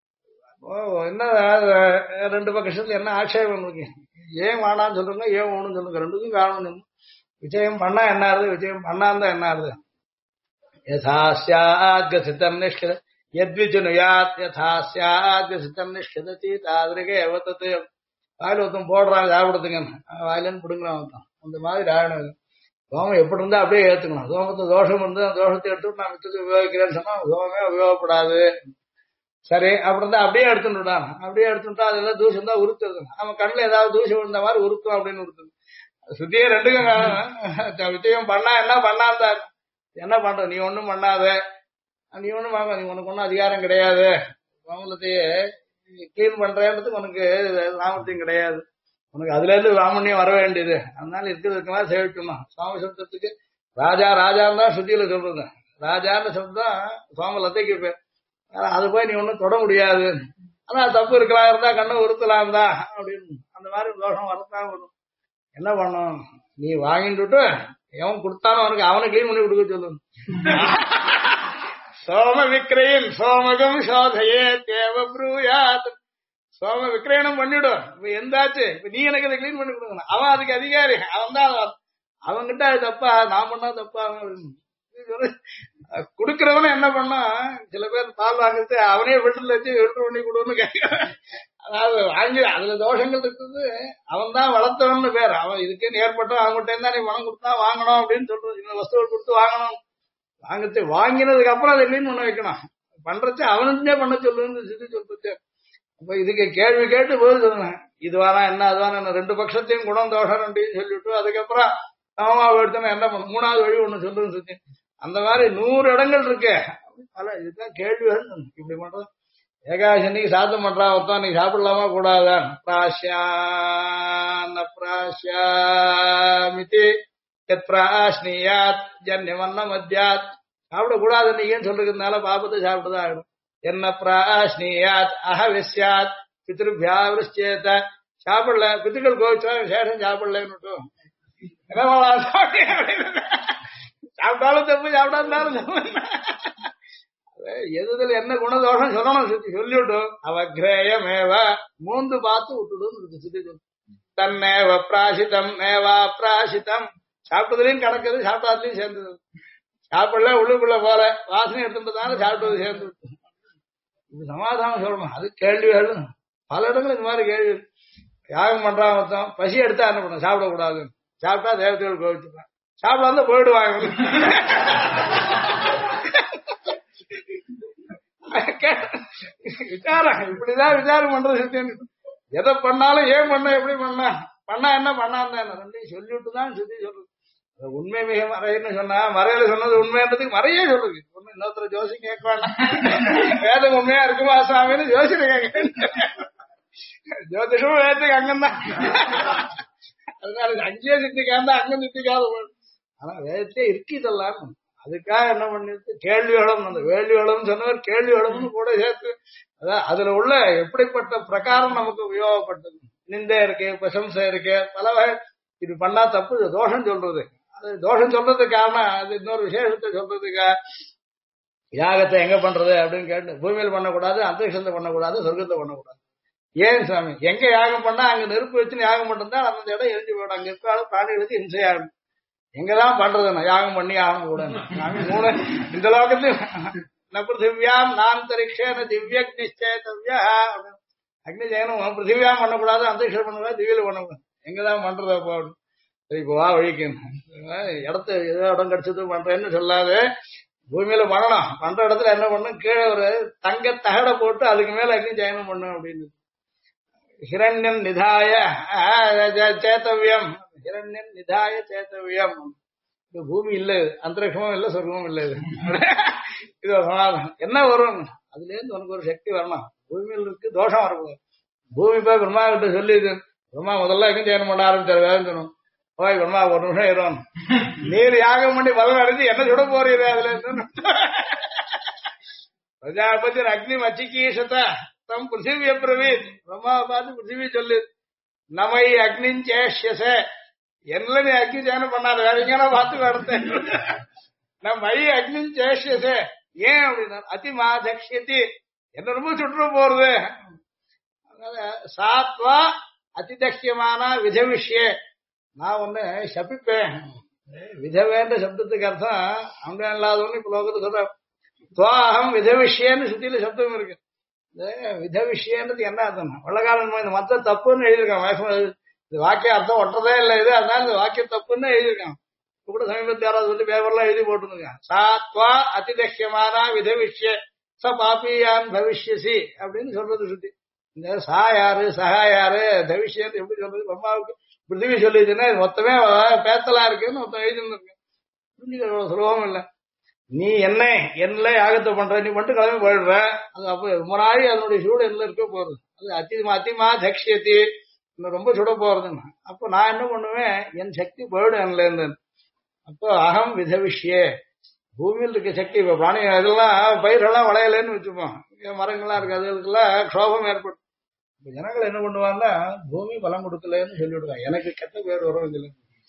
[SPEAKER 1] என்ன 2 பக்கத்துல என்ன ஆட்சேபம் இருக்கு. ஏன் வாடான்னு சொல்லுங்க ஏன் ஒண்ணுன்னு சொல்லுங்க. ரெண்டுக்கும் காரணம் விஜயம் பண்ணா என்ன ஆறுது விஜயம் பண்ணாந்தா என்ன ஆறுது. யதாஸ்யாத்கசிதம் நிஷ்கித யத்விஜுனுயாத் யதாஸ்யாத்கசிதம் நிஷ்கிததி தாதிரிகே அவத்தது வாயில் ஒருத்தன் போடுறான் சாப்பிடுறதுங்க வாயிலன்னு பிடுங்குறான் ஒருத்தன். அந்த மாதிரி ஆகணும். சோமம் எப்படி இருந்தா அப்படியே ஏத்துக்கணும். சோமத்தை தோஷம் இருந்து அந்த தோஷத்தை எடுத்துட்டு நான் மித்தத்தை உபயோகிக்கிறேன்னு சொன்னா சோமமே உபயோகப்படாது. சரி அப்படி இருந்தா அப்படியே எடுத்துட்டான். அப்படியே எடுத்துட்டா அதெல்லாம் தூசம் தான் உறுத்துறது. அவன் கண்ணுல ஏதாவது தூசம் விழுந்த மாதிரி உறுத்தும் அப்படின்னு உறுத்துது. சுத்தியே ரெண்டுக்கும் வித்தியம் பண்ணா என்ன பண்ணாந்தாரு என்ன பண்ற நீ ஒண்ணும் பண்ணாத நீ ஒண்ணும் வாங்க நீ உனக்கு ஒன்னும் அதிகாரம் கிடையாது. மாமலத்தையே கிளீன் பண்றேன்றதுக்கு உனக்கு சாமர்த்தியம் கிடையாது. உனக்கு அதுல இருந்து ராமண்யம் வர வேண்டியது. அதனால இருக்கிறதுக்கெல்லாம் சேவிக்கணும். சுவாமி சப்தத்துக்கு ராஜா ராஜான்னு தான் சுத்தியில சொல்றது. ராஜான்னு சொல்றதுதான் சோமலத்தைக்கு பேர். அது போய் நீ ஒன்னும் தொட முடியாது. ஆனா தப்பு இருக்கலாம் இருந்தா கண்ணை உறுத்தலாம் தான் அப்படின்னு அந்த மாதிரி தோஷம் வரத்தான் வரும். என்ன பண்ணும் நீ வாங்கிட்டு எவன் கொடுத்தானோ அவனுக்கு அவனை கிளீன் பண்ணி கொடுக்க சொல்லணும். சோம விக்கிரயன் சோமகம் சோதையே தேவ ப்ரூயாத் சோம விக்கிரயணம் பண்ணிடும். இப்ப எந்தாச்சு இப்ப நீ எனக்கு அதை கிளீன் பண்ணி கொடுக்கணும். அவன் அதுக்கு அதிகாரி. அவன் தான் அவன்கிட்ட அது தப்பா நான் பண்ணா தப்பா குடுக்கிறவன என்ன பண்ணா சில பேர் பால் வாங்கிட்டு அவனே வீட்டுல வச்சு எடுத்து பண்ணி கொடுன்னு கேட்க. அதாவது வாங்கி அதுல தோஷங்கள் இருக்குது. அவன் தான் வளர்த்தவன்னு பேர். அவன் இதுக்கே ஏற்பட்டோம் அவங்ககிட்ட இருந்தா நீ பணம் கொடுத்தா வாங்கணும் அப்படின்னு சொல்றது. இந்த வஸ்துவை கொடுத்து வாங்கணும். வாங்கிட்டு வாங்கினதுக்கு அப்புறம் அதை கிளீன் பண்ண வைக்கணும். பண்றச்சு அவனுக்குன்னே பண்ண சொல்லுன்னு சொல்றது. அப்ப இதுக்கு கேள்வி கேட்டு போது சொல்லுவேன். இது வாரா என்ன அது வாரம் என்ன 2 பட்சத்தையும் குணம் தோஷம் ரெண்டையும் சொல்லிவிட்டு அதுக்கப்புறம் சமமாவை எடுத்தோன்னா என்ன பண்ண 3வது வழி ஒண்ணு சொல்லுன்னு சுத்தி அந்த மாதிரி 100 இடங்கள் இருக்கு. பல இதுதான் கேள்விகள். இப்படி பண்றது ஏகாதசி அன்னைக்கு சாத்தம் பண்றா ஒருத்தன் நீங்க சாப்பிடலாமா கூடாதான் பிராஷ்யாமிதி பிராஷ்னியாத் ஜன்யமன்ன மத்தியாத் சாப்பிடக்கூடாது நீங்கன்னு சொல்றதுனால பாபத்தை சாப்பிட்டுதான் ஆயிடும். என்ன பிராஷ்னியாத் அஹவிஷ்யாத் பித்ருபியாவிருஷ்யேத சாப்பிடல பித்துக்கள் கோவிச்சா சேஷம் சாப்பிடலன்னு என்ன சாப்பிட்டாலும் தப்பு சாப்பிடாதாலும் எதுல என்ன குணதோஷம் சொல்லணும் சொல்லிவிட்டும் அவக்ரேயமேவ மூந்து பார்த்து விட்டுடும். தன்னேவ பிராசிதம் நேவா பிராசிதம் சாப்பிட்டதுலயும் கிடக்குது சாப்பிட்டாதுலயும் சேர்ந்தது. சாப்பிடல உள்ளுக்குள்ள போல வாசனை எடுத்துட்டதால சாப்பிட்டது சேர்ந்து இது சமாதானம் சொல்லணும். அது கேள்விகள் பல இடங்கள் இந்த மாதிரி கேள்வி. யாகம் பண்றான் மொத்தம் பசி எடுத்தா என்ன பண்ண சாப்பிடக்கூடாது. சாப்பிட்டா தேவதைகள் கோவிச்சுக்கலாம். சாப்பிடாம போயிடுவாங்க. விசாரம் இப்படிதான் விசாரம் பண்றது. எதை பண்ணாலும் ஏன் பண்ண எப்படி பண்ணா பண்ணா என்ன பண்ணான்னு ரெண்டையும் சொல்லிவிட்டுதான் சுத்தி சொல்றது. உண்மை மிக மறைன்னு சொன்னா மறையில சொன்னது உண்மைன்றதுக்கு மறையே சொல்றது. ஒண்ணு இன்னொருத்தர ஜோசி கேட்க வேண்டாம். வேதம் உண்மையா இருக்குமா சாமின்னு ஜோசியில கேட்க ஜோதிஷமும் வேதத்துக்கு அங்கம்தான். அதனால அங்கேயே சித்திக்காம அங்க சித்திக்காத போயிடும். ஆனா வேதத்தையே இருக்கு இதெல்லாம். அதுக்காக என்ன பண்ணிருக்கு கேள்வி வளம், அந்த வேள்வி வளம் சொன்னவர் கேள்வி வளம்னு கூட சேர்த்து அதான் அதுல உள்ள எப்படிப்பட்ட பிரகாரம் நமக்கு உபயோகப்பட்டது. நிந்தை இருக்கு, பிரசம்சை இருக்கு, பல வகை. இது பண்ணா தப்பு, இது தோஷம் சொல்றது. அது தோஷம் சொல்றதுக்கு காரணம் அது இன்னொரு விசேஷத்தை சொல்றதுக்கா யாகத்தை எங்க பண்றது அப்படின்னு கேட்டு பூமியில் பண்ணக்கூடாது, அந்தரிக்ஷத்தை பண்ணக்கூடாது, சொர்க்கத்தை பண்ணக்கூடாது. ஏன் சாமி எங்க யாகம் பண்ணா அங்க நெருப்பு வச்சுன்னு யாகம் பண்றதா அந்த இடம் எரிஞ்சு போயிடும். அங்க இருக்காலும் பிராணிகளுக்கு இம்சையாகும். எங்கதான் பண்றதுன்னா யாகம் பண்ணி ஆகணும் கூட மூணு இந்த லோகத்தையும் பிருத்திவியாம் நாந்தரிக்ஷேன திவ்யக் நிச்சயத்தவ்யா அக்னி ஜெயனும் பிருத்திவியாம் பண்ணக்கூடாது, அந்தரிக்ஷம் பண்ணக்கூடாது, திவ்யில பண்ணக்கூடாது. எங்கதான் பண்றது அப்போ? சரி போவா வழிக்கு இடத்து ஏதோ இடம் கிடைச்சது பண்றேன்னு சொல்லாது. பூமியில பண்ணணும், பண்ற இடத்துல என்ன பண்ணும், கீழே ஒரு தங்க தகட போட்டு அதுக்கு மேல அக்னி ஜெயனம் பண்ணும் அப்படின்னு. ஹிரண்யம் நிதாய சேத்தவியம், ஹிரண்யம் நிதாய சேத்தவியம். இது பூமி இல்ல, அந்தரிக்ஷமும் இல்ல, சொர்க்கமும் இல்ல. இது சமாதானம் என்ன வரும், அதுல இருந்து உனக்கு ஒரு சக்தி வரணும். பூமியில் இருக்கு தோஷம் வரக்கூடாது. பூமி போய் பிரம்மா கிட்ட சொல்லிது, பிரம்மா முதல்ல எங்க ஜெயனம் பண்ண ஆரம்பிச்சாரு, வேதம் சொல்லணும். போய் பிரம்மா ஒரு நிமிஷம் ஏறும், நீர் யாகம் பண்ணி பலம் அடைஞ்சு என்ன சுட போறீரு அதுல இருந்து. பிரஜாபதி அக்னி மச்சிகீஷத தம் பிருத்திவிய பிரவீத். பிரம்மாவை பார்த்து பிருத்திவி சொல்லு, நமை அக்னிஞ்சேஷ்யச, என்ன நீ அக்னி ஜெயனம் பண்ணாத, வேற எங்கன்னா பார்த்து நடத்தேன். நமை அக்னிஞ்சேஷ்யச, ஏன் அப்படின்னா அதிமாதக்ஷதி, என்ன ரொம்ப சுற்று போறது. அதனால சாத்வா அதிதக்கியமான வித விஷய, நான் ஒண்ணு சபிப்பேன். விதவேன்ற சப்தத்துக்கு அர்த்தம் அவங்க இல்லாதவன்னு இப்ப லோகத்துக்கு சொல்ற. துவாகம் வித விஷயன்னு சுத்தியில சப்தம் இருக்கு. இந்த வித விஷயன்றது என்ன அர்த்தம், வெள்ளக்காரன் இந்த மத்த தப்புன்னு எழுதியிருக்கான். இது வாக்கிய அர்த்தம் ஒட்டுறதே இல்லை இது, அதனால இந்த வாக்கிய தப்புன்னு எழுதியிருக்கான். இப்ப கூட சமீபத்தில் யாராவது சொல்லி பேப்பர்லாம் எழுதி போட்டுருக்கான். சாத்வா அதிதக்கியமான வித விஷய ச பாப்பியான் பவிஷ்யசி அப்படின்னு சொல்றது சுத்தி. இந்த சா யாரு சஹா யாரு தவிஷ்யன்னு எப்படி சொல்றது, பிரம்மாவுக்கு பிருத்திவி சொல்லிச்சுன்னா மொத்தமே பேத்தலா இருக்குன்னு மொத்தம் எழுதிருக்கு. சுலபம் இல்லை. நீ என்ன யாகத்தை பண்ற, நீ மட்டும் கிளம்பி போயிடுற. அது அப்ப ரொம்ப நாளி அதனுடைய சூடு என்ன இருக்க போறது, அது அதிமா தக்ஷியத்தி, இன்னும் ரொம்ப சுட போறதுன்னு. அப்போ நான் என்ன பண்ணுவேன், என் சக்தி போயிடும் என்னல இருந்து. அப்போ அகம் வித விஷய, பூமியில் இருக்க சக்தி. இப்ப பிராணி இதெல்லாம் பயிரெல்லாம் விளையலன்னு வச்சுப்போம், மரங்கள்லாம் இருக்கு, அதுகளுக்கெல்லாம் க்ஷோபம் ஏற்படும். இப்ப ஜனங்கள் என்ன பண்ணுவாங்கன்னா பூமி பலம் கொடுக்கலன்னு சொல்லிவிடுவாங்க. எனக்கு கெட்ட பேர் வரும் இதுல.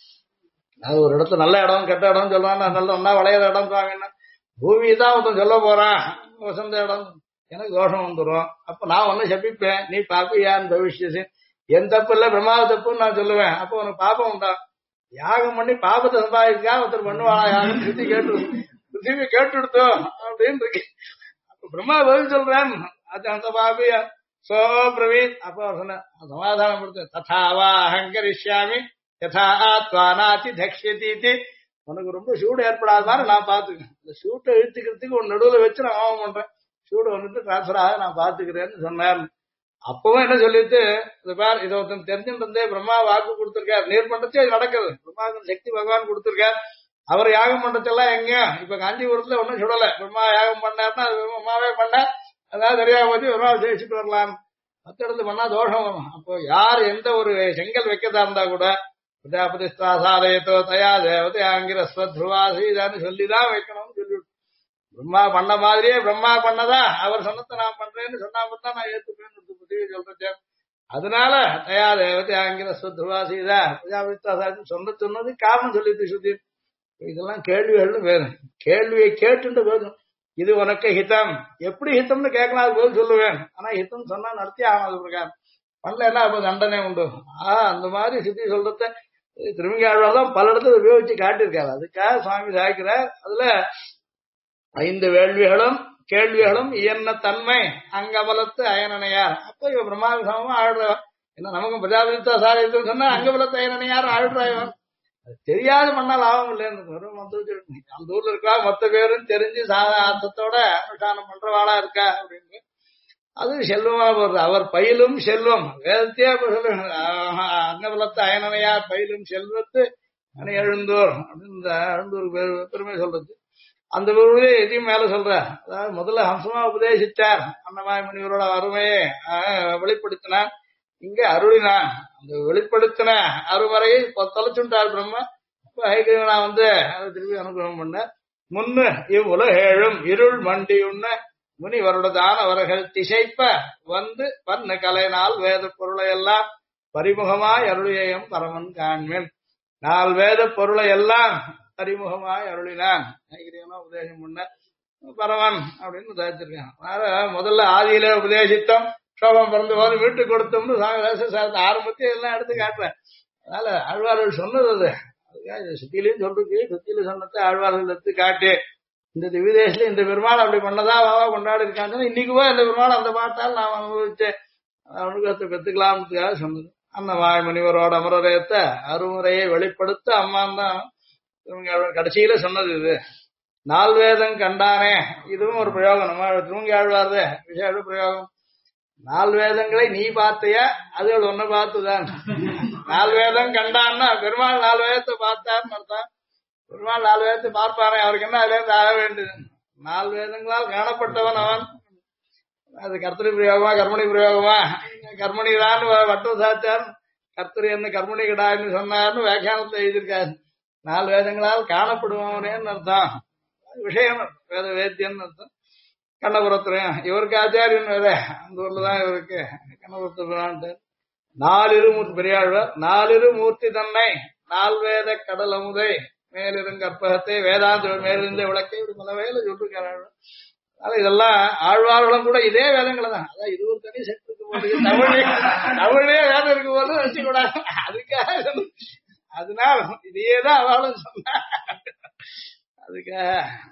[SPEAKER 1] அது ஒரு இடத்துல நல்ல இடம் கெட்ட இடம் சொல்லுவாங்க, நல்ல ஒன்னா விளையாத இடம் தாங்கன்னா பூமி தான் ஒருத்தன் சொல்ல போறான் வசந்த இடம், எனக்கு தோஷம் வந்துடும். அப்ப நான் ஒன்னு சபிப்பேன், நீ பாப்பியான் பவிஷ்யசி, என் தப்பு இல்ல பிரம்மாவ தப்புன்னு நான் சொல்லுவேன். அப்போ உனக்கு பாப்பம் உண்டா, யாகம் பண்ணி பாபத்தை சம்பாதிக்கா ஒருத்தர் பண்ணுவானா யாகம் சுத்தி கேட்டு பிருத்திவி கேட்டு எடுத்தோம் அப்படின்னு இருக்கு. அப்ப பிரம்மா பதில் சொல்றேன், அது அந்த பாபியா சோ பிரவீத். அப்போ சொன்ன சமாதானம் கொடுத்து, ததாவா அகங்கரிஷ்யாமி யதா துவானாதி தக்ஷியதி, உனக்கு ரொம்ப சூடு ஏற்படாத மாதிரி நான் பாத்துக்கிறேன். இந்த சூட்டை இழுத்துக்கிறதுக்கு ஒரு நடுவுல வச்சு நான் ஆவம் பண்றேன், சூடு வந்துட்டு டிரான்ஸ்பர் ஆக நான் பாத்துக்கிறேன்னு சொன்னார். அப்பவும் என்ன சொல்லிட்டு, இது பார் இதை ஒருத்தன் தெரிஞ்சுட்டு பிரம்மா வாக்கு கொடுத்திருக்காரு, நீர் பண்றதே நடக்குது, பிரம்மாவுக்கு சக்தி பகவான் கொடுத்திருக்காரு. அவர் யாகம் பண்றதெல்லாம் எங்க இப்ப காஞ்சிபுரத்துல ஒன்னும் சுடல, பிரம்மா யாகம் பண்ணாருன்னா அது பிரம்மாவே பண்ண, அதாவது சரியா போச்சு, பிரம்மா ஜெயிச்சுட்டு வரலாம். மத்த இடத்துல பண்ணா தோஷம் வரும். அப்போ யார் எந்த ஒரு செங்கல் வைக்கதா இருந்தா கூட பிரஜாபதி சாதாலயத்தோ தயா தேவதை ஆங்கிற ஸ்வத்ருவாசிதான்னு சொல்லிதான் வைக்கணும்னு சொல்லிவிட்டு, பிரம்மா பண்ண மாதிரியே பிரம்மா பண்ணதா அவர் சொன்னதை நான் பண்றேன்னு சொன்னாமத்தான் நான் ஏத்துப்பேன்னு சொல்றேன். அதனால தயா தேவதை ஆங்கிற ஸ்வத்ருவாசிதா பிரஜாபதி சொன்னது காரணம் சொல்லிட்டு சுத்தி. இதெல்லாம் கேள்விகள்னு வேறு, கேள்வியை கேட்டுட்டு போதும். இது உனக்கு ஹிதம், எப்படி ஹிதம்னு கேட்கலாம், அது போது சொல்லுவேன். ஆனா ஹிதம் சொன்னா நடத்தி ஆகும் பிரகாரம், பண்ணலன்னா அப்ப தண்டனை உண்டு. அந்த மாதிரி சித்தி சொல்றத திருமங்கையாழ்வார்தான் பல இடத்துல உபயோகிச்சு காட்டியிருக்காரு. அதுக்காக சுவாமி சாய்க்கிறார். அதுல 5 வேள்விகளும் கேள்விகளும் இயன்ன தன்மை அங்கபலத்து அயனனையார். அப்ப இவ பிரம்மாவுக்கு சமமா ஆடுறவன். என்ன நமக்கும் பிரஜாபதித்தா சாதித்துன்னு சொன்னா அங்கபலத்து அயனனையார் ஆடுறாயவன். அது தெரியாத மண்ணால் ஆகும் இல்லைன்னு அந்த ஊர்ல இருக்கா மொத்த பேரும் தெரிஞ்சு சாதத்தோட அனுஷ்டானம் பண்றவாளா இருக்கா அப்படின்னு அது செல்வமா போடுறது. அவர் பயிலும் செல்வம் வேதத்தையே அங்கபலத்து அயனனையார் பயிலும் செல்வத்து அணை எழுந்தோர் அப்படின்னு இந்த எழுந்தூர் பெருமை சொல்றது. அந்த ஊர்லயே எதையும் மேல சொல்ற, அதாவது முதல்ல ஹம்சமா உபதேசித்தார், அன்னமாய முனிவரோட அருமையை வெளிப்படுத்தினார். இங்க அருளினான். அந்த வெளிப்படுத்தின அருமறையை தொலைச்சுட்டார் பிரம்மா. ஹைகிரீவனா வந்து அதை திருப்பி அனுகிரகம் பண்ண. முன்னு இவ்வுலகேழும் இருள் மண்டியுண்ண முனிவருடதான அவர்கள் திசைப்ப வந்து பண்ண கலைனால் வேத பொருளை எல்லாம் பரிமுகமாய் அருளியம் பரமன் காண்மேன். நால் வேத பொருளை எல்லாம் பரிமுகமாய் அருளினான் ஹைகிரீவனா உபதேசம் பண்ண பரமன் அப்படின்னு உதாரிச்சிருக்கான். முதல்ல ஆதியிலே உபதேசித்தோம், சோபம் பிறந்து போது வீட்டுக்கு கொடுத்தோம்னு ஆரம்பத்தையும் எல்லாம் எடுத்து காட்டுறேன். அதனால ஆழ்வார்கள் சொன்னது அது. அதுக்காக சுத்திலையும் சொல்றது, சுத்தியில சொன்னதை ஆழ்வார்கள் எடுத்து காட்டு. இந்த திவ்யதேசத்துல இந்த பெருமாள் அப்படி பண்ணதா வாவா கொண்டாடி இருக்காங்க. இன்னைக்கு போய் அந்த பெருமாள் அந்த பாட்டால் நாம் அனுபவிச்சேன் அனுகிரகத்தை பெற்றுக்கலாம்ன்றதுக்காக சொன்னது. அந்த முனிவரோட அமரரேத்த அருமுறையை வெளிப்படுத்த அம்மான் தான் கடைசியில சொன்னது. இது நால்வேதம் கண்டானே, இதுவும் ஒரு பிரயோகம். நம்ம திருமங்கி ஆழ்வார்து விசேஷ பிரயோகம். நால்வேதங்களை நீ பார்த்தையா, அதுகள் ஒண்ணு பார்த்துதான். நால்வேதம் கண்டான்னா பெருமாள் 4 வேதத்தை பார்த்தான்னு அர்த்தம். பெருமாள் 4 வேதத்தை பார்ப்பானே, அவருக்கு என்ன அதுல இருந்து ஆக வேண்டியது? 4 வேதங்களால் காணப்பட்டவன் அவன். அது கர்த்தரி பிரயோகமா கர்மணி பிரயோகமா? கர்மணி தான் வட்டம் சாச்சார், கர்த்தரி என்ன கர்மணி கிடான்னு சொன்னார்னு வியாக்கியானத்தை எழுதியிருக்காரு. 4 வேதங்களால் காணப்படுபவனேன்னு அர்த்தம். விஷயம் வேத வேத்தியன்னு அர்த்தம். கண்ணபுரத்துறையும் இவருக்கு ஆச்சாரியன் வேற, அந்த ஊர்லதான் இவருக்கு கண்ணபுரத்து. 4 பெரியாழ்வார் 4 மூர்த்தி தன்னை 4 வேத கடல் அமுதை மேலிருங்க கற்பகத்தை வேதாந்த மேலிருந்த விளக்கை இப்படி பல வேலை சொல்லிருக்காரு. அதனால இதெல்லாம் ஆழ்வார்களும் கூட இதே வேதங்களை தான். அதான் இது ஒரு தனி செட்டு இருக்கு போது, தமிழே வேதம் இருக்கு போது வச்சுக்கூடாது. அதுக்காக அதனால இதையேதான் அவளும் சொன்ன. அதுக்காக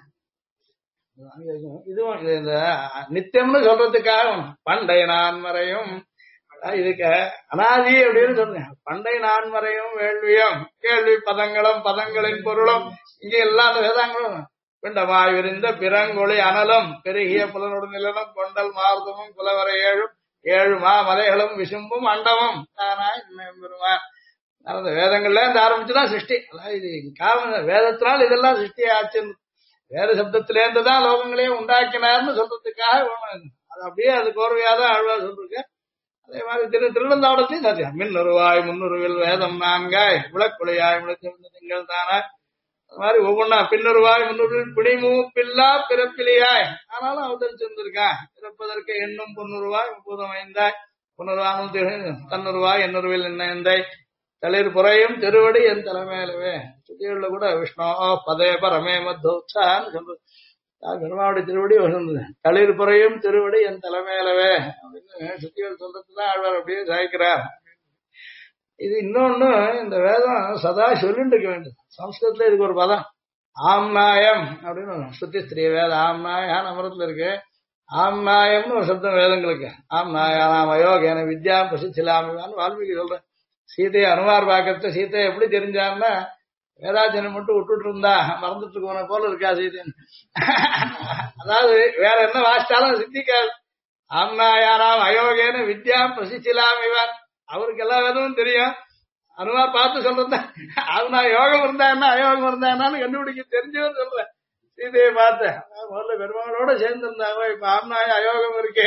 [SPEAKER 1] இதுவும் இந்த நித்தியம்னு சொல்றதுக்காக பண்டை நான்மறையும் இதுக்கு அனாதி அப்படின்னு சொல்றேன். பண்டை நான்மறையும் வேள்வியும் கேள்வி பதங்களும் பதங்களின் பொருளும் இங்க எல்லா வேதாங்களும் பிண்டமாய் விரிந்த பிறங்கொழி அனலும் பெருகிய புலனோடு நிலனும் கொண்டல் மார்தமும் புலவரை 7 மலைகளும் விசும்பும் அண்டமும் தானாய் பெறுவான். அந்த வேதங்கள்ல இருந்து ஆரம்பிச்சுதான் சிருஷ்டி. அதாவது இது காரணம் வேதத்தினால் இதெல்லாம் சிருஷ்டி ஆச்சு. வேத சப்தத்திலேருந்து தான் லோகங்களையே உண்டாக்கினார்னு சொல்றதுக்காக அது அப்படியே அது கோர்வையாதான் ஆழ்வார் சொல்லிருக்க. அதே மாதிரி திருநந்தாவடத்தையும் சத்தியம் மின்னுருவாய் முன்னுருவில் வேதம் 4 விளக்குழையாய் விளக்கு திங்கள் தானாய். அது மாதிரி ஒவ்வொன்னா பின்னுருவாய் முன்னுருவில் பிடிமூ பில்லா பிறப்பிலியாய் ஆனாலும் அவதரிச்சிருந்திருக்கான். பிறப்பதற்கு எண்ணும் பொன்னுருவாய் 35 புனருவானும் தன்னுருவாய் எண்ணுருவில் என்ன தளிர் புறையும் திருவடி என் தலைமையிலவே. சுத்தியுள்ள கூட விஷ்ணு பதே பரமே மத்தோத்சான்னு சொல்றது. பெருமாவுடைய திருவடி வசந்தது. தளிர் புறையும் திருவடி என் தலைமையிலவே அப்படின்னு சுத்திகள் சொல்றதுதான் ஆழ்வார் அப்படியே சாய்க்கிறார். இது இன்னொன்னு, இந்த வேதம் சதா சொல்லிட்டு இருக்க வேண்டும். சம்ஸ்கிருதத்துல இதுக்கு ஒரு பதம் ஆம்நாயம் அப்படின்னு ஸ்ருதி ஸ்திரீ வேதம் ஆம்நாயான் அமரத்துல இருக்கு. ஆம்நாயம்னு ஒரு சப்தம் வேதங்களுக்கு. ஆம்நாயா நாம் அயோகேன வித்யா பிரசிச்சிலாமிவான்னு வால்மீகி சொல்றேன். சீதையை அனுமார் பாக்கத்தை சீதையை எப்படி தெரிஞ்சான்னா வேதாச்சனம் மட்டும் விட்டுட்டு இருந்தா மறந்துட்டு போன போல இருக்கா சீதைன்னு. அதாவது வேற என்ன வாசிச்சாலும் சித்திக்காது. ஆம்நாயானாம் அயோகேன வித்யா பிரசிச்சிலாமிவான். அவருக்கு எல்லா வேதமும் தெரியும். அனுமார் பார்த்து சொல்றேன். அவனா யோகம் இருந்தா என்ன அயோகம் இருந்தா என்னன்னு கண்டுபிடிக்க தெரிஞ்சவன் சொல்றேன். சீதையை பார்த்தேன் முதல்ல பெருமாளோட சேர்ந்து இருந்தாங்க. இப்ப ஆம்நாய அயோகம் இருக்கே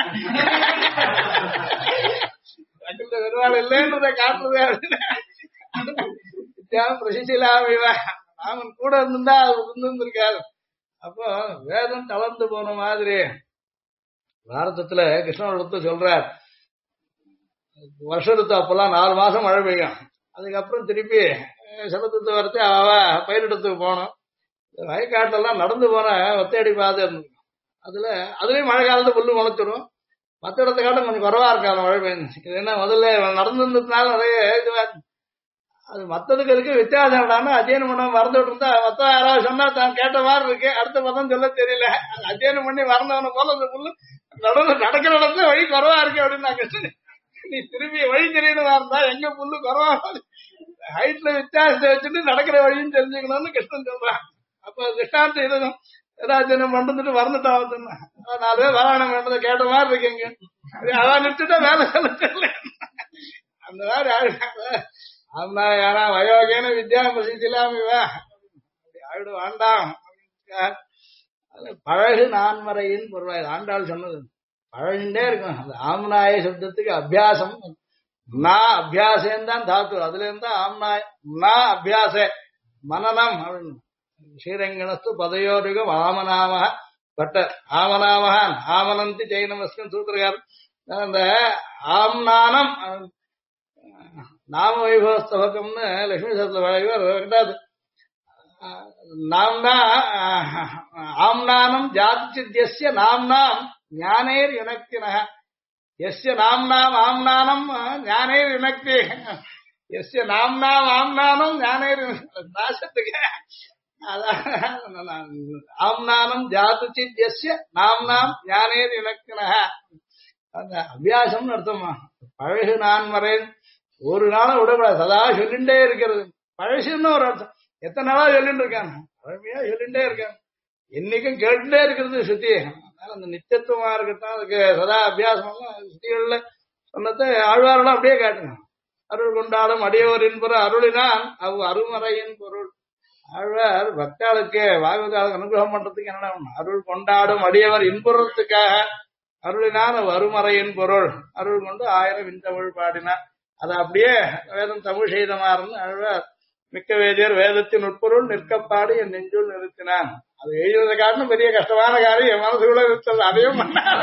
[SPEAKER 1] பெருமாள் இல்லைன்றத காட்டுறதே பிரசிச்சிலாமிவா. அவன் கூட இருந்திருந்தா அது இருந்திருக்காது. அப்போ வேதம் தளர்ந்து போன மாதிரி பாரதத்துல கிருஷ்ணோட சொல்றார். வருஷத்து அப்பெல்லாம் 4 மாசம் மழை பெய்யும். அதுக்கப்புறம் திருப்பி சலத்துக்கு வரத்து அவ பயிரிடத்துக்கு போனோம். வயக்காட்டெல்லாம் நடந்து போன ஒத்தையடி பாதை இருந்தது. அதுலயும் மழை காலத்து புல்லு முளைச்சிடும். மற்ற இடத்த காட்டும் கொஞ்சம் குறவா இருக்காது மழை பெய்ஞ்சு. இது என்ன முதல்ல நடந்துருந்ததுனால நிறைய இதுவா அது மத்ததுக்கு இருக்கு வித்தியாசம் விடாம அத்தியனம் பண்ண மறந்துட்டு இருந்தா மொத்தம் யாராவது சொன்னா தான் கேட்ட மாதிரி இருக்கு. அடுத்த பதம் சொல்ல தெரியல. அத்தியனம் பண்ணி மறந்தவன போல அந்த புல்லு நடக்கிற இடத்துல வழி குறவா இருக்கு அப்படின்னு நான் கேட்டேன். நீ திரும்பி வழி தெரியணுமா இருந்தா எங்க புல்லு குறவா ஹைட்ல வித்தியாசத்தை வச்சுட்டு நடக்கிற வழின்னு தெரிஞ்சுக்கணும்னு கிருஷ்ணன் சொல்றான். அப்ப கிருஷ்ணார்த்த இதுவும் ஏதாச்சும் மறந்துட்டு மறந்துட்டான். 4 பேர் வராணம் பண்றதை கேட்ட மாதிரி இருக்கீங்க. அதான் நிறுத்திட்டா வேலை சொல்ல தெரியல. அந்த மாதிரி ஆமா யாரா வயோகேன வித்யா பிரசிச்சிலாமிவா ஆயிடு வேண்டாம். பழகு நான்மறையின் பொருளாய் ஆண்டாள் சொன்னது பழகின்றே இருக்கும். அந்த ஆம்நாய சப்தத்துக்கு அபியாசம் நான் அபியாசம் தான் தாத்து அதுல இருந்தா நான் அபியாச மனநம் அப்படின்னு ஸ்ரீரங்கணஸ்து பதயோருகம் ஆமநாம பட்ட ஆமநாமகான் ஆமனந்தி ஜெயினமஸ்கன் சூத்திரகார் அந்த ஆம்நானம் நாம வைபவஸ்தபகம்னு லட்சுமி சரத்துல ரெண்டாவது நாம்னா ஆம்நானம் ஜாதிச்சித்யஸ்ய நாம்னாம் ஞானேர் யுனக்தினஹ எஸ்ய நாம்னாம் ஆம்நானம் ஞானேர் யுனக்தி எஸ்ய நாம்னாம் ஆம்நானம் ஞானேர் நாசத்துக்கு ஆம்நானம் ஜாதிச்சித்யஸ்ய நாம்னாம் ஞானேர் யுனக்தினஹ அந்த அபியாசம்னு அர்த்தமா பழகு நான் வரேன் ஒரு நாளும் விடக்கூடாது சதா சொல்லிண்டே இருக்கிறது பழசுன்னு ஒரு அர்த்தம் எத்தனை நாளா சொல்லிட்டு இருக்காங்க பழமையா சொல்லிண்டே இருக்காங்க என்னைக்கும் கேட்டுட்டே இருக்கிறது சுத்தி அதனால அந்த நித்தியத்துவமா இருக்கட்டும் அதுக்கு சதா அபியாசம் சுத்திகள்ல சொன்னதை ஆழ்வாரெல்லாம் அப்படியே காட்டுங்க அருள் கொண்டாடும் அடியோர் என்பது அருளினான் அருமறையின் பொருள் ஆழ்வார் பக்தாளுக்கு வாகவதாளுக்கு அனுகிரகம் பண்றதுக்கு என்ன அருள் கொண்டாடும் அடியவர் இன்புறத்துக்காக அருளினான் அருமறையின் பொருள் அருள் கொண்டு 1000 விண்தமிழ் பாடினார் அது அப்படியே வேதம் தமிழ் செய்தமாறுன்னு அழ்வார் மிக்க வேதியர் வேதத்தின் உட்பொருள் நிற்கப்பாடு என் நெஞ்சுள் நிறுத்தினான் அது எழுதுறத காரணம் பெரிய கஷ்டமான காரியம் என் மனசுக்குள்ள நிறுத்தல் அதையும்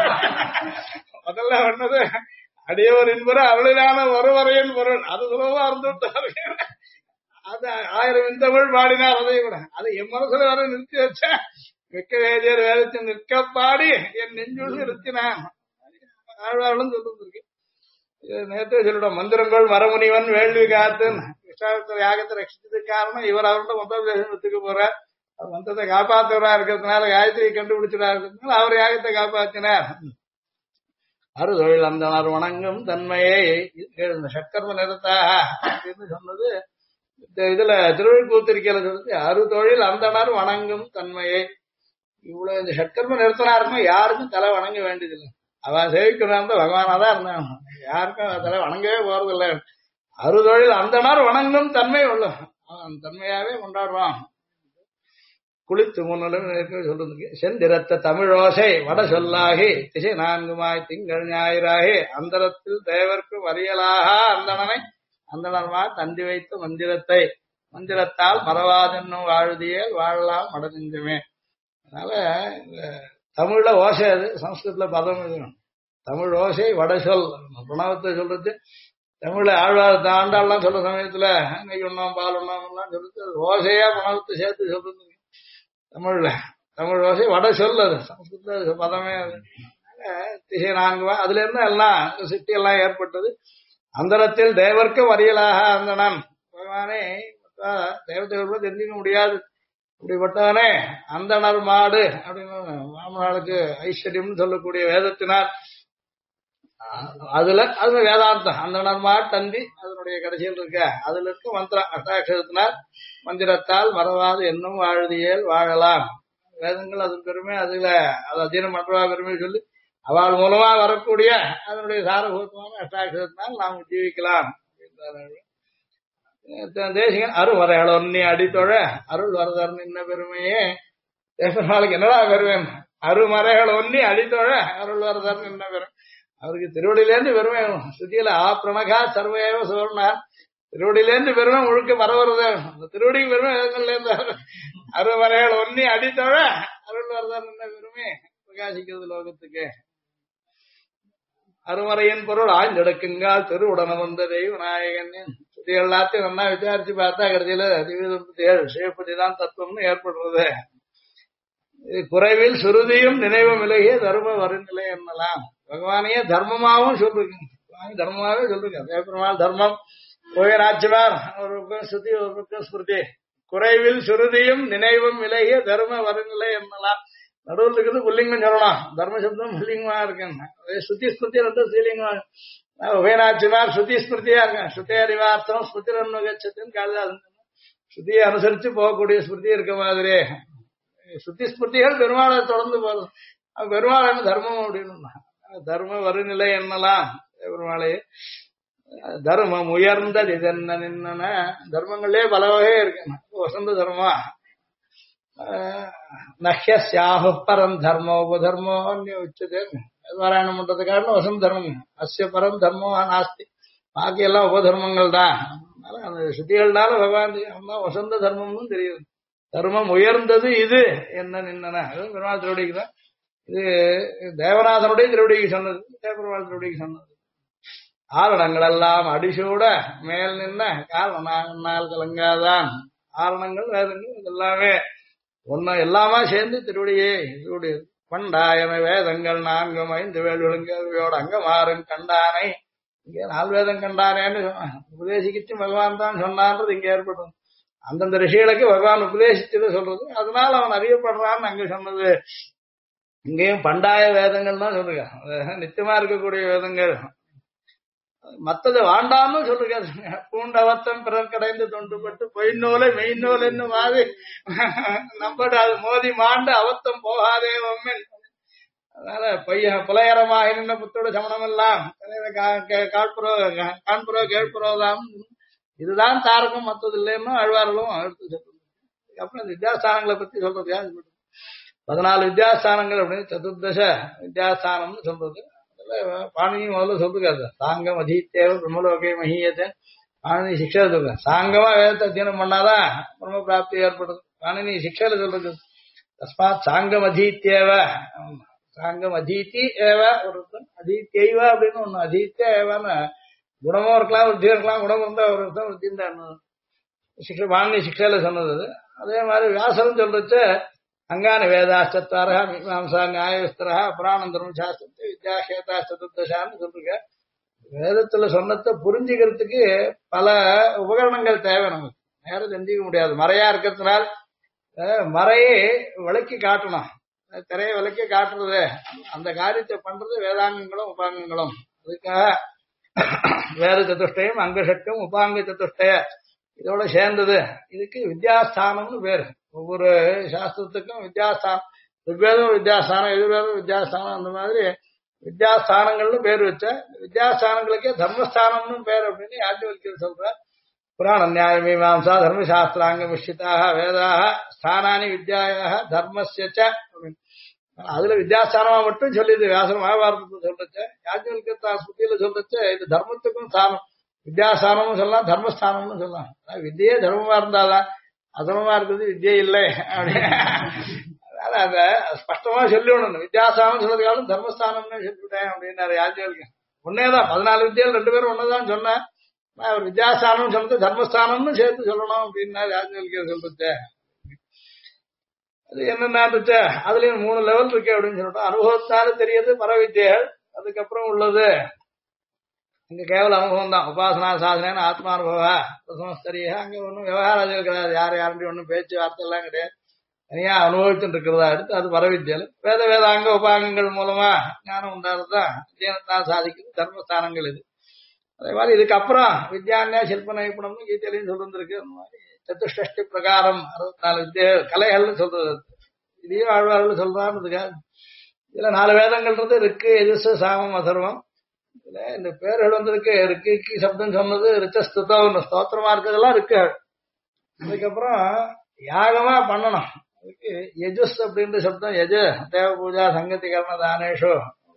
[SPEAKER 1] முதல்ல பண்ணது அடியவர் என்பது அருளிலான ஒருவரையின் பொருள் அது சுலபமா இருந்துட்டாரு அது 1000 விண்தமிழ் பாடினார் அதையும் கூட அது என் மனசுல வர நிறுத்தி வச்ச மிக்க வேதியர் வேதத்தின் நிற்கப்பாடி என் நெஞ்சுள் நிறுத்தினான் ஆழ்வார்களும் சொல்லிருக்கு நேற்று சொல்லிடும் மந்திரங்கள் மரமுனிவன் வேள்வி காத்துன்னு விஸ்வாமித்திர யாகத்தை ரட்சித்ததுக்கு காரணம் இவர் அவர்கிட்ட மந்திரத்துக்கு போறார் மந்திரத்தை காப்பாத்துறா இருக்கிறதுனால காயத்ரி கண்டுபிடிச்சதா இருக்கிறதுனால அவர் யாகத்தை காப்பாற்றினார் அறுதொழில் அந்த வணங்கும் தன்மையை சக்கர்ம நிறுத்தாக அப்படின்னு சொன்னது இதுல திருவிழ்கூத்திருக்கையில சொல்றது அறுதொழில் அந்தனர் வணங்கும் தன்மையை இவ்வளவு இந்த சக்கர்ம நிறுத்தினாருக்கும் யாருக்கும் தலை வணங்க வேண்டியதில்லை அவன் சேவிக்கிறான் பகவானாதான் இருந்தான் யாருக்கும் தலை வணங்கவே போறதில்லை அறுதொழில் அந்தனர் வணங்கும் தன்மை உள்ள அவன் தன்மையாவே கொண்டாடுவான் குளித்து முன்னுடன் சொல்றதுக்கு செந்திரத்த தமிழோசை வட சொல்லாகி திசை 4 திங்கள் ஞாயிறாகி அந்தரத்தில் தேவர்க்கு வரியலாக அந்தணனை அந்தணர்மா தந்தி வைத்த மந்திரத்தை மந்திரத்தால் மறவாதென்னும் வாழுதியல் வாழலாம் மடநெஞ்சமே அதனால தமிழ்ல ஓசை அது சம்ஸ்கிருத்ல பதம் எழுதணும் தமிழ் ஓசை வட சொல் பிரணவத்தை சொல்றது தமிழ்ல ஆழ்வார் ஆண்டாள்லாம் சொல்ற சமயத்துல நெய் உண்ணோம் பால் உண்ணோம் எல்லாம் சொல்றது ஓசையா பிரணவத்தை சேர்த்து சொல்றது தமிழ்ல தமிழ் ஓசை வட சொல் அது சம்ஸ்கிருத்ல பதமே அது திசை 4 அதுல இருந்து எல்லாம் சிட்டி எல்லாம் ஏற்பட்டது அந்தரத்தில் தேவர்க்கு வரியலாக அந்தனன் பகவானே தேவதைகள் தெரிஞ்சுக்க முடியாது இப்படிப்பட்டவனே அந்தனர் மாடு அப்படின்னு மாமனாளுக்கு ஐஸ்வர்யம் சொல்லக்கூடிய வேதத்தினார் அதுல அது வேதாந்தம் அந்தனர் மாடு தந்தி அதனுடைய கடைசியில் இருக்க அதுல இருக்க மந்திரம் அஷ்டாட்சரத்தினார் மந்திரத்தால் மறவாது என்னும் வாழுதியல் வாழலாம் வேதங்கள் அது பெருமை அதுல அது அத்தீனம் மற்றவா பெருமை சொல்லி அவள் மூலமா வரக்கூடிய அதனுடைய சாரபூத்தமான அஷ்டாட்சரத்தினால் நாம் ஜீவிக்கலாம் தேசிகன் அருமறைகள் ஒன்னி அடித்தொழ அருள் வரதர் நின்ன பெருமையே தேசநாளுக்கு என்னடா பெருவேன் அருமறைகள் ஒன்னி அடித்தொழ அருள் வரதர் நின்ன பெருமை அவருக்கு திருவடியிலேருந்து பெருமை சுத்தியில பிரணகா சர்வேவ சுவர்ணா திருவடியிலேருந்து பெருமை முழுக்க பரவுறது அந்த திருவடிக்கு பெருமை இருந்து அருமறைகள் ஒன்னி அடித்தொழ அருள் வரதர் நின்ன பெருமை பிரகாசிக்கிறது லோகத்துக்கு அருமறையின் பொருள் ஆய்ந்தெடுக்குங்கால் திருவுடன வந்த தெய்வ நாயகன் இது எல்லாத்தையும் நல்லா விசாரிச்சு பார்த்தா கடைசியில 27 விஷயப்படி தான் தத்துவம்னு ஏற்படுறது குறைவில் சுருதியும் நினைவும் விலகிய தர்ம வருநிலை என்னலாம் பகவானையே தர்மமாவும் சொல்றீங்க தர்மமாவே சொல்றீங்க பெருமாள் தர்மம் கோயராட்சிவார் ஒரு பக்கம் ஸ்ருதி ஒரு பக்கம் ஸ்மிருதி குறைவில் சுருதியும் நினைவும் விலகிய தர்ம வருநிலை என்னலாம் நடுவில் இருக்கிறது புல்லிங்கம் சொல்லலாம் தர்ம சப்தம் புல்லிங்கமா இருக்கு ஸ்ருதி ஸ்மிருதி ரெண்டும் ஸ்ரீலிங்கமா உபயநாச்சிமார் ஸ்ருதி ஸ்மிருதியா இருக்காங்க ஸ்ருதி அறிவார்த்தம் ஸ்மிருதிரன்னுகச்சத்தின்னு காலிதாசன் ஸ்ருதியை அனுசரிச்சு போகக்கூடிய ஸ்மிருதி இருக்க மாதிரி ஸ்ருதி ஸ்மிருதிகள் பெருமாளை தொடர்ந்து போறது பெருமாள் தர்மம் அப்படின்னு தர்ம வருநிலை என்னலாம் பெருமாளையே தர்மம் உயர்ந்தது இது என்ன தர்மங்களே பல வகை இருக்கு வசந்த தர்மா நஹ்யாஹு பரம் தர்மோ உபதர்மோ உச்சதே பாராயணம் பண்றது காரணம் வசந்த தர்மம் அஸ்ய பரம் தர்மோ நாஸ்தி பாக்கி எல்லாம் உபதர்மங்கள் தான். அதனால அந்த ஸ்ருதிகள்னால பகவான் தான் வசந்த தர்மம்னு தெரியுது. தர்மம் உயர்ந்தது இது என்ன நின்னன, அதுவும் பெருமாள் திருவடிக்கு தான். இது தேவநாதனுடைய திருவடிக்கு சொன்னது, பெருமாள் திருவடிக்கு சொன்னது. ஆரணங்கள் எல்லாம் அடிசூட மேல் நின்ன கால் கலங்காதான். ஆரணங்கள் வேதங்கள் இதெல்லாமே ஒன்னும் எல்லாமா சேர்ந்து திருவடியே திருவடி. பண்டாயன வேதங்கள் 4 5 வேல்விழுங்கோட அங்க மாறும் கண்டானை. இங்கே 4 வேதம் கண்டானேன்னு உபதேசிக்கிச்சு பகவான் தான் சொன்னான்றது இங்க ஏற்படும். அந்தந்த ரிஷிகளுக்கு பகவான் உபதேசிச்சது சொல்றது, அதனால அவன் அறியப்படுறான்னு அங்க சொன்னது. இங்கேயும் பண்டாய வேதங்கள் தான் சொல்லுங்க, நிச்சயமா இருக்கக்கூடிய வேதங்கள். மத்தது வாண்டான்னு சொல்லுங்க. பூண்டவத்தம் பிறர் கடைந்து தொண்டுபட்டு பொய்நூலை மெய்நூல் என்ன மாதிரி நம்பட்டு அது மோதி மாண்டு அவத்தம் போகாதே ஒம்மன். அதனால புலையரமாக நின்ற புத்தோட சமணம் எல்லாம் காண்புறோ கேட்புறோதான். இதுதான் தாரகம், மற்றது இல்லைன்னு அழ்வார்களும் எடுத்து சொல்றது. அப்புறம் இந்த வித்யாஸ்தானங்களை பத்தி சொல்றது 14 வித்யாஸ்தானங்கள் அப்படின்னு சதுர்தச வித்யாஸ்தானம்னு சொல்றது. பாணினி முதல்ல சொல்லுங்க, சாங்கம் அதீத்தேவ பிரம்மலோகே மகியத்தை. பாணினி சிக்ஷை சொல்லுங்க, சாங்கமா வேதத்தை அத்தியனம் பண்ணாதான் பிரம்ம பிராப்தி ஏற்படுது. பாணினி சிக்ஷையில சொல்றது தஸ்மாத் சாங்கம் அதீத்தேவ. சாங்கம் அதீத்தி ஏவ ஒரு அதீத்தியவ அப்படின்னு ஒண்ணு. அதீத்திய ஏவான்னு குணமும் இருக்கலாம், விருத்தியும் இருக்கலாம். குணம் இருந்தா ஒரு அர்த்தம், விருத்தியும் தான் சிக்ஷை. பாணினி சிக்ஷையில சொன்னது. அதே மாதிரி வியாசரும் சொல்றச்சு அங்கான வேதாச்சத்தாரா மீமாம்சா நியாயஸ்தரா புராணந்தரம் சாஸ்திரத்தை வித்யாசேதா சதுர்தசான்னு சொல்லுங்க. வேதத்துல சொன்னதை புரிஞ்சுக்கிறதுக்கு பல உபகரணங்கள் தேவை. நமக்கு நேரம் தெரிஞ்சிக்க முடியாது, மறையா இருக்கிறதுனால மறையை விளக்கி காட்டணும். திரையை விளக்கி காட்டுறது, அந்த காரியத்தை பண்றது வேதாங்கங்களும் உபாங்கங்களும். அதுக்காக வேத சதுஷ்டயம் அங்கசட்டம் உபாங்க சதுஷ்டய இதோட சேர்ந்தது. இதுக்கு வித்யாஸ்தானம்னு பேரு. ஒவ்வொரு சாஸ்திரத்துக்கும் வித்யாஸ்தானம், ரிக்வேதம் வித்யாஸ்தானம், எதிர்வேதம் வித்யாஸ்தானம், அந்த மாதிரி வித்யாஸ்தானங்கள்னு பேர் வச்ச. வித்யாஸ்தானங்களுக்கே தர்மஸ்தானம்னு பேர் அப்படின்னு யாஜ்ஞவல்கியர் சொல்ற. புராண நியாய மீமாம்சா தர்மசாஸ்திராங்க மிஷ்டிதாக வேதாக ஸ்தானானி வித்யாயாக தர்மஸ்யச்ச. அதுல வித்யாஸ்தானமா மட்டும் சொல்லிது வியாசம் மகாபாரதத்தை சொல்றச்ச. யாஜ்ஞவல்கியர் தான் ஸ்ருதியில சொல்றச்ச இது தர்மத்துக்கும் ஸ்தானம். வித்யாஸ்தானம்னு சொல்லலாம், தர்மஸ்தானம்னு சொல்லலாம். வித்தியே தர்மமா இருந்தாதான், அதர்மமா இருக்கிறது வித்தியை இல்லை அப்படின்னு. அதனால அத ஸ்பஷ்டமா சொல்லிவிடணும். வித்யாஸ்தானம் சொல்றதுக்காலும் தர்மஸ்தானம்னு சொல்லிவிட்டேன் அப்படின்னாரு யாஜ்ஞவல்கியர். ஒன்னேதான் 14 வித்தியால் 2 பேரும் ஒன்னதான் சொன்னேன். அவர் வித்யாஸ்தானம் சொல்றது தர்மஸ்தானம்னு சேர்த்து சொல்லணும் அப்படின்னா யாஜ்ஞவல்கியர் சொல்றது. அது என்னன்னா அதுலயும் 3 லெவல் இருக்கு அப்படின்னு சொல்லிட்டோம். அனுபவத்தால தெரியுது பரவித்தியல். அதுக்கப்புறம் உள்ளது இங்க கேவல அனுபவம் தான். உபாசனா சாதனை ஆத்மானுபவ பிரசமஸ்தரியா. அங்க ஒன்றும் விவகாரம் கிடையாது, யார் யாருடைய ஒன்றும் பேச்சு வார்த்தை எல்லாம் கிடையாது. தனியா அனுபவிச்சுட்டு இருக்கிறதா எடுத்து அது பரவித்தியல். வேத வேதாங்க உபாங்கங்கள் மூலமா ஞானம் உண்டாதுதான் அத்தியனத்தால் சாதிக்கிறது தர்மஸ்தானங்கள். இது அதே மாதிரி இதுக்கப்புறம் வித்யான்யா சில்ப நைப்புணம்னு கீதையிலையும் சொல்லிருக்கு. அந்த மாதிரி சதுஷ்டி பிரகாரம் 64 வித்திய கலைகள்னு சொல்றது. இதையும் ஆழ்வார்கள் சொல்றாருக்காக இதுல 4 வேதங்கள் இருந்து ரிக்கு எஜுசு சாமம் அதர்வம். இதுல இந்த பேர்கள் வந்திருக்கு. ரிக்கு சப்தம் சொன்னது ரிச்சஸ்துதம், ஸ்தோத்திரமா இருக்கிறதெல்லாம் இருக்கு. அதுக்கப்புறம் யாகமா பண்ணணும். அதுக்கு யஜுஸ் அப்படின்ற சப்தம் யஜ தேவ பூஜா சங்கத்திகரண தானேஷோ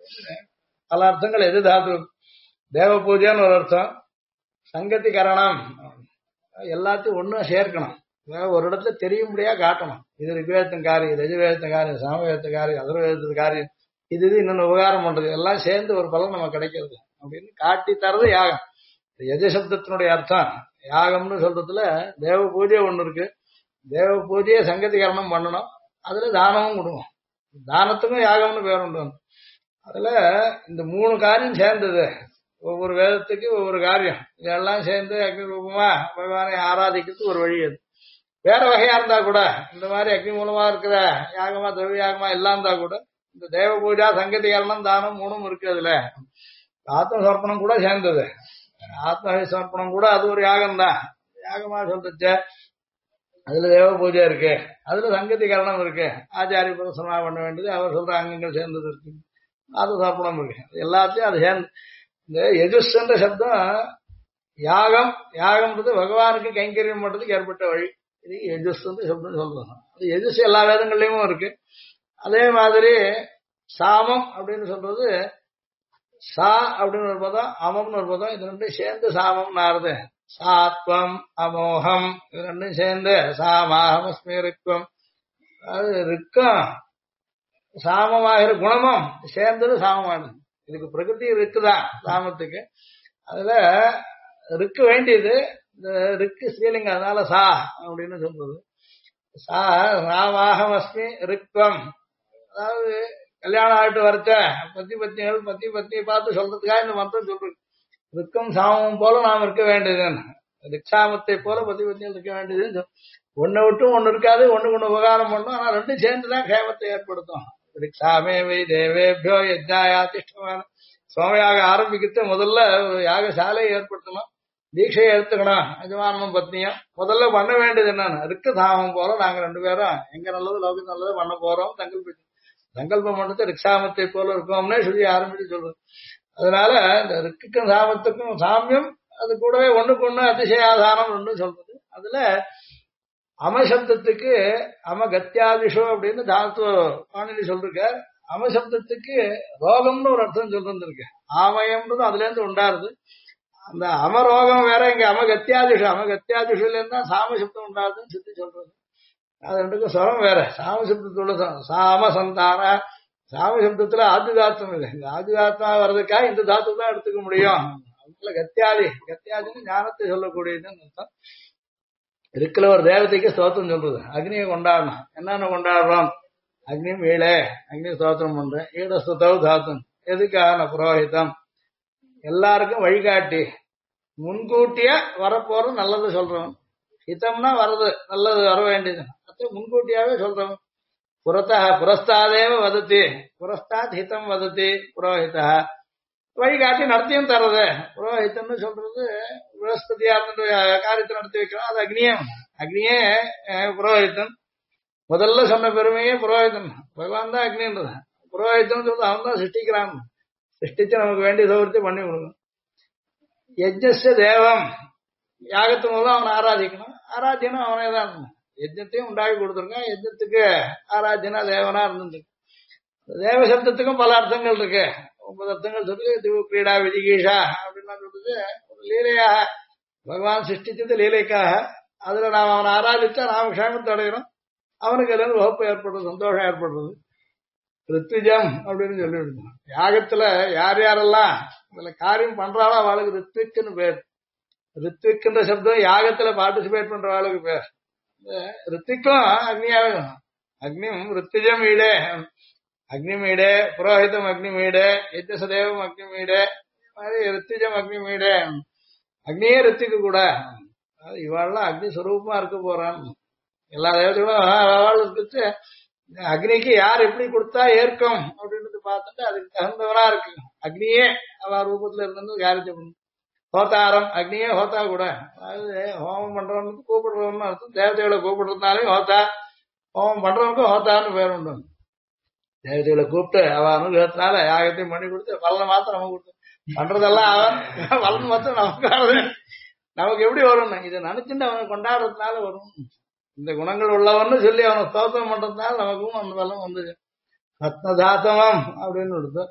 [SPEAKER 1] பல அர்த்தங்கள். எது தாத்து தேவ பூஜைன்னு ஒரு அர்த்தம், சங்கத்திகரணம் எல்லாத்தையும் ஒன்னும் சேர்க்கணும். ஒரு இடத்துல தெரியும்படியா காட்டணும். இது ரிக்வேதத்தின் காரியம், இது எஜுவேதத்தின் காரியம், சாமவேதத்தின் காரியம், அதர்வேதத்தின் காரியம், இது இன்னொன்னு உபகாரம் பண்றது, எல்லாம் சேர்ந்து ஒரு பலன் நமக்கு கிடைக்கிறது அப்படின்னு காட்டி தரது யாகம். யஜ சப்தத்தினுடைய அர்த்தம் யாகம்னு சொல்றதுல தேவ பூஜை ஒண்ணு இருக்கு. தேவ பூஜையை சங்கத்திகரணம் பண்ணணும். அதுல தானமும் கொடுக்கும். தானத்துக்கும் யாகம்னு பேர் உண்டு. அதுல இந்த 3 காரியம் சேர்ந்தது. ஒவ்வொரு வேதத்துக்கு ஒவ்வொரு காரியம், இதெல்லாம் சேர்ந்து அக்னி ரூபமா பகவானை ஆராதிக்கிறதுக்கு ஒரு வழி. அது வேற வகையா இருந்தா கூட, இந்த மாதிரி அக்னி மூலமா இருக்கிற யாகமா திரவிய யாகமா எல்லாம் இருந்தா கூட இந்த தேவ பூஜா சங்கத்திகரணம் தானம் 3 இருக்கு. அதுல ஆத்ம சமர்ப்பணம் கூட சேர்ந்தது. ஆத்ம சமர்ப்பணம் கூட அது ஒரு யாகம் தான். யாகமா சொல்றச்ச அதுல தேவ பூஜை இருக்கு, அதுல சங்கத்திகரணம் இருக்கு, ஆச்சாரிய பிரசனா பண்ண வேண்டியது அவர் சொல்ற அங்கங்கள் சேர்ந்தது இருக்கு, ஆத்ம சமர்ப்பணம் இருக்கு. எல்லாத்தையும் அது சேர்ந்து இந்த யஜுஸ்ன்ற சப்தம் யாகம். யாகம்ன்றது பகவானுக்கு கைங்கரியம் பண்றதுக்கு ஏற்பட்ட வழி. இது யஜுஸ் சப்தம் சொல்றோம். அது யஜுஸ் எல்லா வேதங்கள்லயும் இருக்கு. அதே மாதிரி சாமம் அப்படின்னு சொல்றது சா அப்படின்னு ஒரு பதம், அமம்னு ஒரு பதம், இது ரெண்டும் சேர்ந்து சாமம் ஆறுது. சாத்வம் அமோகம் இது ரெண்டும் சேர்ந்து சாமாஹமஸ்மி ரிக்வம். அது ரிக்கம் சாமமாகிற குணமும் சேர்ந்தது சாமமானது. இதுக்கு பிரகிருதி இருக்குதான் சாமத்துக்கு. அதுல ரிக்கு வேண்டியது, இந்த ரிக்கு ஸ்ரீலிங்க, அதனால சா அப்படின்னு சொல்றது. சா ராமாஹமஸ்மி ரிக்வம். அதாவது கல்யாணம் ஆகிட்டு வரச்ச பத்தி பத்னிகள் பத்தி பத்னியை பார்த்து சொல்றதுக்காக இந்த மந்திரம் சொல்றது. ரிக்கம் சாமம் போல நாம் இருக்க வேண்டியதுன்னு, ரிக்ஷாமத்தை போல பத்தி பத்னிகள் இருக்க வேண்டியது. ஒண்ணு விட்டும் ஒண்ணு இருக்காது, ஒண்ணுக்கு ஒண்ணு உபகாரம் பண்ணும். ஆனா ரெண்டும் சேர்ந்துதான் கேமத்தை ஏற்படுத்தும். ரிக்ஷாமே வை தேவேபியோ யஜ்ஞாயா திஷ்டமான. சோமயாக ஆரம்பிக்கிட்டு முதல்ல ஒரு யாகசாலையை ஏற்படுத்தணும், தீட்சையை எடுத்துக்கணும். எஜமானமும் பத்னியும் முதல்ல பண்ண வேண்டியது என்னன்னு, ரிக்கு தாமம் போல நாங்க ரெண்டு பேரும் எங்க நல்லது லோகம் நல்லது பண்ண போறோம் சங்கல்பம் பண்ணது ரிக்ஷாமத்தை போல இருக்கோம்னே சொல்லி ஆரம்பிச்சு சொல்றது. அதனால இந்த ரிக்குக்கும் சாமத்துக்கும் சாமியம், அது கூடவே ஒண்ணுக்கு ஒண்ணு அதிசயாதாரம் ஒண்ணு சொல்றது. அதுல அமசப்தத்துக்கு அமகத்தியாதிஷோ அப்படின்னு தாத்து பாணினி சொல்லிருக்கார். அமசப்தத்துக்கு ரோகம்னு ஒரு அர்த்தம் சொல்லிருக்கு. ஆமயம்ன்றது அதுல இருந்து உண்டாருது. அந்த அமரோகம் வேற, இங்க அமகத்தியாதிஷுல இருந்தா சாமசப்தம் உண்டாருதுன்னு சித்தி சொல்றது. அது ரெண்டுக்கும் ஸ்வரம் வேற. சாமசப்தத்தோட சாம சந்தான, சாமசப்தத்துல ஆதிதாத்தம் இல்லை. இந்த ஆதிதாத்தமா வர்றதுக்காக இந்த தாத்து தான் எடுத்துக்க முடியும். அதுல கத்தியாதின்னு ஞானத்தை சொல்லக்கூடியதுன்னு அர்த்தம். இருக்குல ஒரு தேவதைக்கு ஸ்தோத்திரம் சொல்றது, அக்னியை கொண்டாடணும். என்னென்ன கொண்டாடுறோம், அக்னியும் ஈழே, அக்னி ஸ்தோத்திரம் பண்றேன். ஈடஸ்தவ தாத்தம் எதுக்கான புரோஹிதம், எல்லாருக்கும் வழிகாட்டி, முன்கூட்டிய வரப்போற நல்லது சொல்றோம். ஹிதம்னா வர்றது நல்லது வர வேண்டியது, அது முன்கூட்டியாவே சொல்றோம். புரஸ்தாதேவ வதத்தி, புரஸ்தாத் ஹிதம் வதத்தி புரோஹிதா. வழிகாட்டி நடத்தியும் தர்றது புரோஹிதம்னு சொல்றது. பிரகஸ்பதியா இருந்துட்டு காரியத்தை நடத்தி வைக்கிறோம், அது அக்னியே புரோஹிதன். முதல்ல சொன்ன பெருமையே புரோஹிதன். பகவான் தான் அக்னின்றது. புரோஹிதன் சொல்றது அவன் தான் சிருஷ்டிக்கிறான். சிருஷ்டிச்சு நமக்கு வேண்டிய சௌகரியத்தை பண்ணி கொடுக்கணும். யஜ்ஞஸ்ய தேவம், யாகத்து மூலம் அவனை ஆராதிக்கணும். ஆராத்தியனும் அவனே தான். யஜ்ஞத்தையும் உண்டாக்கி கொடுத்துருக்கான். யஜ்ஞத்துக்கு ஆராத்தியனா தேவனா இருந்துருக்கு. தேவ சப்தத்துக்கும் பல அர்த்தங்கள் இருக்கு. 9 அர்த்தங்கள் சொல்லுது. திவு கிரீடா விஜிகீஷா அப்படின்லாம் சொல்றது. ஒரு லீலையாக பகவான் சிருஷ்டிச்சது லீலைக்காக. அதுல நாம் அவனை ஆராதிச்சா நாம் க்ஷேமத்தை அடைகிறோம். அவனுக்கு எல்லாம் வகுப்பு ஏற்படுறது, சந்தோஷம் ஏற்படுறது. ரித்விஜம் அப்படின்னு சொல்லிவிடுவோம். யாகத்துல யார் யாரெல்லாம் இதுல காரியம் பண்றாளோ அவளுக்கு ரித்விக்குன்னு பேர். ரித்விக்குன்ற சப்தம் யாகத்துல பார்ட்டிசிபேட் பண்றவாளுக்கு பேர். ரித்விக்கும் அக்னியாகும். அக்னியும் ரித்விஜம் ஈடே, அக்னிமீடே புரோஹிதம் அக்னிமீடே, யஜ்ஞசதேவம் அக்னிமீடே, மாதிரி ரித்விஜம் அக்னிமீடே. அக்னியே ரித்திக்கு கூட. இவாள்லாம் அக்னி சுரூபமா இருக்க போறான். எல்லா தேவதைகளும் இருக்கு. அக்னிக்கு யார் எப்படி கொடுத்தா ஏற்கும் அப்படின்றது பார்த்துட்டு அதுக்கு தகுந்தவரா இருக்கு. அக்னியே அவ ரூபத்துல இருந்து காரியத்தை பண்ணும். ஹோத்தாரம், அக்னியே ஹோத்தா கூட. அதாவது ஹோமம் பண்றவனுக்கு கூப்பிடுறவன்னு அர்த்தம். தேவதைகளை கூப்பிடுறதுனாலே ஹோத்தா, ஹோமம் பண்றவனுக்கும் ஹோத்தான்னு பேர் உண்டு. தேவதைகளை கூப்பிட்டு அவ அனுகிரகத்தினால யாகத்தையும் பண்ணி கொடுத்து பலனை மாத்திரம் நமக்கு கொடுத்து பண்றதெல்லாம் அவன் பலன் மாத்திரம் நமக்கு. நமக்கு எப்படி வரும், இதை நினைச்சுட்டு அவனை கொண்டாடுறதுனால வரும். இந்த குணங்கள் உள்ளவன்னு சொல்லி அவனை ஸ்தோத்திரம் பண்றதுனால நமக்கும் அந்த பலம் வந்து ரத்னதாத்தமம் அப்படின்னு கொடுத்து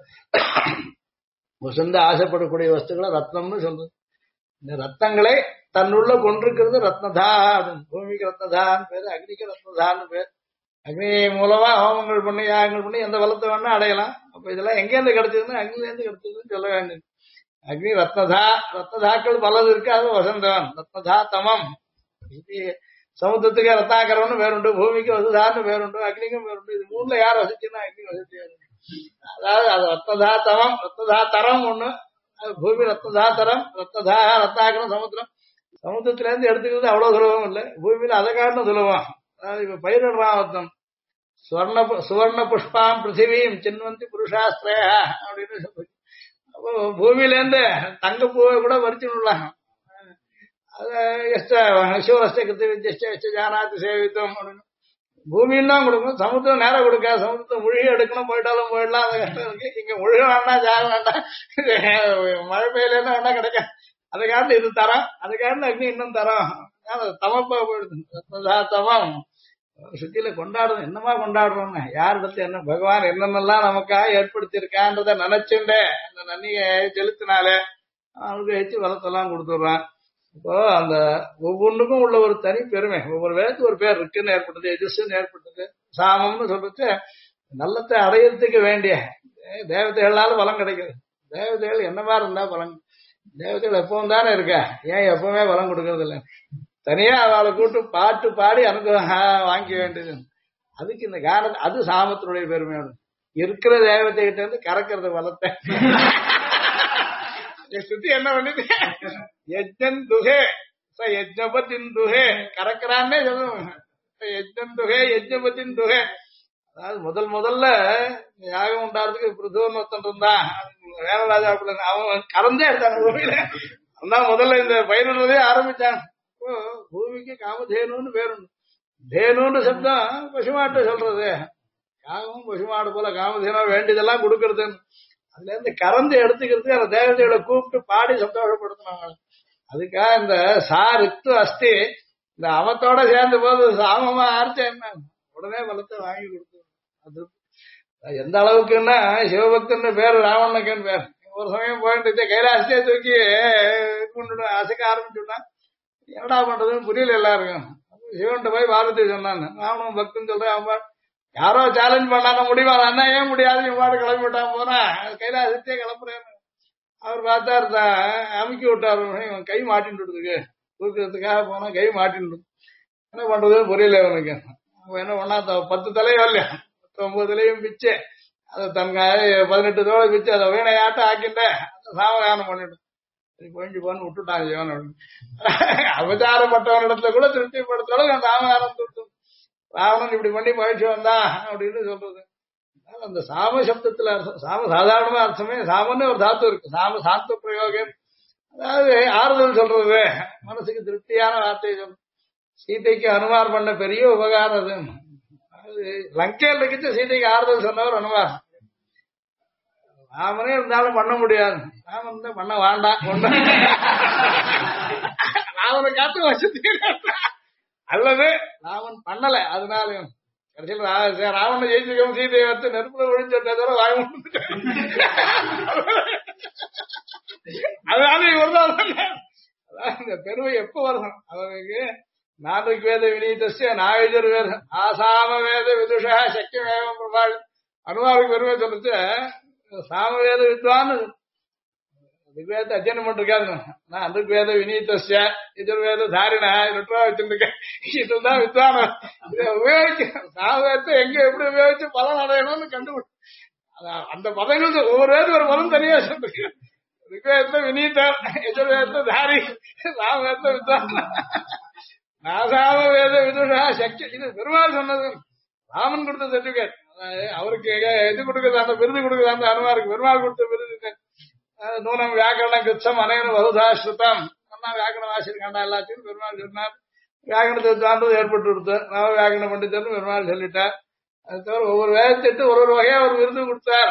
[SPEAKER 1] உசந்து ஆசைப்படக்கூடிய வஸ்துக்களை ரத்னம்னு சொல்றது. இந்த ரத்னங்களை தன்னுள்ள கொண்டிருக்கிறது ரத்னதா அப்படின்னு. பூமிக்கு ரத்னதான்னு பேரு, அக்னிக்கு ரத்னதான்னு பேர். அக்னி மூலமா ஹோமங்கள் பண்ணி யாகங்கள் பண்ணி எந்த பலத்தை வேணா அடையலாம். அப்ப இதெல்லாம் எங்கேருந்து கிடைச்சதுன்னு அக்னிலேருந்து கிடைச்சதுன்னு சொல்ல வேண்டியது. அக்னி ரத்னதா, ரத்னதாக்கள் பலது இருக்கு. அது வசந்தவன் ரத்னதா தமம். இது சமுத்திரத்துக்கு ரத்னாகரம்னு பேருண்டு, பூமிக்கு வசுதான்னு பேருண்டு, அக்னிக்கும் பேருண்டு. இது மூணுல யார் வசிச்சுன்னா அக்னி வசிச்சு. அதாவது அது ரத்னதா தமம், ரத்னதா தரம் ஒண்ணு. அது பூமி ரத்னதா தரம், ரத்னதா ரத்னாகரம் சமுத்திரம். சமுத்திரத்துல இருந்து எடுத்துக்கிறது அவ்வளவு சுலபம் இல்லை, பூமியில அதை காட்டின சுலபம். அதாவது இப்ப பயிரிடுறான் சுவர்ண புஷ்பாம் பிருத்திவீம் சின்வந்தி புருஷாஸ்திரேய அப்படின்னு சொல்லி. அப்போ பூமியில இருந்து தங்க பூவை கூட பறிச்சுடலாம். ஜானாத்து சேவித்தோம் அப்படின்னு பூமியில தான் கொடுக்கும். சமுத்திரம் நேரம் கொடுக்க, சமுத்திரத்தை முழுகி எடுக்கணும், போயிட்டாலும் போயிடலாம். அந்த கஷ்டம் இருக்கு. இங்க முழுக வேண்டாம், ஜாக வேண்டாம், மழை பெய்யலன்னா வேண்டாம் கிடைக்க. அதை காட்டு இது தரம், அதை காட்டு அக்னி இன்னும் தரம். தமப்பா போயிடுது. தமம் சுத்தியில கொண்டாடுறோம். என்னமா கொண்டாடுறோம்னா யாரிடத்து என்ன பகவான் என்னென்னலாம் நமக்காக ஏற்படுத்தியிருக்கான்றத நினைச்சுட்டே அந்த நன்னியை செலுத்தினாலே அவனுக்கு வச்சு வளத்தெல்லாம் கொடுத்துடுறான். இப்போ அந்த ஒவ்வொன்றுக்கும் உள்ள ஒரு தனி பெருமை, ஒவ்வொரு வேதத்துக்கு ஒரு பேர் இருக்குன்னு ஏற்பட்டது, எஜுஸ்ன்னு ஏற்பட்டது, சாமம்னு சொல்லிட்டு நல்லத்தை அடையறதுக்கு வேண்டிய தேவதைகளால பலம் கிடைக்குது. தேவதைகள் என்ன மாதிரி இருந்தா பலம்? தேவதைகள் எப்பவும் தானே இருக்கா, ஏன் எப்பவுமே பலம் கொடுக்கறது இல்லை? தனியா அவளை கூட்டு பாட்டு பாடி அனுகிரகம் வாங்கிக்க வேண்டியது. அதுக்கு இந்த காரணம் அது சாமத்தினுடைய பெருமையோடு இருக்கிற தேவதை கிட்ட இருந்து கறக்கிறது பலத்தை. சுத்தி என்ன பண்ணிட்டு யஜ்ஞன் துகே யஜ்ஞபத்தின் துகே கறக்கிறான்னே சொல்லுவோம். யஜ்ஞன் துகே யஜ்ஞபத்தின் துகே. அதாவது முதல்ல யாகம் உண்டாடுறதுக்கு பிருதுவன் ஒருத்தன் இருந்தான், வேலராஜா அப்படின்னு அவன் கறந்தே எடுத்தாங்க. அதான் முதல்ல இந்த பயிரிடுறதே ஆரம்பிச்சான். பூமிக்கு காமதேனுன்னு பேருண்டு. தேனுன்னு சப்தம் பசுமாட்டு சொல்றது. யாகவும் பசுமாடு போல காமதேனோ வேண்டியதெல்லாம் கொடுக்கறதுன்னு அதுல இருந்து கறந்து எடுத்துக்கிறதுக்கு அந்த தேவதைகளை கூப்பிட்டு பாடி சந்தோஷப்படுத்தினாங்க. அதுக்காக இந்த சாரித்து அஸ்தி இந்த அவத்தோட சேர்ந்த போது சாமமா ஆர்ச்ச என்ன உடனே பலத்தை வாங்கி கொடுத்து. அது எந்த அளவுக்குன்னா சிவபக்தன் பேரு ராவணனுக்குன்னு பேர். ஒரு சமயம் போயிட்டு கைலாசத்தையே தூக்கி கொண்டு அசைக்க ஆரம்பிச்சுட்டான். என்னடா பண்றதுன்னு புரியல எல்லாருக்கும். சிவன்கிட்ட போய் பார்வதி சொன்னான், ராவணன் பக்தன் சொல்றேன். அவன் யாரோ சேலஞ்ச் பண்ணான முடிவா அண்ணா ஏன் முடியாது, இவன் பாடு கிளம்பிட்டான் போனா கைலாசத்தையே கிளம்புறேன்னு அவர் பார்த்தாரு. அமுக்கி விட்டாரு. இவன் கை மாட்டின்ட்டுருக்கு, தூக்கிறதுக்காக போனா கை மாட்டின்னு என்ன பண்றதுன்னு புரியல அவனுக்கு. அவன் என்ன பண்ணா 10 தலையோ இல்லையா 9 தலையும் பிச்சு அதை தன் 18 தோலை பிச்சு அதை வீணையாட்டம் ஆக்கிட்ட சாவகானம் பண்ணிட்டு கொஞ்சி போன்னு விட்டுட்டான் சிவன். அபச்சாரப்பட்டவனிடத்துல கூட திருப்திப்படுத்தாலும் சாமகானம் திருப்தி ராவணன் இப்படி பண்ணி பயிற்சி வந்தான் அப்படின்னு சொல்றது. அந்த சாம சப்தத்துல அர்த்தம் சாம சாதாரணமா அர்த்தமே சாமன்னு ஒரு தாத்து இருக்கு. சாம சாந்த பிரயோகம், அதாவது ஆறுதல் சொல்றது, மனசுக்கு திருப்தியான வார்த்தையை சொல்றது. சீதைக்கு அனுமார் பண்ண பெரிய உபகாரம் அது. அது லங்கையில் இருக்கிச்சு சீதைக்கு ஆறுதல் சொன்னவர் அனுமார். ராமனே இருந்தாலும் பண்ண முடியாது, ராமன் தான் பண்ண வேண்டாம் ராமனை காத்து வச்சு அல்லது ராமன் பண்ணல அதனால கடைசியில் ராவண ஜெயிச்சுக்கணும் சீதையை வந்து நெருப்புல ஒழிஞ்சோட வாய் அதனால இவர்தான் இந்த பெருமை எப்ப வரணும் அவருக்கு. நான்கு வேத வினீதஸ்ய நாயஜர் வேத ஆசாம வேத விதுஷா சக்கியமேவம் பிரபாள். அனுமாருக்கு பெருமை சொல்லிச்சு சாமவேத வித்வான் ரிக்வேதத்தை அத்தியனம் பண்ணிருக்காரு. நான் அனுர்வேத வினீதஸ்ய எஜுர்வேத தாரிணா ரெட்டா வச்சிருக்கேன். இதுதான் வித்வான இதை உபயோகிக்க சாமவேதத்தை எங்க எப்படி உபயோகிச்சு பலன் அடையணும்னு கண்டுபிடி. அந்த பதங்கள் ஒவ்வொரு வேதம் ஒரு பலம் தனியா சொல்லிருக்கு. ரிக்வேதத்தை வினீதம், எஜுர்வேதத்தை தாரி, சாமவேதத்தை வித்வான். நாசாம வேத விதுஷா சக்தி. இது பெருமாள் சொன்னது, ராமன் கொடுத்த சர்டிபிகேட். அவருக்கு இது கொடுக்குறது அந்த விருது கொடுக்குறது அந்த அனுமாருக்கு பெருமாள் கொடுத்த விருது. நூனம் வியாக்கரண கிருத்தம் அனைவரும் வகுதா ஸ்ருதம் வியாக்கரணம் வாசிருக்காண்டா எல்லாத்தையும் பெருமாள் சொன்னார். வியாக்கரணத்தை தாண்டது ஏற்பட்டு கொடுத்தார். நவ வியாக்கரணம் பண்ணிட்டு பெருமாள் சொல்லிட்டார். அது தவிர ஒவ்வொரு வேதத்திட்டு ஒரு வகையா ஒரு விருது கொடுத்தார்.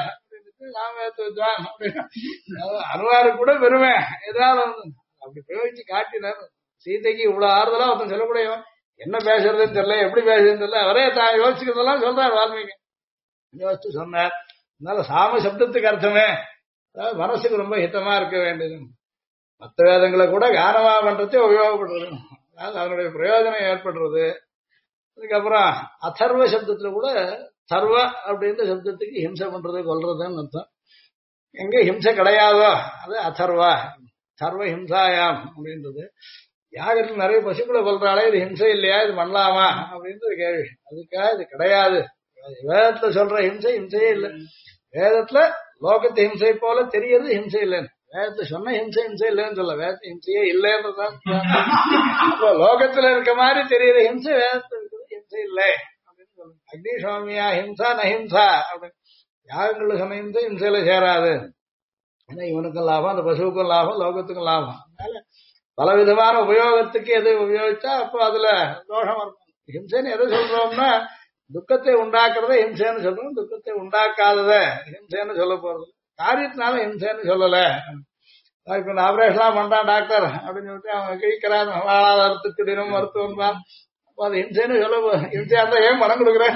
[SPEAKER 1] அனுமாருக்கு கூட பெருமை எதாவது அப்படி பிரயோகிச்சு காட்டினார். சீதைக்கு இவ்வளவு ஆறுதலா ஒருத்தன் சொல்லக்கூடிய என்ன பேசுறதுன்னு தெரியல, எப்படி பேசுறதுன்னு தெரியல, அவரே தான் யோசிக்கிறதெல்லாம் சொல்றார் வால்மீகி. யோசிச்சு சொன்னார். அதனால சாம சப்தத்துக்கு அர்த்தமே அதாவது மனசுக்கு ரொம்ப ஹிதமா இருக்க வேண்டியது. மற்ற வேதங்களை கூட கானமா பண்றதே உபயோகப்படுறது, அதாவது அதனுடைய பிரயோஜனம் ஏற்படுறது. அதுக்கப்புறம் அதர்வ சப்தத்துல கூட சர்வ அப்படின்ற சப்தத்துக்கு ஹிம்சை பண்றது கொல்றதுன்னு அர்த்தம். எங்க ஹிம்சை கிடையாதோ அது அதர்வா. சர்வ ஹிம்சாயாம் அப்படின்றது யாகத்தில் நிறைய பசுக்களை கொல்றாளே இது ஹிம்சை இல்லையா, இது பண்ணலாமா அப்படின்றது கேள்வி. அதுக்காக இது கிடையாது. வேதத்துல சொல்ற ஹிம்சை ஹிம்சையே இல்லை. வேதத்துல லோகத்து ஹிம்சை போல தெரியறது ஹிம்சை இல்லைன்னு. வேதத்தை சொன்ன ஹிம்சை ஹிம்சை இல்லைன்னு சொல்ல, வேதத்து ஹிம்சையே இல்லைன்றதான். லோகத்துல இருக்க மாதிரி தெரியற ஹிம்சை வேதத்துல இருக்கிறது ஹிம்சை இல்லை அப்படின்னு சொல்லுங்க. அக்னி சுவாமியா ஹிம்சா நஹிம்சா அப்படின்னு யாகங்கள்ல சொன்ன ஹிம்சை ஹிம்சையில சேராது. ஏன்னா இவனுக்கும் லாபம், அந்த பசுவுக்கும் லாபம், லோகத்துக்கும் லாபம். அதனால பலவிதமான உபயோகத்துக்கு எது உபயோகிச்சா அப்போ அதுல தோஷம் வரும். ஹிம்சைன்னு எதை சொல்றோம்னா துக்கத்தை உண்டாக்குறத ஹிம்சைன்னு சொல்றோம், துக்கத்தை உண்டாக்காதத ஹிம்சைன்னு சொல்ல போறது. காரியத்தினால ஹிம்சைன்னு சொல்லல. இப்ப இந்த ஆபரேஷன்லாம் பண்றான் டாக்டர் அப்படின்னு சொல்லிட்டு அவன் கிழிக்கிறான், வாழாதாரத்துக்கு தினம் மருத்துவம் தான் அப்ப அது ஹிம்சைன்னு சொல்ல ஹிம்சையா இருந்தா ஏன் பணம் கொடுக்குறேன்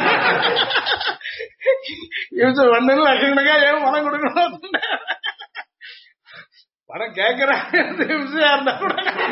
[SPEAKER 1] ஹிம்சை ஒண்ணு லட்சக்கணக்கா ஏன் பணம் கொடுக்கணும் பணம் கேட்கிறேன் ஹிம்சையா இருந்தா கூட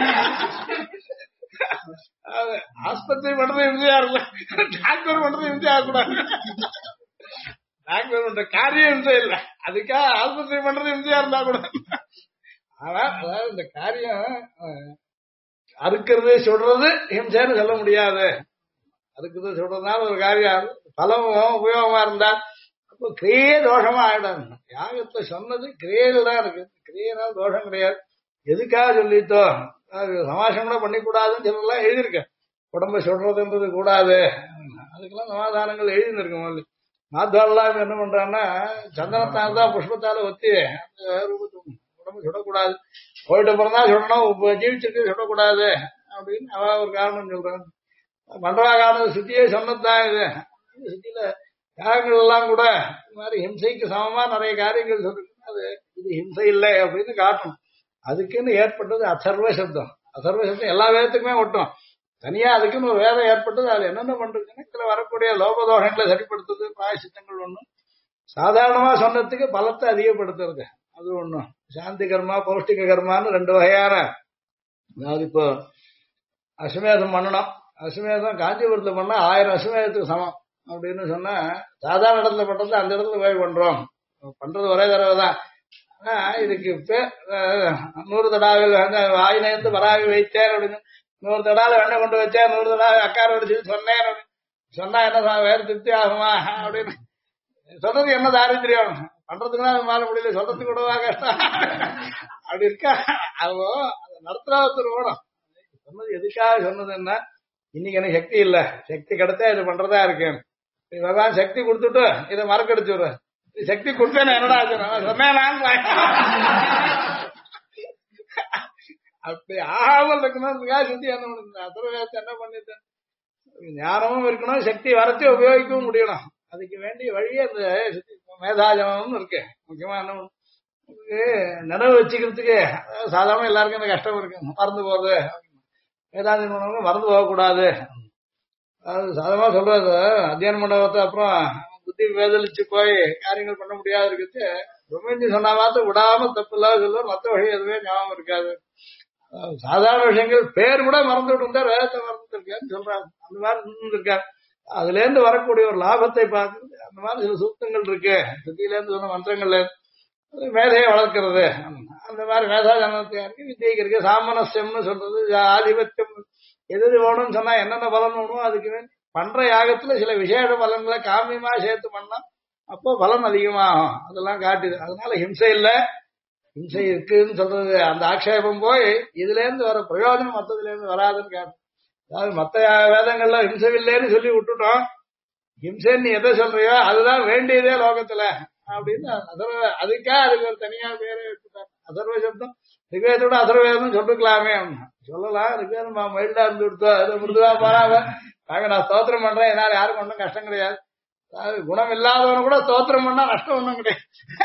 [SPEAKER 1] ஆஸ்பத்திரி பண்றது ஹிம்சையா இல்ல டாக்டர் பண்றது ஹிம்சை ஆகக்கூடாது டாக்டர் பண்ற காரியம் ஹிம்சை இல்ல அதுக்காக ஆஸ்பத்திரி பண்றது ஹிம்சையா இருந்தா கூட ஆனா அதாவது இந்த காரியம் அறுக்கிறது சொல்றது ஹிம்சைன்னு சொல்ல முடியாது அறுக்கிறது சொல்றதுனால ஒரு காரியம் பலம் உபயோகமா இருந்தா அப்போ கிரியே தோஷமா ஆயிடாது யாகத்துல சொன்னது கிரியையில தான் இருக்கு கிரியைனால தோஷம் கிடையாது எதுக்காக சொல்லித்தோ சமாசம் கூட பண்ணிக்கூடாதுன்னு சொல்லலாம் எழுதியிருக்கேன் உடம்ப சொல்றதுன்றது கூடாது அதுக்கெல்லாம் சமாதானங்கள் எழுதிருக்கு முதல்ல மாத்வாலாம் என்ன பண்றான்னா சந்தனத்தால் தான் புஷ்பத்தால ஒத்தி உடம்பு சுடக்கூடாது போயிட்டு அப்புறம் தான் சுடணும் ஜீவிச்சிருக்கு சுடக்கூடாது அப்படின்னு அவ ஒரு காரணம் சொல்றாங்க மண்டபா காரணம் சுத்தியே சொன்னதுதான் இது சுத்தியில யாகங்கள் எல்லாம் கூட இந்த மாதிரி ஹிம்சைக்கு சமமா நிறைய காரியங்கள் சொல்லிருக்கு அது இது ஹிம்சை இல்லை அப்படின்னு காட்டணும் அதுக்குன்னு ஏற்பட்டது அதர்வ சப்தம் அதர்வ சப்தம் எல்லா வேதத்துக்குமே ஒட்டும் தனியா அதுக்குன்னு ஒரு வேதம் ஏற்பட்டது அது என்னென்ன பண்றதுன்னா இதுல வரக்கூடிய லோபதோஷங்களை சரிப்படுத்துறது பிராயசித்தங்கள் ஒண்ணும் சாதாரணமா சொன்னதுக்கு பலத்தை அதிகப்படுத்துறது அது ஒண்ணும் சாந்தி கர்மா பௌஷ்டிக கர்மான்னு ரெண்டு வகையான அதாவது இப்போ அஸ்வமேதம் பண்ணணும் அஸ்வமேதம் காஞ்சிபுரத்துல பண்ணா 1000 அஸ்வமேதத்துக்கு சமம் அப்படின்னு சொன்னா சாதாரண இடத்துல பண்றது அந்த இடத்துல போய் பண்றோம் பண்றது ஒரே தடவை தான் ஆனா இதுக்கு 100 தடாவில் வாயிலிருந்து வராவி வைத்தேன் அப்படின்னு 100 தடால வெண்ணெய் கொண்டு வச்சேன் 100 தடாவை அக்காரோட சொல்லி சொன்னேன் அப்படின்னு சொன்னா என்ன வேற திருப்தி ஆகுமா அப்படின்னு சொல்றது என்ன தாரித்திரியம் பண்றதுக்குன்னா அது மாற முடியல சொல்றதுக்கு கூடவா கஷ்டம் அப்படி இருக்கா அவோ அதை நடத்துறவத்தர் வேணும் சொன்னது எதுக்காக சொன்னதுன்னா இன்னைக்கு எனக்கு சக்தி இல்ல சக்தி கிடைச்சா இது பண்றதா இருக்கேன் பகவான் சக்தி கொடுத்துட்டு இதை மறக்கடிச்சு விடுறேன் சக்தி கொடுத்தேன் என்னடா சொன்னேன் அப்படி ஆகாமல் இருக்கணும்னுக்காக சுத்தி என்ன பண்ணுது அசுரவேதத்தை என்ன பண்ணிட்டேன் ஞானமும் இருக்கணும் சக்தி வரச்சு உபயோகிக்கவும் முடியணும் அதுக்கு வேண்டிய வழியே அந்த மேதாஜனம்னு இருக்கு முக்கியமா என்ன நினைவு வச்சுக்கிறதுக்கு சாதாரண எல்லாருக்கும் இந்த கஷ்டம் இருக்கு மறந்து போறது மேதாஜனம் மறந்து போகக்கூடாது அது சாதாரணமா சொல்றது அத்தியானம் மண்டபத்தை அப்புறம் புத்தி வேதளிச்சு போய் காரியங்கள் பண்ண முடியாது இருக்குது ரொம்ப சொன்னா மாத்திரம் விடாம தப்பு இல்லாத சொல்லுவார் மற்ற வழி எதுவுமே ஞாபகம் இருக்காது சாதாரண விஷயங்கள் பேர் கூட மறந்து விட்டு இருந்தா வேதத்தை மறந்துட்டு இருக்கான்னு சொல்றாங்க அந்த மாதிரி இருக்காரு அதுல இருந்து வரக்கூடிய ஒரு லாபத்தை பார்க்கறது அந்த மாதிரி சில சூக்தங்கள் இருக்கு சுத்தியில இருந்து சொன்ன மந்திரங்கள்ல மேதையை வளர்க்கறது அந்த மாதிரி மேதாஜனத்தை வித்தியைக்கு இருக்கு சாமனசியம்னு சொல்றது ஆதிபத்தியம் எது வேணும்னு சொன்னா என்னென்ன பலன் வேணும் அதுக்கு வேண்டி பண்ற யாகத்துல சில விசேஷ பலன்களை காமியமா சேர்த்து பண்ணா அப்போ பலன் அதிகமாகும் அதெல்லாம் காட்டுது அதனால ஹிம்சை இல்ல ஹிம்சை இருக்குன்னு சொல்றது அந்த ஆக்ஷேபம் போய் இதுல இருந்து வர பிரயோஜனம் மத்ததுல இருந்து வராதுன்னு காட்டு அதாவது மத்த வேதங்கள்ல ஹிம்சை இல்லைன்னு சொல்லி விட்டுட்டோம் ஹிம்சைன்னு நீ எதை சொல்றியோ அதுதான் வேண்டியதே லோகத்துல அப்படின்னு அதுக்காக அதுக்கு ஒரு தனியா பேரே வச்சுட்டாங்க அதர்வ சப்தம் ரிக்வேதோட அதர்வேதம் சொல்லிக்கலாமே சொல்லலாம் ரிக்வேதம் மயில்டா இருந்து கொடுத்தோம் அது மிருதுவா போறாங்க நாங்க நான் ஸ்தோத்திரம் பண்றேன் என்னால யாருக்கும் ஒன்றும் கஷ்டம் கிடையாது அதாவது குணம் இல்லாதவனு கூட ஸ்தோத்திரம் பண்ணா நஷ்டம் ஒன்றும் கிடையாது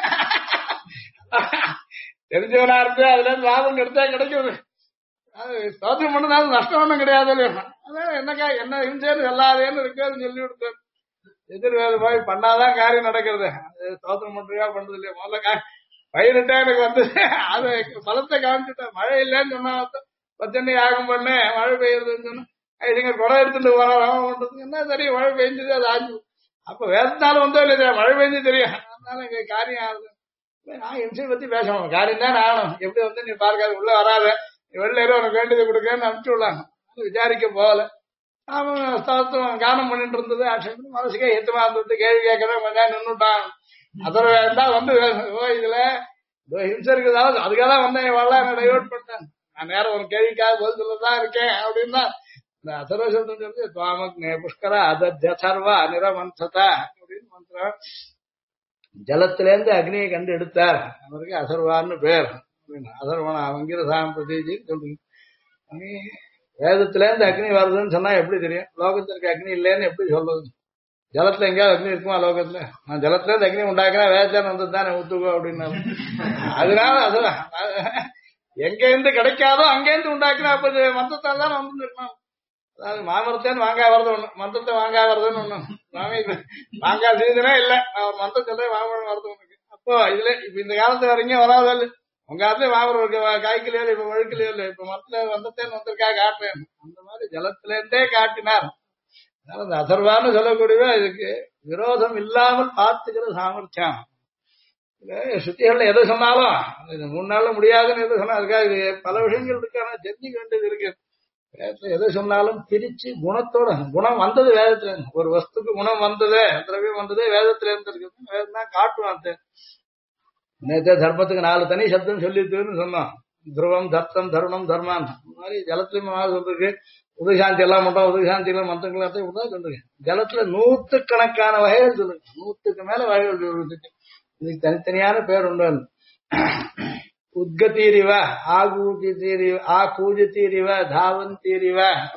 [SPEAKER 1] தெரிஞ்சவனா இருந்து அதுல இருந்து லாபம் கிடைச்சா கிடைக்குது அது ஸ்தோத்திரம் பண்ணதாலும் நஷ்டம் ஒன்றும் கிடையாது அதான் என்னக்கா என்ன ஹிம்சேன்னு சொல்லாதேன்னு ரிக்வேதம் சொல்லி கொடுத்தேன் எதிர்வேத போய் பண்ணாதான் காரியம் நடக்கிறது அது ஸ்தோத்திரம் பண்றியா பண்றது இல்லையா முதல்ல பயிரிட்டா எனக்கு வந்து அது பலத்தை காமிச்சுட்டேன் மழை இல்லைன்னு சொன்னா பச்சனை யாகம் பண்ணு மழை பெய்யுறதுன்னு சொன்னா ஐடிங்க குடம் எடுத்துட்டு வரோம் பண்றதுக்கு என்ன தெரியும் மழை பெய்ஞ்சது அது ஆச்சு அப்ப வேதத்தாலும் வந்தோ இல்லையா மழை பெய்ஞ்சு தெரியும் அதனால எங்க காரியம் ஆகுது நான் ஹிம்சை பத்தி பேசணும் காரியம் தான் ஆகணும் எப்படி வந்து நீ பார்க்காது உள்ள வராத வெளில உனக்கு வேண்டியதை கொடுக்கன்னு அனுப்பிச்சு விடலாம் விசாரிக்க போகல அவன் ஸ்தோத்திரம் கானம் பண்ணிட்டு இருந்தது ஆட்சேபம் மனசுக்கே ஏத்தமா இருந்தது கேள்வி கேட்கறேன் கொஞ்சம் நின்றுட்டான் அதர் வேண்டா வந்து இதுல ஹிம்சை இருக்குதாவது அதுக்காக தான் வந்தேன் வரலாம் என்ன டைவர்ட் பண்ணிட்டேன் நான் நேரம் ஒரு கேள்விக்காக பதில் சொல்லதான் இருக்கேன் அப்படின்னா இந்த அதர்வசப்தம் சொல்லி துவாமக்னே புஷ்கர அதர்வா நிரமந்ததா அப்படின்னு மந்திரம் ஜலத்திலேருந்து அக்னியை கண்டு எடுத்தார் அவருக்கு அசர்வான்னு பேர் அதர்வனா அவங்கிற சாம் பிரதீஜின்னு சொல்றீங்க வேதத்திலேருந்து அக்னி வருதுன்னு சொன்னா எப்படி தெரியும் லோகத்திற்கு அக்னி இல்லைன்னு எப்படி சொல்றது ஜலத்துல எங்கேயாவது அக்னி இருக்குமா லோகத்துல நான் ஜலத்துல இருந்து அக்னி உண்டாக்குறேன் வேதத்தை வந்தது தானே ஊத்துக்கோ அப்படின்னு அதனால அதுதான் எங்க இருந்து கிடைக்காதோ அங்கேருந்து உண்டாக்குறேன் அப்ப மந்தத்தால் தான் வந்து இருக்கணும் அதாவது மாமரத்தேன்னு மாங்காய் வருது ஒண்ணு, மந்தத்தை மாங்காய் வருதுன்னு ஒண்ணு. மாங்காய் சீசனே இல்ல, நான் ஒரு மந்தம் சொல்றேன் மாம்பழம் வருது உனக்கு. அப்போ இதுல இப்ப இந்த காலத்து வரைக்கும் வராது. உங்க ஆத்துல மாமரம் இருக்கு, காய்க்கலையோ இல்ல, இப்ப வழுக்கலையோ இல்ல, இப்ப மரத்துல வந்தத்தேன்னு வந்திருக்கா காட்டுறேன். அந்த மாதிரி ஜலத்துல இருந்தே காட்டினார். அதனால இந்த அதர்வான்னு சொல்லக்கூடிய இதுக்கு விரோதம் இல்லாமல் பார்த்துக்கிற சாமர்த்தியம். சுத்திகள்ல எதை சொன்னாலும் இது 3 நாள்ல முடியாதுன்னு எதை சொன்னா அதுக்காக இது பல விஷயங்கள் இருக்கு. ஆனா தெரிஞ்சுக்க வேண்டியது இருக்கு. வேதத்துல எதை சொன்னாலும் பிரிச்சு குணத்தோட, குணம் வந்தது வேதத்துல இருந்து. ஒரு வஸ்துக்கு குணம் வந்தது, திரவியம் வந்தது வேதத்துல இருந்து இருக்கு. வேதம் தான் காட்டுவான். நேற்று தர்மத்துக்கு 4 தனி சப்தம் சொல்லிட்டுன்னு சொன்னோம். துருவம், தர்த்தம், தருணம், தர்மான். அந்த மாதிரி ஜலத்திலயும் சொல்லிருக்கு. உதயசாந்தி எல்லாம் மட்டும், உதயசாந்தி எல்லாம் மந்திரங்கள் தான் சொல்லிருக்கு. ஜலத்துல 100கணக்கான வகைகள் சொல்லுங்க, 100க்கு மேல வகைகள் சொல்லிருக்கு. இதுக்கு தனித்தனியான பேர் உண்டு. உத்கதீரிவ, ஆகூஜதீரிவ, ஆகூஜதீரிவ, தாவந்தீரிவ,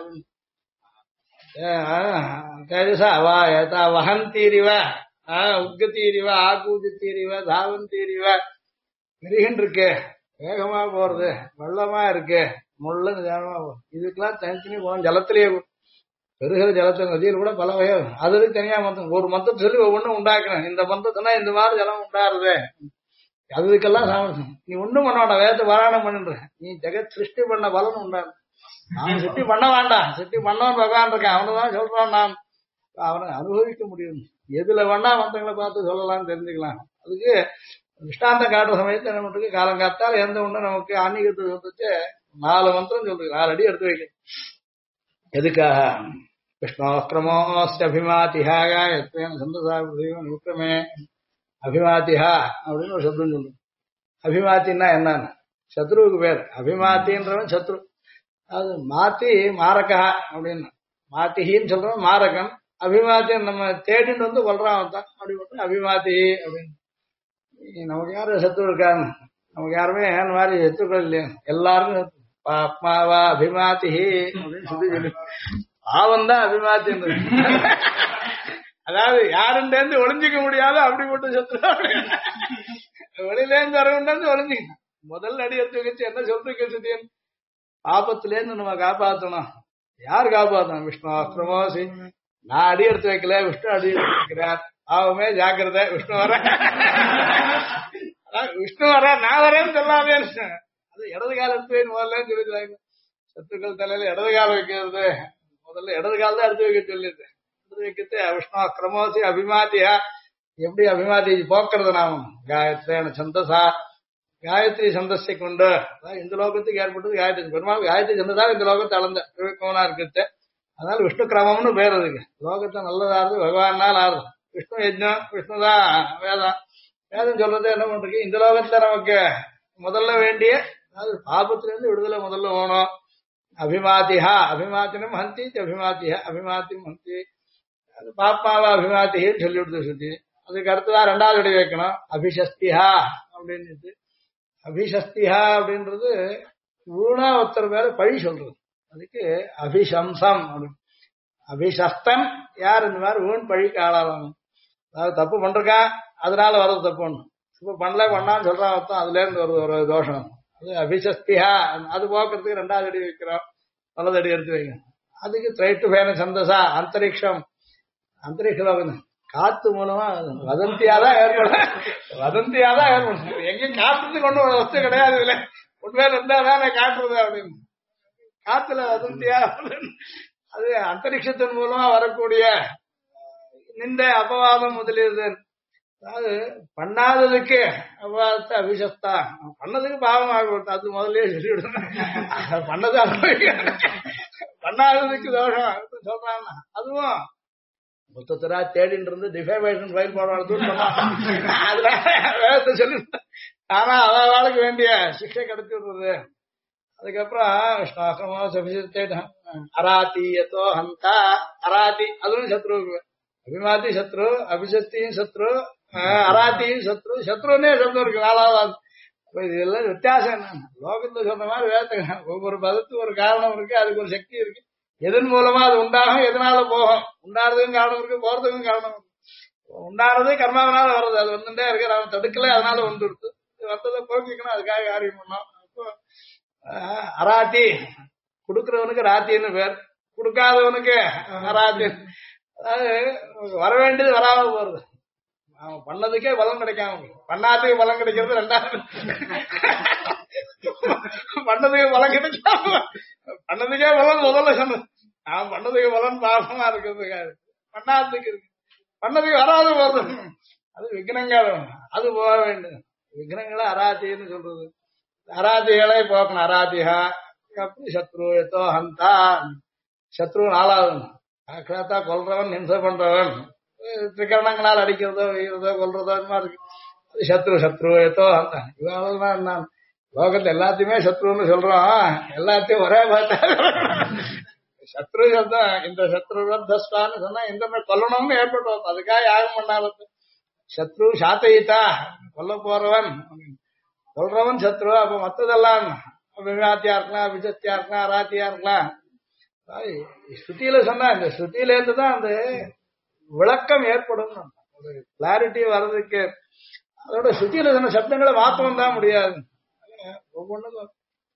[SPEAKER 1] தேஜசா வஹந்தீரிவ, உத்கதீரிவ, ஆகூஜதீரிவ, தாவந்தீரிவ. விரிகின் இருக்கு, வேகமா போறது, வெள்ளமா இருக்கு, முள்ள நிதானமா போகும். இதுக்கெல்லாம் தனித்தனி போகணும். ஜலத்திலேயே பெருகிற ஜலத்தை நதியில் கூட பல வகை. அதுக்கு தனியா மந்தம், ஒரு மந்தத்தை சொல்லி ஒவ்வொன்றும் உண்டாக்கணும். இந்த மந்தத்தினா இந்த மாதிரி ஜலம் உண்டாருது, அதுக்கெல்லாம் சாமர்த்தியம். நீ ஒண்ணும் பண்ண வேண்டாம், வேதத்தை பாராயணம் பண்ணுன்ற, நீ ஜெகத் சிருஷ்டி பண்ண பலன் உண்டாரு. நான் சிருஷ்டி பண்ண வேண்டாம், சிருஷ்டி பண்ணவன் பகவான் இருக்கேன், அவனுதான் சொல்றான். நான் அவனை அனுபவிக்க முடியும். எதுல வேணா மந்திரங்களை பார்த்து சொல்லலாம்னு தெரிஞ்சுக்கலாம். அதுக்கு திஷ்டாந்தம் காட்டுற சமயத்தை என்ன பண்றது, காலம் காத்தால் எந்த ஒண்ணு நமக்கு ஆன்மீகத்தை சொல்லிச்சு 4 மந்திரம் சொல்றது, 4 அடி எடுத்து வைக்க. எதுக்காக? கிருஷ்ணோக்கிரமோஸ்ய அபிமாதிஹா காயத்ரேன சந்தசா விக்ரமே அபிமாதிஹா அப்படின்னு ஒரு சப்தம் சொல்லுது. அபிமாத்தின்னா என்னன்னு, சத்ருவுக்கு பேர். அபிமாத்தின்றவன் சத்ரு. அது மாத்தி மாரகா அப்படின்னு, மாத்திகின்னு சொல்றவன் மாரகன். அபிமாத்தி நம்ம தேடின்னு வந்து கொள்றான் தான், அப்படி மட்டும் அபிமாத்தி அப்படின்னு. நமக்கு யாரும் சத்ரு இருக்காங்க? நமக்கு யாருமே அந்த மாதிரி சத்ருக்கள் இல்லையா? எல்லாருக்கும் பாப்மாவா அபிமாத்தி அப்படின்னு சொல்லி பாவம் தான் அபிமாத்தி. அதாவது யாருன்னு ஒளிஞ்சிக்க முடியாது, அப்படி மட்டும் சத்ரு. வெளியிலேருந்து வரவுண்டு ஒளிஞ்சிக்கணும். முதல்ல அடி எடுத்து வச்சு என்ன சொல்றீங்க, பாபத்திலேருந்து நம்ம காப்பாற்றணும். யார் காப்பாற்றணும்? விஷ்ணு அக்ரமோசி. நான் அடி எடுத்து வைக்கல, விஷ்ணு அடி எடுத்து வைக்கிறார். பாவமே ஜாக்கிரதை, விஷ்ணு வர, விஷ்ணு வர, நான் வரேன்னு சொல்லாமே. அது இடது காலம் எடுத்து வைன்னு முதல்ல சொல்லிடுறாங்க. சத்துக்கள் தலையில இடது காலம் வைக்கிறது, முதல்ல இடது காலம் தான் எடுத்து வைக்க சொல்லிடுது. எடுத்து வைக்கிறது விஷ்ணு அக்ரமோசி அபிமாத்தியா. எப்படி அபிமாதி போக்குறது? நாம காயத்ரேன சந்தசா, காயத்ரி சந்தஸை கொண்டு இந்த லோகத்துக்கு ஏற்பட்டது காயத்ரி. பெருமாள் காயத்ரி சந்ததா இந்த லோகத்தை அளந்த விவேகமனா இருக்கிறது. அதனால விஷ்ணு கிரமம்னு பேர் அதுக்கு. லோகத்தை நல்லதாருது பகவானால் ஆறுது. விஷ்ணு யஜ்னம், விஷ்ணுதான் வேதம். வேதம் சொல்றது என்ன பண்றது, இந்த லோகத்துல நமக்கு முதல்ல வேண்டிய, அதாவது பாபத்துல இருந்து விடுதலை முதல்ல வேணும். அபிமாதிஹா, அபிமாத்தினம் ஹந்தி அபிமாத்திஹா, அபிமாத்தி ஹந்தி, அது பாப்பாவா அபிமாத்தின்னு சொல்லி விடுது சுத்தி. அதுக்கு அடுத்ததான் 2வது அடி வைக்கணும், அபிஷஸ்திஹா அப்படின்னு. அபிஷஸ்திஹா அப்படின்றது ஊனா ஒருத்தர் மேல பழி சொல்றது. அதுக்கு அபிசம்சம் அப்படின்னு. அபிஷஸ்தன் யார்? இந்த மாதிரி ஊன் பழிக்கு ஆளாவாங்க. அதாவது தப்பு பண்றான், அதனால வர்றது தப்பு ஒண்ணு. இப்ப பண்ணான்னு சொல்றான் அர்த்தம், அதுல இருந்து வருது ஒரு தோஷம். அது அபிஷஸ்திஹா. அது போக்குறதுக்கு 2வது அடி வைக்கிறோம், வலது அடி எடுத்து வைக்கணும். அதுக்கு திரைட்டு பேன சந்தசா, அந்தரிக்ஷம். அந்தரிக்ஷம் காத்து மூலமா வதந்தியாதான் ஏற்படும். வதந்தியாதான் ஏற்படும். எங்கேயும் காத்துட்டு கொண்டு வஸ்து கிடையாது. இல்ல உண்மையில இருந்தாதான் காட்டுறது அப்படின்னு. காத்துல வதந்தியா, அது அந்தரிக்ஷத்தின் மூலமா வரக்கூடிய நிந்த அபவாதம் முதலியது. அதாவது பண்ணாததுக்கு அபவாதத்தை அபிஷஸ்தா, பண்ணதுக்கு பாவம் ஆகப்படும். அது முதல்ல சொல்லிவிடும். பண்ணது பண்ணாததுக்கு தோஷம் சொல்றாங்க. அதுவும் மொத்தத்தரா தேடின்னு இருந்து டிஃபேமேஷன் ஃபைல் போடுறது வேதத்தை சொல்லி ஆனா அவளுக்கு வேண்டிய சிக்ஷை கிடைச்சி விடுறது. அதுக்கப்புறம் அராத்தியத்தோ ஹந்தா, அராத்தி அதுவும் சத்ருவுக்கு. அபிமாத்தி சத்ரு, அபிஷஸ்தியும் சத்ரு, அராத்தியும் சத்ரு. சத்ருன்னே சத்ரு இருக்கு 4வது. இது எல்லாம் வித்தியாசம் என்ன? லோகத்துல சொன்ன மாதிரி வேதத்துக்கு ஒவ்வொரு பதத்துக்கு ஒரு காரணம் இருக்கு, அதுக்கு ஒரு சக்தி இருக்கு. எதன் மூலமா அது உண்டாகும், எதனால போகும். உண்டாடுறதுக்கும் காரணம் இருக்கு, போறதுக்கும் காரணம் இருக்கு. உண்டாடுறது கர்மாவனால வர்றது, அது வந்துட்டே இருக்கு. அவன் தடுக்கல, அதனால வந்துடுது. வந்ததை போக்கிக்கணும், அதுக்காக காரியம் பண்ணோம். அப்போ அராத்தி கொடுக்கிறவனுக்கு ராத்தின்னு பேர். கொடுக்காதவனுக்கு அராத்தி. அதாவது வர வேண்டியது வராம போறது. அவன் பண்ணதுக்கே பலம் கிடைக்காம பண்ணாததுக்கு பலம் கிடைக்கிறது ரெண்டாவது. பண்ணதுக்கு பலம் கிடைக்காம பண்ணதுக்கே பலன் முதல்ல சொன்ன. அவன் பண்ணதுக்கு பலன் பாவமா இருக்கிறதுக்காக பண்ணாததுக்கு இருக்கு. பண்ணதுக்கு வராது போறது அது விக்னங்கள். அது போக வேண்டும். விக்னங்களை அராத்தின்னு சொல்றது. அராத்திகளை போக்கணும். அராத்திகா அப்படி சத்ரு எத்தோ ஹந்தா. சத்ரு நாலாவது அக்ஷாத்தா கொல்றவன், ஹிம்சை பண்றவன், திரிகரணங்களால் அடிக்கிறதோ வீரதோ கொல்றதோ இந்த மாதிரி இருக்கு. அது சத்ரு. சத்ரு எத்தோ ஹந்தா. இவன் நான் லோகத்துல எல்லாத்தையுமே சத்ருன்னு சொல்றோம். எல்லாத்தையும் ஒரே பார்த்தா சத்ரு சப்தம். இந்த சத்ருவத்ஸ்வான்னு சொன்னா இந்த மாதிரி கொல்லணும்னு ஏற்பட்டோம். அதுக்காக யாகம் பண்ணாலும் சத்ரு சாத்தையிட்டா கொல்ல போறவன் சொல்றவன் சத்ரு. அப்ப மத்ததெல்லாம் விவாத்தியா இருக்கலாம், விஜத்தியா இருக்கலாம், அராத்தியா இருக்கலாம். ஸ்ருதியில சொன்னா இந்த ஸ்ருதியில இருந்துதான் அந்த விளக்கம் ஏற்படும். கிளாரிட்டி வர்றதுக்கு அதோட ஸ்ருதியில சொன்ன சப்தங்களை மாத்தவும் தான் முடியாது. ஒவ்வொன்றும்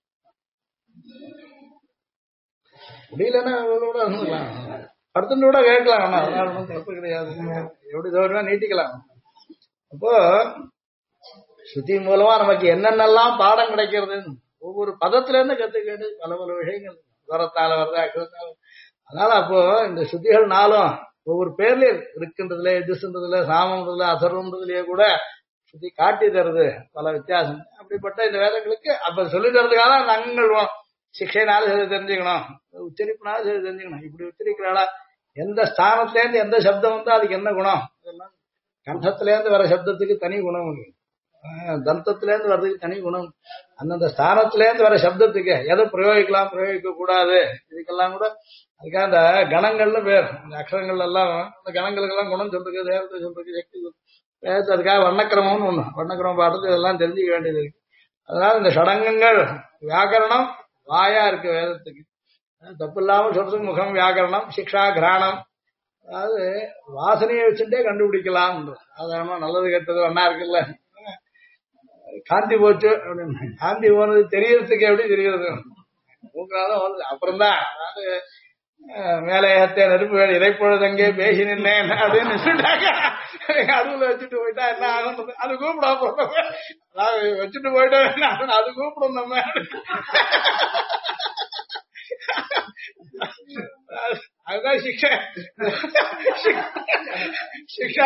[SPEAKER 1] முடியலன்னா அடுத்து கூட கேட்கலாம். அதனால ஒன்றும் தப்பு கிடையாது. எப்படி தோறுனா நீட்டிக்கலாம். அப்போ ஸ்ருதி மூலமா நமக்கு என்னென்னலாம் பாடம் கிடைக்கிறது ஒவ்வொரு பதத்துல இருந்து கத்துக்கிட்டு பல பல விஷயங்கள் வரத்தால வருது, அக்ஷரத்தால. அதனால அப்போ இந்த ஸ்ருதிகள் நாளும் ஒவ்வொரு பேர்லயே இருக்கின்றதுல, எதிர்ன்றதுல, சாமன்றதுல, அசர்ன்றதுலயே கூட ஸ்ருதி காட்டி தருது பல வித்தியாசம். அப்படிப்பட்ட இந்த வேதங்களுக்கு அப்ப சொல்லி தரதுக்காக அந்த அங்கங்கள் சிக்ஷைனால சரி தெரிஞ்சுக்கணும், உச்சரிப்புனால சரி தெரிஞ்சுக்கணும். இப்படி உச்சரிக்கிறாளா, எந்த ஸ்தானத்திலேருந்து எந்த சப்தம் வந்தா அதுக்கு என்ன குணம், இதெல்லாம் கண்டத்திலேருந்து வர சப்தத்துக்கு தனி குணம் இருக்கு, தந்தத்திலேருந்து வர்றதுக்கு தனி குணம், அந்தந்த ஸ்தானத்திலேருந்து வர சப்தத்துக்கு எதை பிரயோகிக்கலாம் பிரயோகிக்க கூடாது, இதுக்கெல்லாம் கூட அதுக்காக அந்த கணங்கள்னு பேர். இந்த அக்ஷரங்கள் எல்லாம் அந்த கணங்களுக்கெல்லாம் குணம் சொல்றதுக்கு, தேவத்தை சொல்றதுக்கு, சக்தி வேதத்தை அதுக்காக வர்ணக்கிரமம்னு ஒண்ணு, வர்ணக்கிரமம் பாடுறது இதெல்லாம் தெரிஞ்சுக்க வேண்டியது இருக்கு. அதனால இந்த ஷடங்கங்கள் வியாக்கரணம் வாயா இருக்கு வேதத்துக்கு, தப்பு இல்லாம சொல்றதுக்கு முகம் வியாக்கரணம், சிக்ஷா கிராணம், அதாவது வாசனையை வச்சுட்டே கண்டுபிடிக்கலாம். சாதாரணமா நல்லது கெட்டது ஒன்னா இருக்குல்ல, காந்தி போச்சு அப்படின்னு, காந்தி போனது தெரியறதுக்கு எப்படி தெரிகிறது, மூக்காதான் வந்து அப்புறம்தான் அதாவது மேலையத்தை நெருப்பு வேலை இறைப்பொழுது அங்கே பேசி நின்னேன் அப்படின்னு சொல்லிட்டாங்க. அதுல வச்சுட்டு போயிட்டா என்ன ஆகும், அது கூப்பிட வச்சுட்டு போயிட்டோம், அது கூப்பிடும் நம்ம. அதுதான் சிக்ஷா சிக்ஷா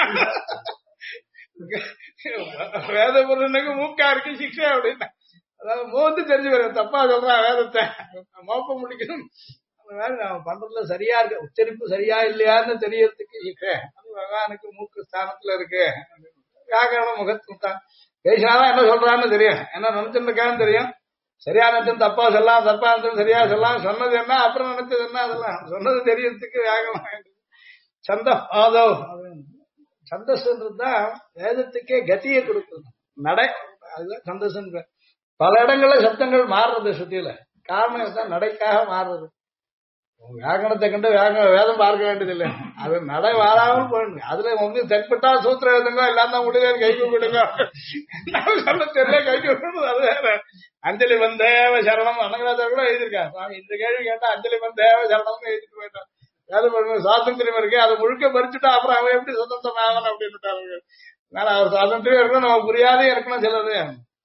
[SPEAKER 1] வேத பொருளுக்கு மூக்கா இருக்கு சிக்ஷா அப்படின்னா, அதாவது மோந்து தெரிஞ்சு வரும், தப்பா சொல்றான் வேதத்தை மோப்ப முடிக்கணும். அந்த மாதிரி நம்ம பண்றதுல சரியா இருக்கு, உச்சரிப்பு சரியா இல்லையான்னு தெரியறதுக்கு சிக்ஷை. அது பகவானுக்கு மூக்கு ஸ்தானத்துல இருக்கு, வியாக்கரணம் முகத்துல தான். பேசினாதான் என்ன சொல்றான்னு தெரியும், என்ன நினைச்சிருக்கான்னு தெரியும். சரியா நினைச்சு தப்பா சொல்லலாம், தப்பா நினைச்சு சரியா சொல்லலாம், சொன்னது என்ன அப்புறம் நினைச்சது என்ன, அதெல்லாம் சொன்னது தெரியறதுக்கு வியாக்கரணம். சந்த ஆதவ் சந்தஸ்ன்றதுதான் வேதத்துக்கே கதியை கொடுக்குது, நடை. அதுதான் சந்தஸ்ன்னு. பல இடங்கள்ல சப்தங்கள் மாறுறது ஸ்ருதியில, காரணம் தான் நடைக்காக மாறுறது. வியாகரணத்தை கண்டு வேதம் பார்க்க வேண்டியது இல்லை, அது நடை மாறாமல் போயிடுங்க. அதுல வந்து தென்பட்டா சூத்திர எழுதுங்க, எல்லாம் தான் முடியல கை கூப்பிடுங்க, சொல்ல தெரியல கை கூப்பிடுறது. அது வேற. அஞ்சலி வந்தேவ சரணம் அனங்கராஜா கூட எழுதியிருக்காங்க. இந்த கேள்வி கேட்டா அஞ்சலி வந்தேவ சரணம்னு எழுதிட்டு போயிட்டான். வேதம் சுவாதந்திரியம் இருக்கு, அதை முழுக்க பறிச்சுட்டா அப்புறம் அவன் எப்படி சுதந்திரம் ஆகணும் அப்படின்னு. அவர் சுவாதந்திரியம் இருக்கணும், நம்ம புரியாதே இருக்கணும் சிலது.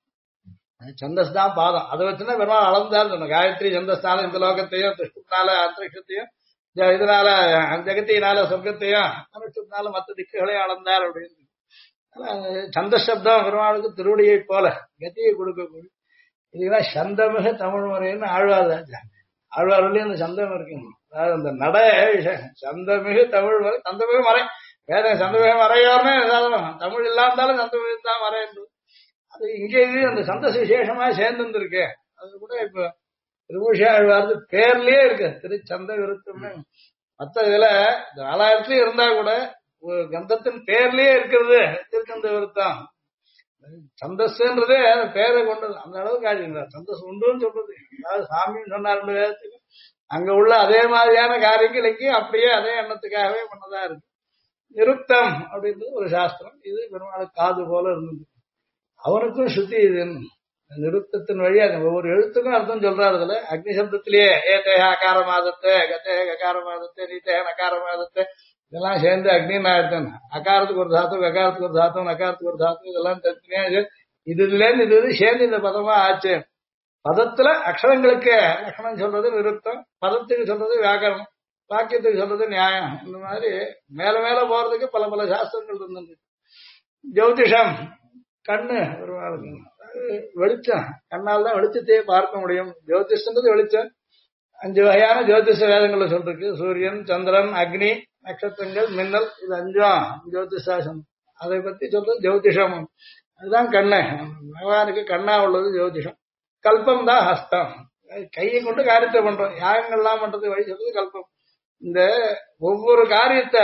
[SPEAKER 1] சந்தஸ் தான் பாதம், அதை வச்சுன்னா பெருமாள் அளந்தான்னு சொன்ன. காயத்ரி சந்தஸ்தான இந்த லோகத்தையும், திருஷ்டுனால அந்தரிஷத்தையும், இதனால ஜெகத்தினால சொர்க்கத்தையும், அனுஷ்டுனால மற்ற திக்குகளையும் அளந்தார் அப்படின்னு. சந்தசப்தம் பெருமாளுக்கு திருவடியை போல கத்தியை கொடுக்கக்கூடிய. இதுதான் சந்தமிக தமிழ் முறைன்னு ஆழ்வார். ஆழ்வார்லயும் அந்த சந்தம் இருக்கு. அதாவது அந்த நடை சந்தமிகு தமிழ் முறை, சந்தமிகு மறை வேற சந்தமிகு மறையோர்னு தமிழ் இல்லாமந்தாலும் சந்தமிகு தான் மறை என்று. அது இங்கே அந்த சந்தஸ் விசேஷமா சேர்ந்துருக்கு. அது கூட இப்ப திருபூஷா ஆழ்வார்து பேர்லயே இருக்கு, திருச்சந்த விருத்தம்னு. மற்ற இதுல 4000 இருந்தா கூட கந்தத்தின் பேர்லயே இருக்கிறது திருச்சந்த விருத்தம். சந்தஸ்ன்றதே பேரை கொண்டது, அந்த அளவுக்கு ஆகிருந்தார். சந்தஸ் உண்டுன்னு சொல்றது, அதாவது சாமின்னு சொன்னார் வேதத்துக்கு. அங்க உள்ள அதே மாதிரியான காரியங்கள் இங்கேயும் அப்படியே அதே எண்ணத்துக்காகவே பண்ணதா இருக்கு. நிருப்தம் அப்படின்றது ஒரு சாஸ்திரம். இது பெருமாளுக்கு காது போல இருந்தது. அவனுக்கும் ஸ்ருதி இதுன்னு. நிருத்தத்தின் வழியா ஒவ்வொரு எழுத்துக்கும் அர்த்தம் சொல்றாரு. அதுல அக்னி சப்தத்திலேயே ஏதேக அகார மாதத்தை, கதேக ககார மாதத்தை, நீத்தேக நகார மாதத்தை இதெல்லாம் சேர்ந்து அக்னின்னு ஆயிடுத்தேன். அகாரத்துக்கு ஒரு தாத்து, ககாரத்துக்கு ஒரு தாத்து, நகாரத்துக்கு ஒரு தாத்து, இதெல்லாம் தனித்தனியா இதுல இருந்து இது சேர்ந்து இந்த பதமா ஆச்சு. பதத்துல அக்ஷரங்களுக்கு லட்சணம் சொல்றது நிருத்தம், பதத்துக்கு சொல்றது வியாக்கரணம், வாக்கியத்துக்கு சொல்றது நியாயம். இந்த மாதிரி மேல மேல போறதுக்கு பல பல சாஸ்திரங்கள் இருந்தது. ஜோதிஷம் கண்ணு ஒரு வெளிச்சம், கண்ணால் தான் வெளிச்சத்தையே பார்க்க முடியும். ஜோதிஷன்றது வெளிச்சம். 5 வகையான ஜோதிஷ வேதங்கள்ல சொல்றதுக்கு சூரியன், சந்திரன், அக்னி, நட்சத்திரங்கள், மின்னல், இது 5 ஜோதிஷாசம். அதை பத்தி சொல்றது ஜோதிஷம். அதுதான் கண்ணு. பகவானுக்கு கண்ணா உள்ளது ஜோதிஷம். கல்பம் தான் ஹஸ்தம், கையை கொண்டு காரியத்தை பண்றோம். யாகங்கள்லாம் பண்றது வழி சொல்றது கல்பம். இந்த ஒவ்வொரு காரியத்தை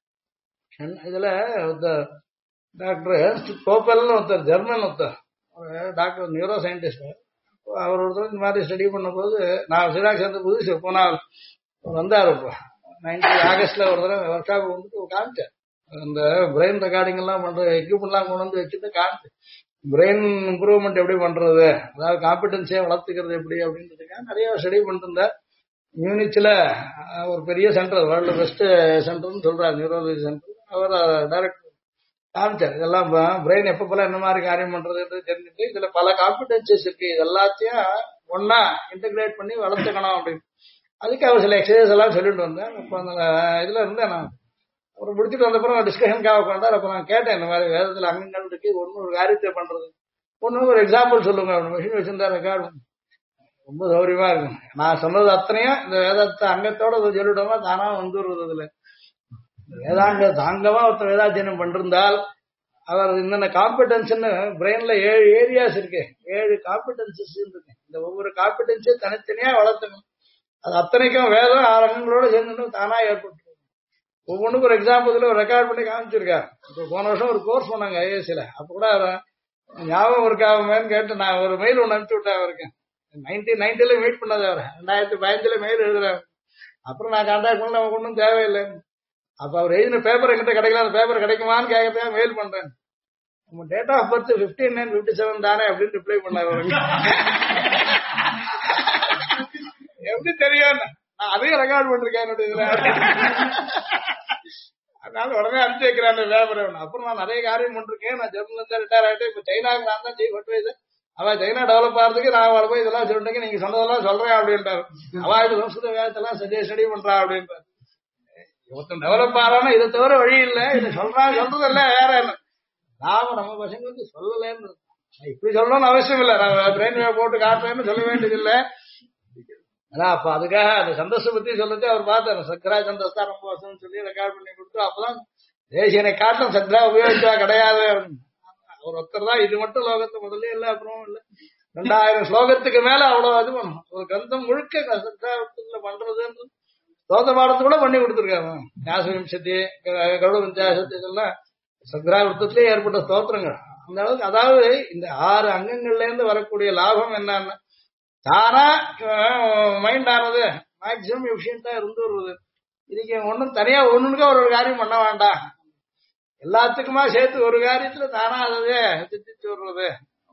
[SPEAKER 1] இதுல டாக்டர் கோப்பல்னு ஒருத்தர், ஜெர்மன் ஒருத்தர் டாக்டர், நியூரோ சயின்டிஸ்ட். அவர் ஒருத்தர் இந்த மாதிரி ஸ்டடி பண்ணும்போது நான் சிராக் சேர்ந்த புதுசு போனால் வந்தார். இப்போ 19 ஆகஸ்ட்ல ஒரு தடவை ஒர்க் ஷாப் வந்துட்டு காமிச்சேன். அந்த பிரெயின் ரெக்கார்டிங் எல்லாம் பண்ற எக்யூப்மெண்ட்லாம் கொண்டு வந்து வச்சுட்டு காமிச்சு பிரெயின் இம்ப்ரூவ்மெண்ட் எப்படி பண்றது, அதாவது காம்பிடன்ஸே வளர்த்துக்கிறது எப்படி அப்படின்றதுக்காக நிறைய ஸ்டடி பண்ணிட்டு இருந்தார். மியூனிச்ல ஒரு பெரிய சென்டர், வேர்ல்டு பெஸ்ட் சென்டர்னு சொல்றாரு, நியூரோலஜி சென்டர். அவர் டைரக்டர் காமிச்சார். இதெல்லாம் பிரெயின் எப்பப்பெல்லாம் என்ன மாதிரி காரியம் பண்றது தெரிஞ்சுட்டு இதுல பல காம்பிடன்சிஸ் இருக்கு, இது எல்லாத்தையும் ஒன்னா இன்டகிரேட் பண்ணி வளர்த்துக்கணும் அப்படின்னு. அதுக்கு அவர் சில எக்ஸசைஸ் எல்லாம் சொல்லிட்டு வந்தேன். இப்போ அந்த இதுல இருந்தேன் நான். அப்புறம் முடிச்சுட்டு வந்தப்பறம் டிஸ்கஷனுக்காக உட்காந்தார். அப்ப நான் கேட்டேன், இந்த மாதிரி வேதத்துல அங்கங்கள் இருக்கு, ஒன்னு ஒரு காரியத்தை பண்றது, ஒன்னு ஒரு எக்ஸாம்பிள் சொல்லுங்க. மிஷின் வச்சிருந்தா ரெக்கார்டு ரொம்ப சௌரியமா இருக்கும். நான் சொன்னது அத்தனையும் இந்த வேதத்தை அங்கத்தோட சொல்லிட்டோம்னா தானா வந்துடுறது. இதுல வேதாங்க தாங்கமா ஒருத்தர் வேதாத்தியனம் பண்ணிருந்தால் அவர் இந்த காம்பிடன்ஸ்ன்னு பிரெயின்ல 7 ஏரியாஸ் இருக்கு, 7 காம்பிடன்சஸ் இருக்கு. இந்த ஒவ்வொரு காம்பிடன்ஸையும் தனித்தனியா வளர்த்துக்கணும். அது அத்தனைக்கும் வேதம் 6 அங்கங்களோட சேர்ந்து தானா ஏற்பட்டு ஒவ்வொன்றுக்கு ஒரு எக்ஸாம்பிள் ஒரு ரெக்கார்ட் பண்ணி காமிச்சிருக்காரு. இப்போ போன வருஷம் ஒரு கோர்ஸ் பண்ணாங்க ஐஏஎஸ்ல. அப்ப கூட ஞாபகம் இருக்காமேன்னு கேட்டு நான் ஒரு மெயில் ஒன்று அனுப்பிச்சு விட்டேன் அவருக்கு. 1990 மீட் பண்ணது அவர், 2015 மெயில் எழுதுறாரு. அப்புறம் நான் கான்டாக்ட் பண்ண நமக்கு ஒன்றும் தேவையில்லை. அப்ப அவர் எழுதின பேப்பர் எங்கிட்ட கிடைக்கல, அந்த பேப்பர் கிடைக்குமான்னு கேட்கறதுக்காக மெயில் பண்றேன். உங்க டேட் ஆஃப் பர்த் 15/9/57 தானே அப்படின்னு ரிப்ளை பண்ணாரு அவருக்கு. எப்படி தெரியும், நான் அதையும் ரெக்கார்ட் பண்ணிருக்கேன். அதனால உடனே அனுப்பிச்சு வைக்கிறேன் அந்த பேப்பர். அப்புறம் நான் நிறைய காரியம் பண்ணிருக்கேன். நான் ஜெர்மன்ல இருந்து ரிட்டையர் ஆகிட்டு இப்ப சைனாக்கு நான் தான் சீஃப் அட்வைசர். அவன் சைனா டெவலப் ஆகிறதுக்கு நான் அவளை போய் இதெல்லாம் சொல்லிட்டேங்க, நீங்க சொன்னதெல்லாம் சொல்றேன் அப்படின்றாரு. அவ இது சம்ஸ்கிருத வேதத்தெல்லாம் ஸ்டடி பண்றா அப்படின்றாரு. ஒருத்தன் டெவலப் ஆறானா இதை தவிர வழி இல்லை, இதை சொல்றது இல்ல வேற என்ன. நாம நம்ம பசங்களுக்கு சொல்லலன்னு இப்படி சொல்லணும்னு அவசியம் இல்லை. நான் பிரெயின் போட்டு காட்டுறேன்னு சொல்ல வேண்டியது இல்லை. அதான் அப்ப அதுக்காக அந்த சந்தோஷ பத்தி சொல்லிட்டு அவர் பார்த்தாரு. சத்ரா சந்தோஷ் தான் ரொம்ப வருஷம் சொல்லி ரெக்கார்ட் பண்ணி கொடுத்து அப்பதான் தேசியனை காட்டும் சத்ரா உபயோகிச்சா கிடையாது. அவர் ஒருத்தர் தான் இது மட்டும் லோகத்தை முதல்ல இல்லை, அப்புறம் இல்லை 2000 ஸ்லோகத்துக்கு மேல அவ்வளவு இது பண்ணும். ஒரு கிரந்தம் முழுக்க சத்ராவத்துல பண்றதுன்னு ஸ்லோக பாடத்தை கூட பண்ணி கொடுத்துருக்காங்க. ஞாசவிம்சத்தி, கருட பஞ்சாசத்தி இதெல்லாம் சத்ராவத்திலே ஏற்பட்ட ஸ்தோத்திரங்கள். அந்த அளவுக்கு, அதாவது இந்த 6 அங்கங்கள்ல இருந்து வரக்கூடிய லாபம் என்னன்னா, தானா மைண்ட் ஆனது மேக்சிமம் எஃபிஷியன்டா இருந்து வருவது. இதுக்கு ஒன்னும் தனியா ஒண்ணுக்கா ஒரு காரியம் பண்ண வேண்டாம், எல்லாத்துக்குமா சேர்த்து ஒரு காரியத்துல தானா அதவே திட்டிச்சு வருவது.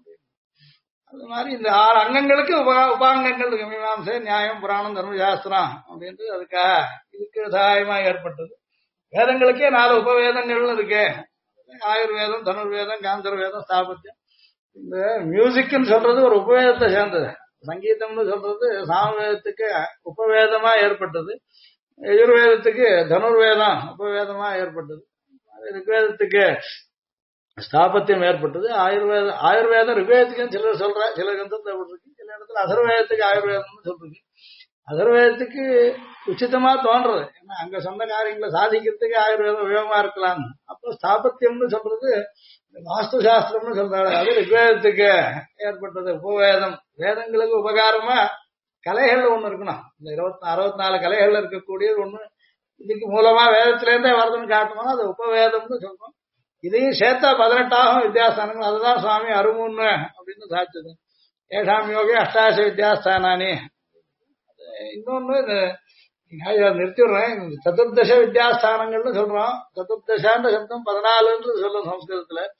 [SPEAKER 1] அது மாதிரி இந்த 6 அங்கங்களுக்கு உபாங்கங்கள் இருக்கு. மீமாம்சை, நியாயம், புராணம், தர்மசாஸ்திரம் அப்படின்ட்டு அதுக்காக இதுக்கு சகாயமா ஏற்பட்டது. வேதங்களுக்கே 4 உபவேதங்கள்னு இருக்கு. ஆயுர்வேதம், தனுர்வேதம், காந்தர்வேதம், ஸ்தாபத்தியம். இந்த மியூசிக்னு சொல்றது ஒரு உபவேதத்தை சேர்ந்தது. சங்கீதம்னு சொல்றது சாமவேதத்துக்கு உபவேதமா ஏற்பட்டது. யஜுர்வேதத்துக்கு தனுர்வேதம் உபவேதமா ஏற்பட்டது. ரிக்வேதத்துக்கு ஸ்தாபத்தியம் ஏற்பட்டது. ஆயுர்வேதம் ரிக்வேதத்துக்கு சிலர் சொல்ற, சில கிரந்தத்தை இருக்கு, சில இடத்துல அதர்வேதத்துக்கு ஆயுர்வேதம்னு சொல்றது. அதர்வேதத்துக்கு உச்சிதமா தோன்றது, ஏன்னா அங்க சொந்த காரியங்களை சாதிக்கிறதுக்கு ஆயுர்வேதம் உபயோகமா இருக்கலாம். அப்போ ஸ்தாபத்தியம்னு சொல்றது வாஸ்து சாஸ்திரம்னு சொல்றாரு, அது ரிக்வேதத்துக்கு ஏற்பட்டது உபவேதம். வேதங்களுக்கு உபகாரமா கலைகள் ஒண்ணு இருக்கணும். இந்த 64 கலைகள் இருக்கக்கூடியது ஒண்ணு இதுக்கு மூலமா வேதத்துல இருந்தே வருதுன்னு காட்டணும்னா அது உபவேதம்னு சொல்றோம். இதையும் சேர்த்தா 18 ஆகும் வித்யாஸ்தானங்கள். அதுதான் சுவாமி அருமுன்னு அப்படின்னு சாதிச்சது. ஏஷாம் யோகி அஷ்டாச வித்யாஸ்தானானி. இன்னொன்னு நிறுத்திடுறேன், சதுர்தச வித்யாஸ்தானங்கள்னு சொல்றோம். சதுர்தசான்ற சப்தம் 14 சொல்லும் சம்ஸ்கிருதத்துல.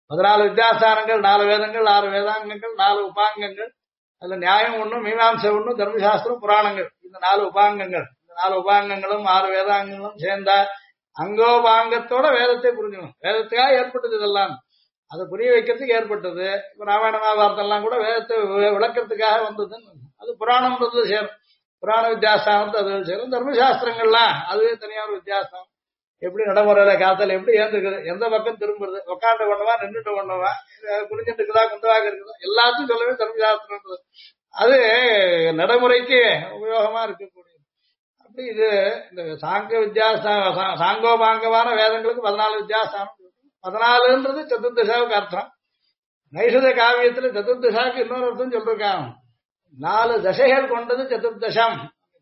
[SPEAKER 1] 14 வித்யாஸ்தானங்கள், 4 வேதங்கள், 6 வேதாங்கங்கள், 4 உபாங்கங்கள். அதுல நியாயம் ஒண்ணு, மீமாம்சை ஒண்ணு, தர்மசாஸ்திரம், புராணங்கள். இந்த 4 உபாங்கங்கள், இந்த 4 உபாங்கங்களும் 6 வேதாங்கங்களும் சேர்ந்தா அங்கோபாங்கத்தோட வேதத்தை புரிஞ்சுக்கணும். வேதத்துக்காக ஏற்பட்டது இதெல்லாம். அதை புரிய வைக்கிறதுக்கு ஏற்பட்டது. இப்ப ராமாயண மகாபாரதம் எல்லாம் கூட வேதத்தை விளக்கறதுக்காக வந்ததுன்னு. அது புராணம்ன்றது சேரும். புராண வித்தியாசம் அது சேரும். தர்மசாஸ்திரங்கள்லாம் அதுவே தனியான வித்தியாசம். எப்படி நடைமுறையில காத்தல் எப்படி ஏந்துக்குது, எந்த பக்கம் திரும்புறது, உட்காந்து கொண்டவா நின்றுட்டு கொண்டவா, குளிஞ்சிட்டு இருக்குதா குந்தவாக இருக்குதா, எல்லாத்தையும் சொல்லவே தர்மசாஸ்திரம்ன்றது. அது நடைமுறைக்கு உபயோகமா இருக்கக்கூடியது. அப்படி இது இந்த சாங்க சாங்கோபாங்கமான வேதங்களுக்கு 14 வித்தியாசம். 14ன்றது சதுர்தசாவுக்கு அர்த்தம். நைஷத காவியத்துல சதுர்தசாவுக்கு இன்னொரு அர்த்தம் சொல்லிருக்காங்க. 4 தசைகள் கொண்டது சதுர்தசம்.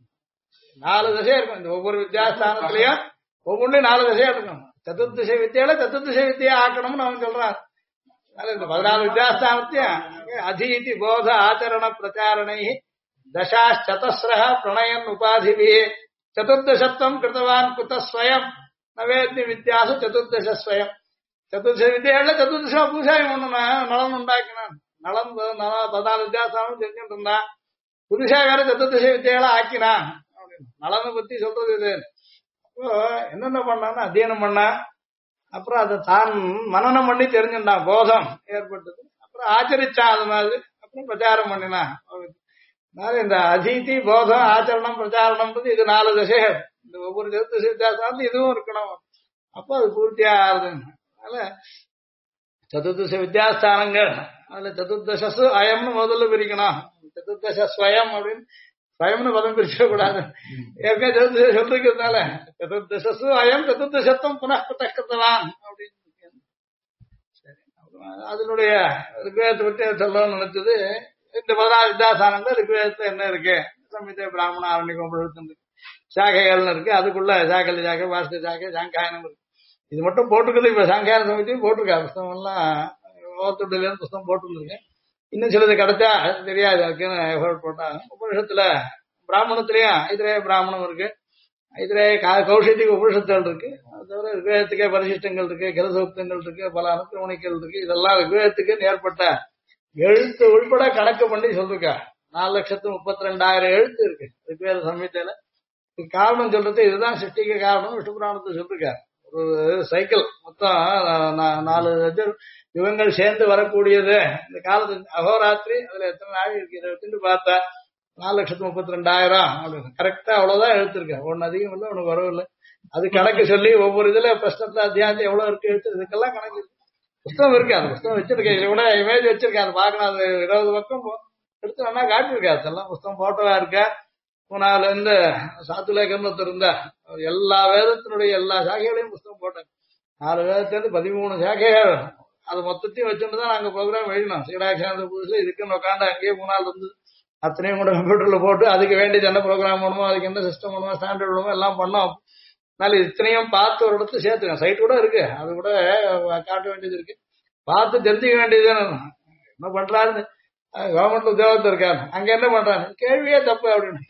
[SPEAKER 1] 4 தசை இருக்கும். இந்த ஒவ்வொரு வித்தியாஸ்தானத்திலையும் ஒவ்வொன்றையும் 4 தசையா இருக்கும். சதுர்தசை வித்தியால சதுர்தசை வித்தியா ஆக்கணும்னு அவன் சொல்றான். இந்த 14 வித்தியாஸ்தானத்தையும் அதீதி போத ஆச்சரண பிரச்சாரணை தசாச்சதஸ்ரஹ பிரணயன் உபாதிபி சதுர்தசத்துவம் கிருத்தவான் குதஸ்வயம் நவேத்னி வித்தியாசு சதுர்தசஸ்வயம். சதுர்தச வித்தியால சதுர்தசா பூசாயம் ஒண்ணு நலன் உண்டாக்கினான். நலன் 14 வித்தியாசம் தெரிஞ்சுட்டு இருந்தான். புதுசா வேற சதுர்தச வித்தியால ஆக்கினான். நலனை பத்தி சொல்றது இது. அப்போ என்னென்ன பண்ணான்னு அத்தியனம் பண்ணா, அப்புறம் அதை தான் மனனம் பண்ணி தெரிஞ்சுட்டான், போதம் ஏற்பட்டது. அப்புறம் ஆச்சரிச்சான் அது மாதிரி, அப்புறம் பிரச்சாரம் பண்ணினான். இந்த அதீதி போதம் ஆச்சரணம் பிரச்சாரணம்ன்றது இது 4 தசைகள். இந்த ஒவ்வொரு சதுர்தச வித்தியாசம் இதுவும் இருக்கணும். அப்போ அது பூர்த்தியா ஆகுதுன்னு. அதனால சதுர்தச வித்தியாஸ்தானங்கள் அதுல சதுர்தசு அயம்னு முதல்ல பிரிக்கணும். சதுர்தச ஸ்வயம் அப்படின்னு ஸ்வயம்னு பதம் பிரிக்க கூடாது. ஏற்கனவே சதுர்தச சொல்லிருக்கிறதுனால சதுர்தசு அயம் சதுர்தசத்துவம் புனఃபத்தக்கத்தலாம் அப்படின்னு. சரி, அதனுடைய ரிக்வேதத்தை பற்றி சொல்லணும்னு நினைச்சது. இந்த 14 வித்தியாசானங்கள் ரிக்வேதத்துல என்ன இருக்கு, சம்ஹிதை பிராமண ஆரண்யகம் இருக்கு, சாகைகள்னு இருக்கு. அதுக்குள்ள சாகல சாகை, வாஸ்து சாகை, சாங்காயனம் இருக்கு. இது மட்டும் போட்டுக்கிறது. இப்ப சாங்காயன சமிதியும் போட்டிருக்கா புஸ்தகம் எல்லாம். ஓத்துட்டுல இருந்து புஸ்தகம் போட்டுருந்துருக்கேன். இன்னும் சிலது கிடைச்சா தெரியாது. அதுக்குன்னு எஃபர்ட் போட்டா உபனிஷத்துல பிராமணத்திலயும் ஐதிரேய பிராமணம் இருக்கு, ஐதிரேய கௌஷித்திக உபனிஷத்துகள் இருக்கு. அது தவிர ரிக்வேதத்துக்கே பரிசிஷ்டங்கள் இருக்கு, கிரசூக்தங்கள் இருக்கு, பல அனுக்கிரமணிகள் இருக்கு. இதெல்லாம் ரிக்வேதத்துக்கு ஏற்பட்ட எழுத்து உள்பட கணக்கு பண்ணி சொல்லிருக்கா. 4,32,000 எழுத்து இருக்கு ரிக்வேத சம்ஹிதையில. காரணம் சொல்றது இதுதான் சிருஷ்டிக்க காரணம் விஷ்ணு புராணத்தை சொல்லிருக்காரு. ஒரு சைக்கிள் மொத்தம் 4 யுகங்கள் சேர்ந்து வரக்கூடியது. இந்த காலத்து அகோராத்திரி அதுல எத்தனை நாள் இருக்கு இதை வச்சுட்டு பார்த்தா 4,32,000 அப்படின்னு கரெக்டா அவ்வளவுதான் எழுத்துருக்கேன். ஒன்னு அதிகம் இல்லை, ஒண்ணு குறவில்லை. அது கணக்கு சொல்லி ஒவ்வொரு இதுல பிரச்சனத்துல அத்தியாயத்தை எவ்வளவு இருக்கு எழுத்து இதுக்கெல்லாம் கணக்கு இருக்கு. புத்தகம் இருக்கு. அந்த புத்தகம் வச்சிருக்கேன். இதை விட இமேஜ் வச்சிருக்கேன். அது பார்க்கணும். அது 20 பக்கம் எடுத்து வேணா காட்டிருக்கேன். அதெல்லாம் புத்தகம் போட்டோவா இருக்க. பூனால இருந்து சாத்துலேக்கர்னு ஒருத்தர் இருந்தா எல்லா வேதத்தினுடைய எல்லா சாகைகளையும் புத்தகம் போட்டேன். 4 வேதத்திலிருந்து 13 சாகைகள். அது மொத்தத்தையும் வச்சுட்டு தான் நாங்க ப்ரோக்ராம் எழுதினோம். சீடாட்சி புதுசுல இதுக்குன்னு உட்காந்து அங்கேயே பூனால இருந்து அத்தனையும் கூட கம்ப்யூட்டர்ல போட்டு அதுக்கு வேண்டியது என்ன ப்ரோக்ராம் வேணுமோ, அதுக்கு என்ன சிஸ்டம் வேணுமோ, ஸ்டாண்டர்ட் வேணுமோ எல்லாம் பண்ணோம். அதனால இத்தனையும் பார்த்து ஒரு இடத்துல சேர்த்துக்கேன். சைட் கூட இருக்கு, அது கூட காட்ட வேண்டியது இருக்கு. பார்த்து தெரிஞ்சுக்க வேண்டியது என்ன பண்றாருன்னு. கவர்மெண்ட் உத்தியோகத்தில் இருக்காரு, அங்க என்ன பண்றாரு, கேள்வியே தப்பு அப்படின்னு.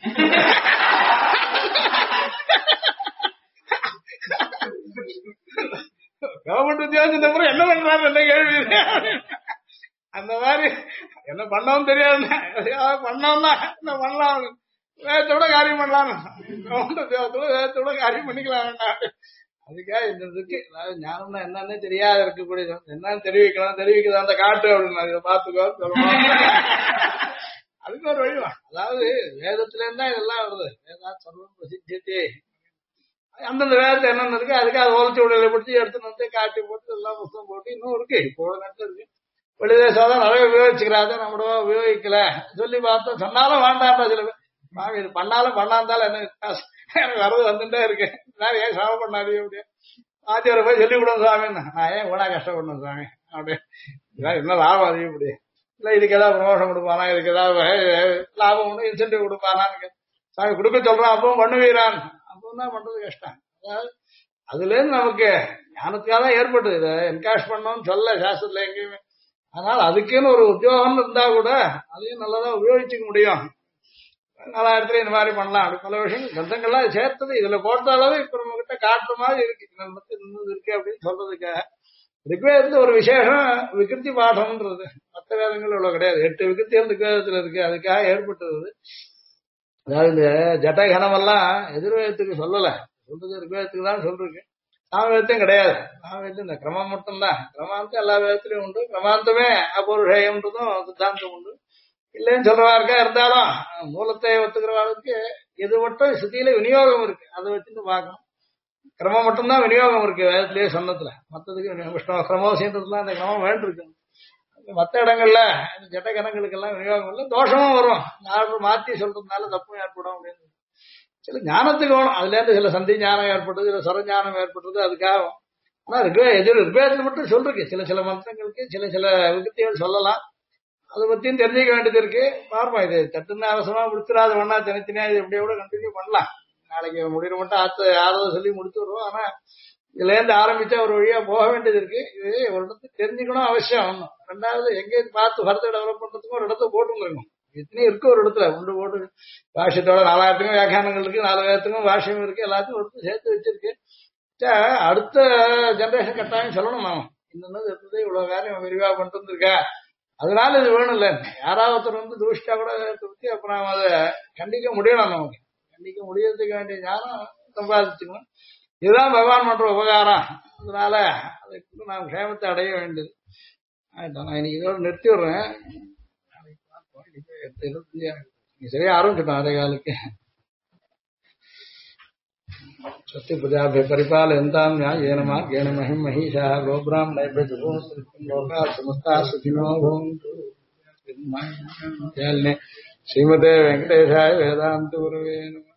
[SPEAKER 1] கவர்மெண்ட் உத்தியோகத்தின் அப்புறம் என்ன பண்றாரு என்ன கேள்வி. அந்த மாதிரி என்ன பண்ணவும் தெரியாது. பண்ணோம்னா என்ன பண்ணலாம், வேதத்தோட காரியம் பண்ணலாம். கவர்மெண்ட் உத்தியோகத்தோட வேதத்தோட காரியம் பண்ணிக்கலாம் வேண்டாம். அதுக்காக இந்த இருக்கு. அதாவது ஞானம்னா என்னன்னு தெரியாத இருக்கக்கூடியது. என்னன்னு தெரிவிக்கலாம் அந்த காட்டு அப்படின்னு அதை பார்த்துக்கோ சொல்லணும். அதுக்கு ஒரு வழிவா. அதாவது வேதத்துல இருந்தா இதெல்லாம் வருது. வேதா சர்வம் பிரசித்தி. அந்தந்த வேதத்தை என்னென்ன இருக்கு அதுக்கு அதை ஓலச்சி உடலை பிடிச்சி எடுத்துன்னு வந்து காட்டி போட்டு எல்லாம் புத்தகம் போட்டு இன்னும் இருக்கு. இப்போ நேரத்தில் இருக்கு. வெளிதேசம் நிறைய உபயோகிச்சுக்கிறாத நம்மளோ உபயோகிக்கல சொல்லி பார்த்தோம். சொன்னாலும் வேண்டாம்டா சில பேர். மாமி இது பண்ணாலும் பண்ணாந்தாலும் என்ன வித்தியாசம், எனக்கு வரது வந்துட்டே இருக்கு, நான் ஏன் சிரமம் பண்ணாதே அப்படியே ஆச்சியரை போய் சொல்லி விடுவோம் சாமின்னு. நான் ஏன் கூட கஷ்டப்படணும் சாமி அப்படியே. என்ன லாபம் அதிகம் இப்படி இல்லை, இதுக்கு ஏதாவது ப்ரமோஷன் கொடுப்பானா, இதுக்கு ஏதாவது லாபம் ஒன்று இன்சென்டிவ் கொடுப்பானான்னு சாமி கொடுக்க சொல்றான். அப்பவும் பண்ணுவீரான். அப்பவும் தான் பண்றது கஷ்டம். அதாவது அதுல இருந்து நமக்கு ஞானத்துக்காக தான் ஏற்பட்டது. இதை என்கரேஜ் பண்ணோம்னு சொல்ல சாஸ்திரத்துல எங்கேயுமே. அதனால அதுக்குன்னு ஒரு உத்தியோகம் இருந்தா கூட அதையும் நல்லதா உபயோகிச்சுக்க முடியும். 4000 இந்த மாதிரி பண்ணலாம். அப்படி பல விஷயங்கள் கிரந்தங்கள்லாம் சேர்த்தது இதுல போட்ட அளவு இப்ப நம்ம கிட்ட காட்டுற மாதிரி இருக்கு. இருக்கு அப்படின்னு சொல்றதுக்காக ரிக்வேதத்துல ஒரு விசேஷம் விகிருத்தி பாடம்ன்றது மற்ற வேதங்கள் இவ்வளவு கிடையாது. 8 விகிருத்திகள் ரிக்வேதத்துல இருக்கு, அதுக்காக ஏற்பட்டது. அதாவது இந்த ஜட்டகணமெல்லாம் எதிர்வேதத்துக்கு சொல்லல, சொல்றது ரிக்வேதத்துக்கு தான் சொல்றேன். சாமவேதத்தையும் கிடையாது. சாமவேதம் இந்த கிரமம் மட்டும்தான். கிரமாந்தம் எல்லா வேதத்திலையும் உண்டு. கிரமாந்தமே அபௌருஷேயம்ன்றதும் சித்தாந்தம் உண்டு. இல்லைன்னு சொல்றவா இருக்கா, இருந்தாலும் மூலத்தை ஒத்துக்கிறவாளுக்கு இது மட்டும் ஸ்ருதியில விநியோகம் இருக்கு, அதை வச்சுட்டு பார்க்கணும். கிரமம் மட்டும்தான் விநியோகம் இருக்கு வேதத்திலேயே சொன்னதுல, மற்றதுக்கு விஷ்ணு கிரமோசின்றதுலாம் அந்த கிரமம் வேண்டிருக்கு. மற்ற இடங்கள்ல இந்த ஜட்ட கணங்களுக்கு எல்லாம் விநியோகம் இல்லை, தோஷமும் வரும். ஆர்டர் மாற்றி சொல்றதுனால தப்பும் ஏற்படும் அப்படின்னு. சில ஞானத்துக்கு வேணும், அதுல இருந்து சில சந்தி ஞானம் ஏற்பட்டது, சில சொரஞானம் ஏற்பட்டது, அதுக்காக. ஆனா ரிக்வேதத்தில் மட்டும் சொல்றேன், சில சில மந்திரங்களுக்கு சில சில விகத்திகள் சொல்லலாம். அதை பத்தியும் தெரிஞ்சுக்க வேண்டியது இருக்கு. பார்ப்போம், இது தட்டுன்னு அவசரமா முடிச்சிடாத ஒன்னா தனித்தனியா இது எப்படியே கூட கண்டினியூ பண்ணலாம். நாளைக்கு முடிவு மட்டும் ஆதரவு சொல்லி முடிச்சு வருவோம். ஆனா இதுல இருந்து ஆரம்பிச்சா ஒரு வழியா போக வேண்டியது இருக்கு. இது ஒரு இடத்துக்கு தெரிஞ்சுக்கணும் அவசியம். ஒண்ணும் ரெண்டாவது எங்கேயும் பார்த்து ஃபர்தர் டெவலப் பண்றதுக்கும் ஒரு இடத்த போட்டுருக்கும். இத்தனையும் இருக்கு ஒரு இடத்துல உண்டு போட்டு. பாஷ்யத்தோட 4000த்துக்கும் வியாக்கியானங்கள் இருக்கு, 4 வேதத்துக்கும் பாஷ்யம் இருக்கு, எல்லாத்தையும் ஒரு இடத்துல சேர்த்து வச்சிருக்கு. அடுத்த ஜெனரேஷன் கட்டாயம் சொல்லணும். நாம இன்னொன்னு இருந்தது இவ்வளவு வேலையும் விரிவா பண்ணிட்டு இருக்கா, அதனால இது வேணும் இல்ல. யாராவது ஒருத்தர் தூஷ்டா கூட திருப்தி, அப்ப நாம அதை கண்டிக்க முடியணும். நமக்கு கண்டிக்க முடியறதுக்கு வேண்டிய ஞானம் சம்பாதிச்சுக்கணும். இதுதான் பகவான் பண்ற உபகாரம். அதனால அதுக்கு நாம் க்ஷேமத்தை அடைய வேண்டியது. நான் இன்னைக்கு இதோட நிறுத்தி விடுறேன். சரியா ஆரம்பிச்சுட்டோம் அதே காலுக்கு. स्वस्ति प्रजाभ्यः परिपालयन्तां न्यायेन मार्गेण महिं महिषाः गोब्राह्मणेभ्यः शुभोऽस्तु लोकाः समस्ताः सुखिनो भवन्तु। श्रीमते वेङ्कटेशाय वेदान्त गुरवे नमः।